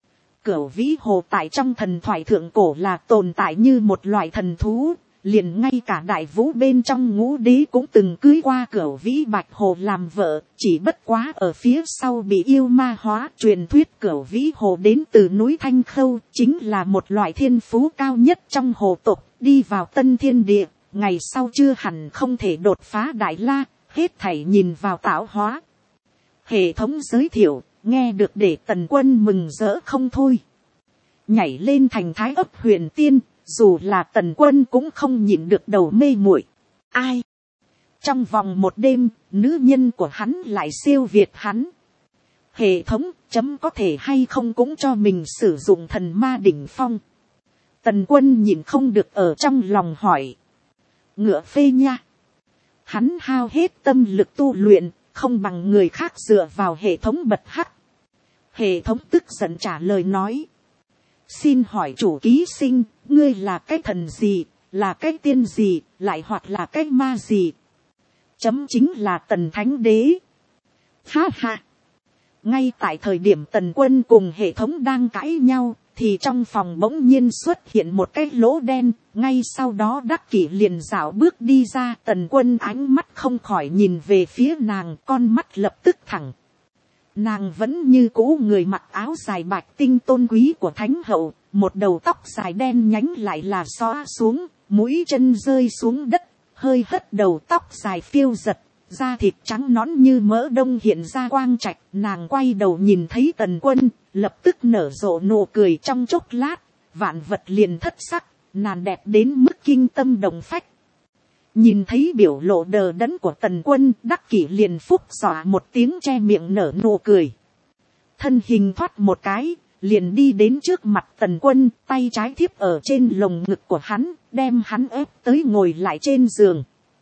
Cửu Vĩ Hồ tại trong thần thoại thượng cổ là tồn tại như một loại thần thú. Liền ngay cả Đại Vũ bên trong Ngũ Đế cũng từng cưới qua Cửu Vĩ Bạch Hồ làm vợ, chỉ bất quá ở phía sau bị yêu ma hóa. Truyền thuyết Cửu Vĩ Hồ đến từ núi Thanh Khâu, chính là một loại thiên phú cao nhất trong hồ tộc, đi vào Tân Thiên Địa, ngày sau chưa hẳn không thể đột phá Đại La, hết thảy nhìn vào tạo hóa. Hệ thống giới thiệu, nghe được để Tần Quân mừng rỡ không thôi. nhảy lên thành thái ấp huyền tiên, dù là Tần Quân cũng không nhịn được đầu mê muội. Ai? Trong vòng một đêm, nữ nhân của hắn lại siêu việt hắn. Hệ thống chấm có thể hay không cũng cho mình sử dụng thần ma đỉnh phong. Tần Quân nhìn không được ở trong lòng hỏi. Ngựa phê nha. Hắn hao hết tâm lực tu luyện, không bằng người khác dựa vào hệ thống bật hắc. Hệ thống tức giận trả lời nói. Xin hỏi chủ ký sinh, ngươi là cái thần gì, là cái tiên gì, lại hoặc là cái ma gì? Chấm chính là Tần Thánh Đế. Ha ha. Ngay tại thời điểm Tần Quân cùng hệ thống đang cãi nhau, thì trong phòng bỗng nhiên xuất hiện một cái lỗ đen, ngay sau đó Đắc Kỷ liền dạo bước đi ra. Tần Quân ánh mắt không khỏi nhìn về phía nàng, con mắt lập tức thẳng. Nàng vẫn như cũ người mặc áo dài bạch tinh tôn quý của thánh hậu, một đầu tóc dài đen nhánh lại là xõa xuống, mũi chân rơi xuống đất, hơi hất đầu tóc dài phiêu giật, da thịt trắng nõn như mỡ đông hiện ra quang trạch. Nàng quay đầu nhìn thấy Tần Quân, lập tức nở rộ nụ cười, trong chốc lát, vạn vật liền thất sắc, nàng đẹp đến mức kinh tâm động phách. Nhìn thấy biểu lộ đờ đẫn của Tần Quân, Đắc Kỷ liền phúc xõa một tiếng che miệng nở nụ cười. Thân hình thoát một cái, liền đi đến trước mặt Tần Quân, tay trái thiếp ở trên lồng ngực của hắn, đem hắn ép tới ngồi lại trên giường.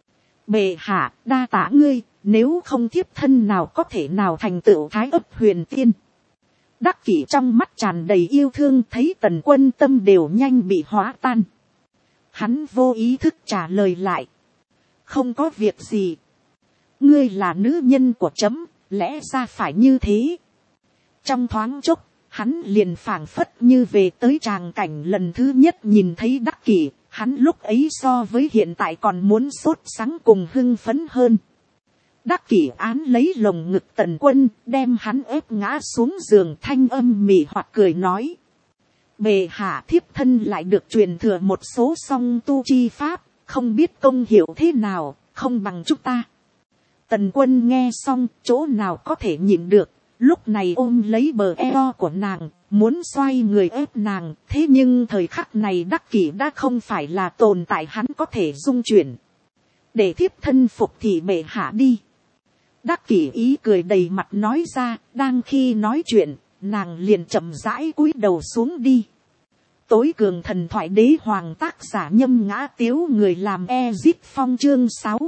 Bệ hạ, đa tạ ngươi, nếu không thiếp thân nào có thể nào thành tựu thái ấp huyền tiên. Đắc Kỷ trong mắt tràn đầy yêu thương, thấy Tần Quân tâm đều nhanh bị hóa tan. Hắn vô ý thức trả lời lại. Không có việc gì. Ngươi là nữ nhân của chấm, lẽ ra phải như thế. Trong thoáng chốc, hắn liền phảng phất như về tới tràng cảnh lần thứ nhất nhìn thấy Đắc Kỷ. Hắn lúc ấy so với hiện tại còn muốn sốt sắng cùng hưng phấn hơn. Đắc Kỷ án lấy lồng ngực Tần Quân, đem hắn ép ngã xuống giường, thanh âm mị hoặc cười nói. Bệ hạ, thiếp thân lại được truyền thừa một số song tu chi pháp, không biết công hiệu thế nào, không bằng chúng ta. Tần Quân nghe xong, chỗ nào có thể nhịn được, lúc này ôm lấy bờ eo của nàng, muốn xoay người ép nàng, thế nhưng thời khắc này Đắc Kỷ đã không phải là tồn tại hắn có thể dung chuyển. Để thiếp thân phục thì bệ hạ đi. Đắc Kỷ ý cười đầy mặt nói ra, đang khi nói chuyện, nàng liền chậm rãi cúi đầu xuống đi. Tối cường thần thoại đế hoàng, tác giả Nhâm Ngã Tiếu, người làm Ezip Phong, chương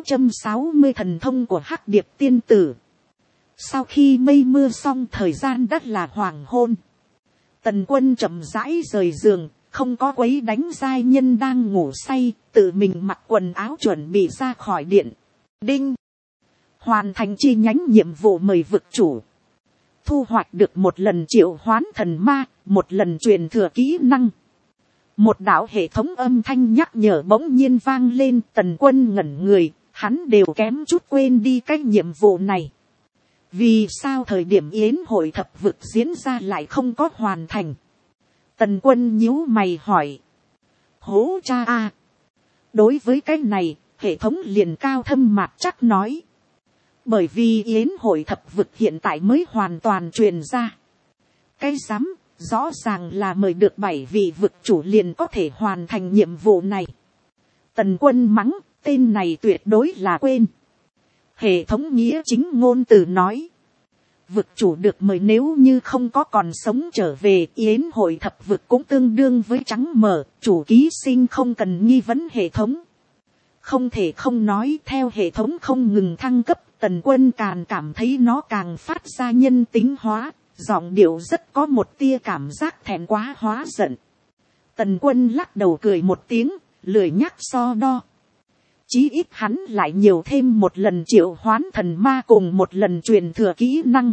660 thần thông của Hắc Điệp tiên tử. Sau khi mây mưa xong, thời gian đất là hoàng hôn. Tần Quân chậm rãi rời giường, không có quấy đánh giai nhân đang ngủ say, tự mình mặc quần áo chuẩn bị ra khỏi điện. Đinh! Hoàn thành chi nhánh nhiệm vụ mời vực chủ. Thu hoạch được một lần triệu hoán thần ma, một lần truyền thừa kỹ năng. Một đạo hệ thống âm thanh nhắc nhở bỗng nhiên vang lên. Tần Quân ngẩn người, hắn đều kém chút quên đi cái nhiệm vụ này. Vì sao thời điểm yến hội thập vực diễn ra lại không có hoàn thành? Tần Quân nhíu mày hỏi. Hố cha a! Đối với cái này, hệ thống liền cao thâm mạc chắc nói. Bởi vì yến hội thập vực hiện tại mới hoàn toàn truyền ra. Cái rắm, rõ ràng là mời được 7 vị vực chủ liền có thể hoàn thành nhiệm vụ này. Tần Quân mắng, tên này tuyệt đối là quên. Hệ thống nghĩa chính ngôn từ nói. Vực chủ được mời nếu như không có còn sống trở về, yến hội thập vực cũng tương đương với trắng mở, chủ ký sinh không cần nghi vấn hệ thống. Không thể không nói, theo hệ thống không ngừng thăng cấp, Tần Quân càng cảm thấy nó càng phát ra nhân tính hóa, giọng điệu rất có một tia cảm giác thẹn quá hóa giận. Tần Quân lắc đầu cười một tiếng, lười nhắc so đo. Chí ít hắn lại nhiều thêm một lần triệu hoán thần ma cùng một lần truyền thừa kỹ năng.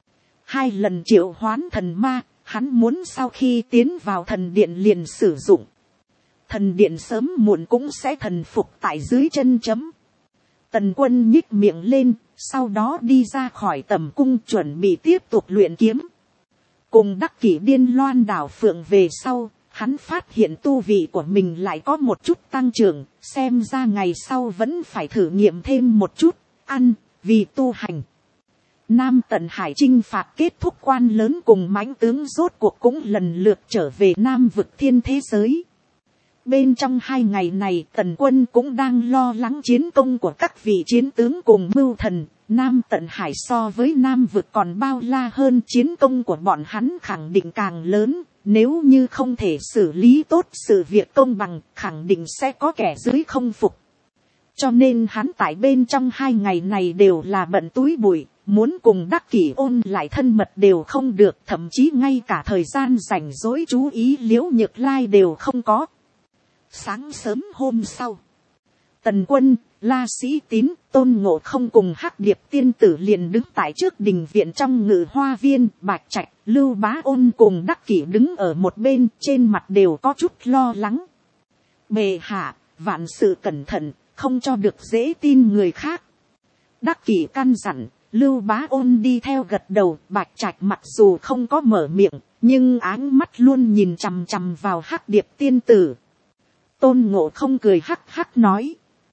2 lần triệu hoán thần ma, hắn muốn sau khi tiến vào thần điện liền sử dụng. Thần điện sớm muộn cũng sẽ thần phục tại dưới chân chấm. Tần Quân nhích miệng lên, sau đó đi ra khỏi tầm cung chuẩn bị tiếp tục luyện kiếm. Cùng Đắc Kỷ điên loan đảo phượng về sau, hắn phát hiện tu vị của mình lại có một chút tăng trưởng, xem ra ngày sau vẫn phải thử nghiệm thêm một chút, ăn, vì tu hành. Nam Tận Hải chinh phạt kết thúc, quan lớn cùng mãnh tướng rốt cuộc cũng lần lượt trở về Nam vực thiên thế giới. Bên trong 2 ngày này, Tần quân cũng đang lo lắng chiến công của các vị chiến tướng cùng mưu thần. Nam Tận Hải so với Nam vực còn bao la hơn, chiến công của bọn hắn khẳng định càng lớn. Nếu như không thể xử lý tốt sự việc công bằng, khẳng định sẽ có kẻ dưới không phục. Cho nên hắn tại bên trong 2 ngày này đều là bận túi bụi, muốn cùng Đắc Kỷ ôn lại thân mật đều không được, thậm chí ngay cả thời gian rảnh rỗi chú ý Liễu Nhược Lai đều không có. Sáng sớm hôm sau, Tần quân, La Sĩ Tín, Tôn Ngộ Không cùng Hắc Điệp tiên tử liền đứng tại trước đình viện trong Ngự Hoa Viên. Bạch Trạch, Lưu Bá Ôn cùng Đắc Kỷ đứng ở một bên, trên mặt đều có chút lo lắng. Bệ hạ, vạn sự cẩn thận, không cho được dễ tin người khác. Đắc Kỷ căn dặn. Lưu Bá Ôn đi theo gật đầu. Bạch Trạch mặc dù không có mở miệng, nhưng áng mắt luôn nhìn chằm chằm vào Hắc Điệp tiên tử. Tôn Ngộ Không cười hắc hắc nói,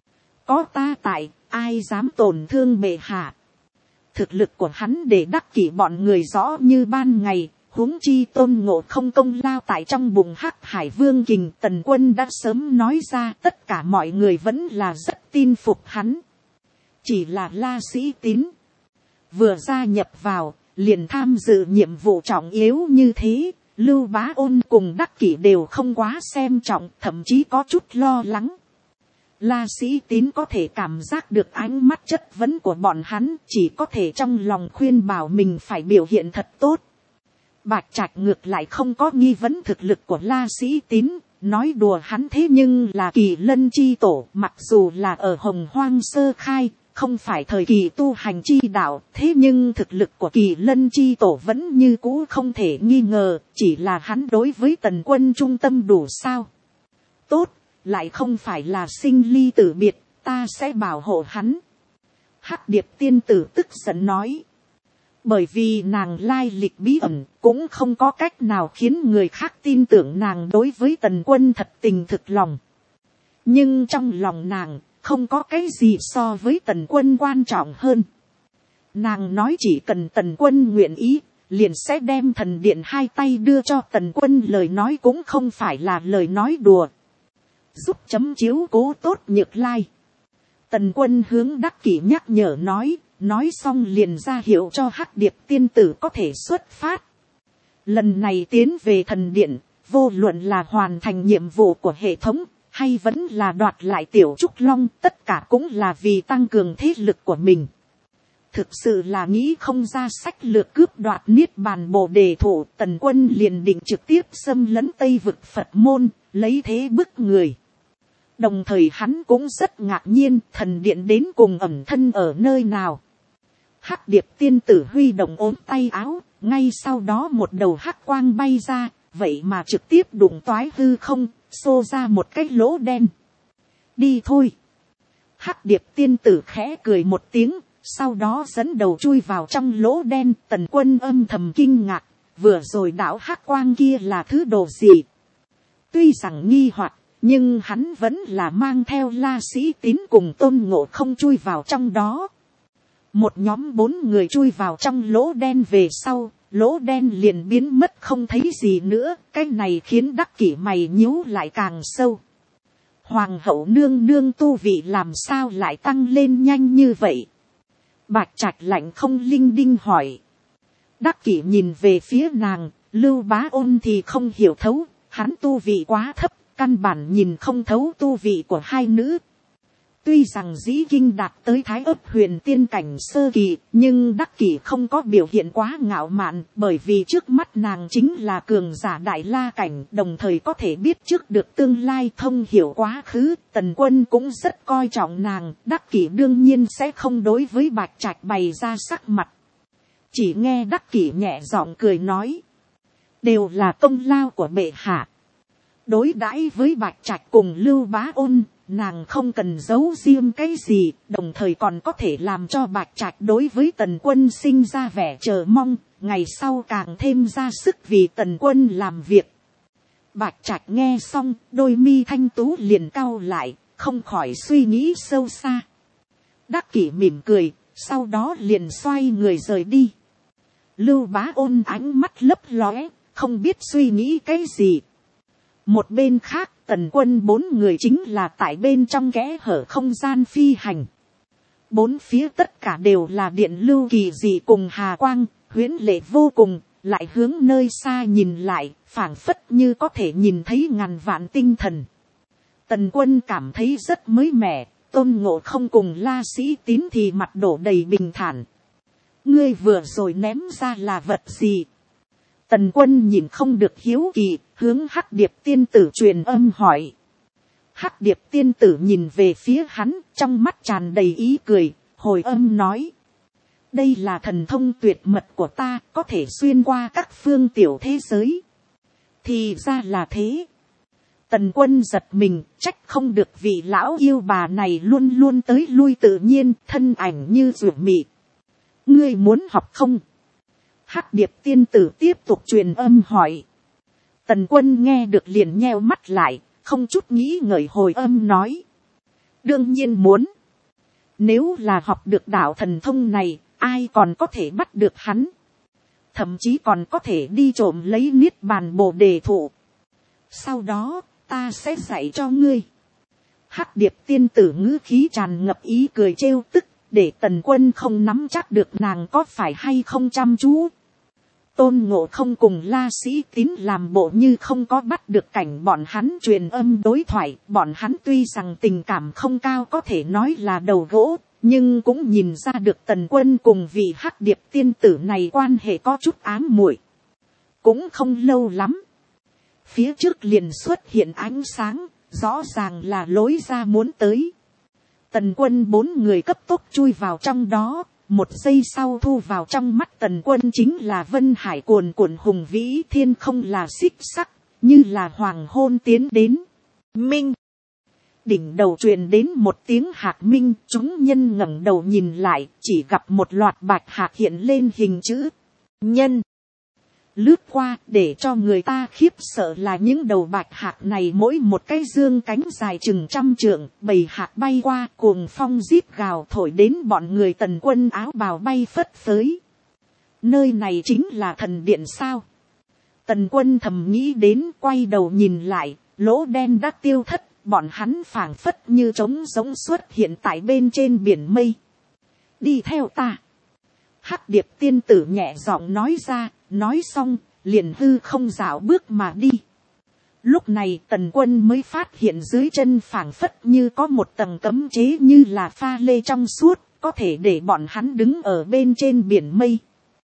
có ta tại, ai dám tổn thương bệ hạ. Thực lực của hắn để Đắc Kỷ bọn người rõ như ban ngày, huống chi Tôn Ngộ Không công lao tại trong bụng Hắc Hải Vương Kình. Tần quân đã sớm nói ra, tất cả mọi người vẫn là rất tin phục hắn. Chỉ là La Sĩ Tín vừa gia nhập vào, liền tham dự nhiệm vụ trọng yếu như thế. Lưu Bá Ôn cùng Đắc Kỷ đều không quá xem trọng, thậm chí có chút lo lắng. La Sĩ Tín có thể cảm giác được ánh mắt chất vấn của bọn hắn, chỉ có thể trong lòng khuyên bảo mình phải biểu hiện thật tốt. Bạch Trạch ngược lại không có nghi vấn thực lực của La Sĩ Tín, nói đùa hắn thế nhưng là Kỳ Lân chi tổ, mặc dù là ở Hồng Hoang sơ khai, không phải thời kỳ tu hành chi đạo, thế nhưng thực lực của Kỳ Lân chi tổ vẫn như cũ không thể nghi ngờ, chỉ là hắn đối với Tần quân trung tâm đủ sao. Tốt, lại không phải là sinh ly tử biệt, ta sẽ bảo hộ hắn. Hắc Điệp tiên tử tức giận nói. Bởi vì nàng lai lịch bí ẩn, cũng không có cách nào khiến người khác tin tưởng nàng đối với Tần quân thật tình thực lòng. Nhưng trong lòng nàng, không có cái gì so với Tần quân quan trọng hơn. Nàng nói chỉ cần Tần quân nguyện ý, liền sẽ đem thần điện 2 tay đưa cho Tần quân, lời nói cũng không phải là lời nói đùa. Giúp chấm chiếu cố tốt Nhược Lai. Tần quân hướng Đắc Kỷ nhắc nhở nói xong liền ra hiệu cho Hắc Điệp tiên tử có thể xuất phát. Lần này tiến về thần điện, vô luận là hoàn thành nhiệm vụ của hệ thống, hay vẫn là đoạt lại Tiểu Trúc Long, tất cả cũng là vì tăng cường thế lực của mình. Thực sự là nghĩ không ra sách lược cướp đoạt Niết Bàn Bồ Đề Thụ, Tần quân liền định trực tiếp xâm lấn Tây vực Phật môn, lấy thế bức người. Đồng thời hắn cũng rất ngạc nhiên, thần điện đến cùng ẩn thân ở nơi nào. Hắc Điệp tiên tử huy động ốm tay áo, ngay sau đó một đầu hắc quang bay ra, vậy mà trực tiếp đụng toái hư không, xô ra một cái lỗ đen. Đi thôi. Hắc Điệp tiên tử khẽ cười một tiếng, sau đó dẫn đầu chui vào trong lỗ đen. Tần quân âm thầm kinh ngạc, vừa rồi đạo hắc quang kia là thứ đồ gì. Tuy rằng nghi hoặc, nhưng hắn vẫn là mang theo La Sĩ Tín cùng Tôn Ngộ Không chui vào trong đó. Một nhóm 4 người chui vào trong lỗ đen về sau, lỗ đen liền biến mất không thấy gì nữa. Cái này khiến Đắc Kỷ mày nhíu lại càng sâu. Hoàng hậu nương nương tu vị làm sao lại tăng lên nhanh như vậy? Bạch Trạch lạnh không linh đinh hỏi. Đắc Kỷ nhìn về phía nàng, Lưu Bá Ôn thì không hiểu thấu, hắn tu vị quá thấp, căn bản nhìn không thấu tu vị của hai nữ. Tuy rằng dĩ kinh đạt tới Thái Ấp Huyền tiên cảnh sơ kỳ, nhưng Đắc Kỷ không có biểu hiện quá ngạo mạn, bởi vì trước mắt nàng chính là cường giả Đại La cảnh, đồng thời có thể biết trước được tương lai, thông hiểu quá khứ. Tần quân cũng rất coi trọng nàng, Đắc Kỷ đương nhiên sẽ không đối với Bạch Trạch bày ra sắc mặt. Chỉ nghe Đắc Kỷ nhẹ giọng cười nói, đều là công lao của bệ hạ. Đối đãi với Bạch Trạch cùng Lưu Bá Ôn, nàng không cần giấu riêng cái gì, đồng thời còn có thể làm cho Bạch Trạch đối với Tần quân sinh ra vẻ chờ mong, ngày sau càng thêm ra sức vì Tần quân làm việc. Bạch Trạch nghe xong, đôi mi thanh tú liền cau lại, không khỏi suy nghĩ sâu xa. Đắc Kỷ mỉm cười, sau đó liền xoay người rời đi. Lưu Bá Ôn ánh mắt lấp lóe, không biết suy nghĩ cái gì. Một bên khác, Tần Quân 4 người chính là tại bên trong kẽ hở không gian phi hành. Bốn phía tất cả đều là điện lưu kỳ dị cùng hà quang, huyễn lệ vô cùng, lại hướng nơi xa nhìn lại, phảng phất như có thể nhìn thấy ngàn vạn tinh thần. Tần Quân cảm thấy rất mới mẻ, Tôn Ngộ Không cùng La Sĩ Tín thì mặt đổ đầy bình thản. Ngươi vừa rồi ném ra là vật gì? Tần Quân nhìn không được hiếu kỳ, hướng Hắc Điệp tiên tử truyền âm hỏi. Hắc Điệp tiên tử nhìn về phía hắn, trong mắt tràn đầy ý cười, hồi âm nói. Đây là thần thông tuyệt mật của ta, có thể xuyên qua các phương tiểu thế giới. Thì ra là thế. Tần Quân giật mình, trách không được vị lão yêu bà này luôn luôn tới lui tự nhiên, thân ảnh như ruột mị. Ngươi muốn học không? Hắc Điệp tiên tử tiếp tục truyền âm hỏi. Tần Quân nghe được liền nheo mắt lại, không chút nghĩ ngợi hồi âm nói. Đương nhiên muốn. Nếu là học được đạo thần thông này, ai còn có thể bắt được hắn? Thậm chí còn có thể đi trộm lấy niết bàn bồ đề thụ. Sau đó, ta sẽ dạy cho ngươi. Hắc Điệp tiên tử ngữ khí tràn ngập ý cười trêu tức, để Tần Quân không nắm chắc được nàng có phải hay không chăm chú. Tôn Ngộ Không cùng La Sĩ Tín làm bộ như không có bắt được cảnh bọn hắn truyền âm đối thoại. Bọn hắn tuy rằng tình cảm không cao có thể nói là đầu gỗ, nhưng cũng nhìn ra được Tần Quân cùng vị Hắc Điệp tiên tử này quan hệ có chút ám muội. Cũng không lâu lắm, phía trước liền xuất hiện ánh sáng, rõ ràng là lối ra muốn tới. Tần Quân 4 người cấp tốc chui vào trong đó, một giây sau thu vào trong mắt Tần Quân chính là vân hải cuồn cuộn hùng vĩ, thiên không là xích sắc, như là hoàng hôn tiến đến. Minh! Đỉnh đầu truyền đến một tiếng hạt minh, chúng nhân ngẩng đầu nhìn lại, chỉ gặp một loạt bạch hạt hiện lên hình chữ nhân. Lướt qua, để cho người ta khiếp sợ là những đầu bạch hạt này mỗi một cái dương cánh dài chừng 100 trượng, bầy hạt bay qua, cuồng phong rít gào thổi đến bọn người Tần Quân áo bào bay phất phới. Nơi này chính là thần điện sao? Tần Quân thầm nghĩ đến, quay đầu nhìn lại, lỗ đen đã tiêu thất, bọn hắn phảng phất như trống rỗng xuất hiện tại bên trên biển mây. Đi theo ta. Hắc Điệp tiên tử nhẹ giọng nói ra, nói xong, liền hư không dạo bước mà đi. Lúc này Tần Quân mới phát hiện dưới chân phảng phất như có một tầng cấm chế như là pha lê trong suốt, có thể để bọn hắn đứng ở bên trên biển mây.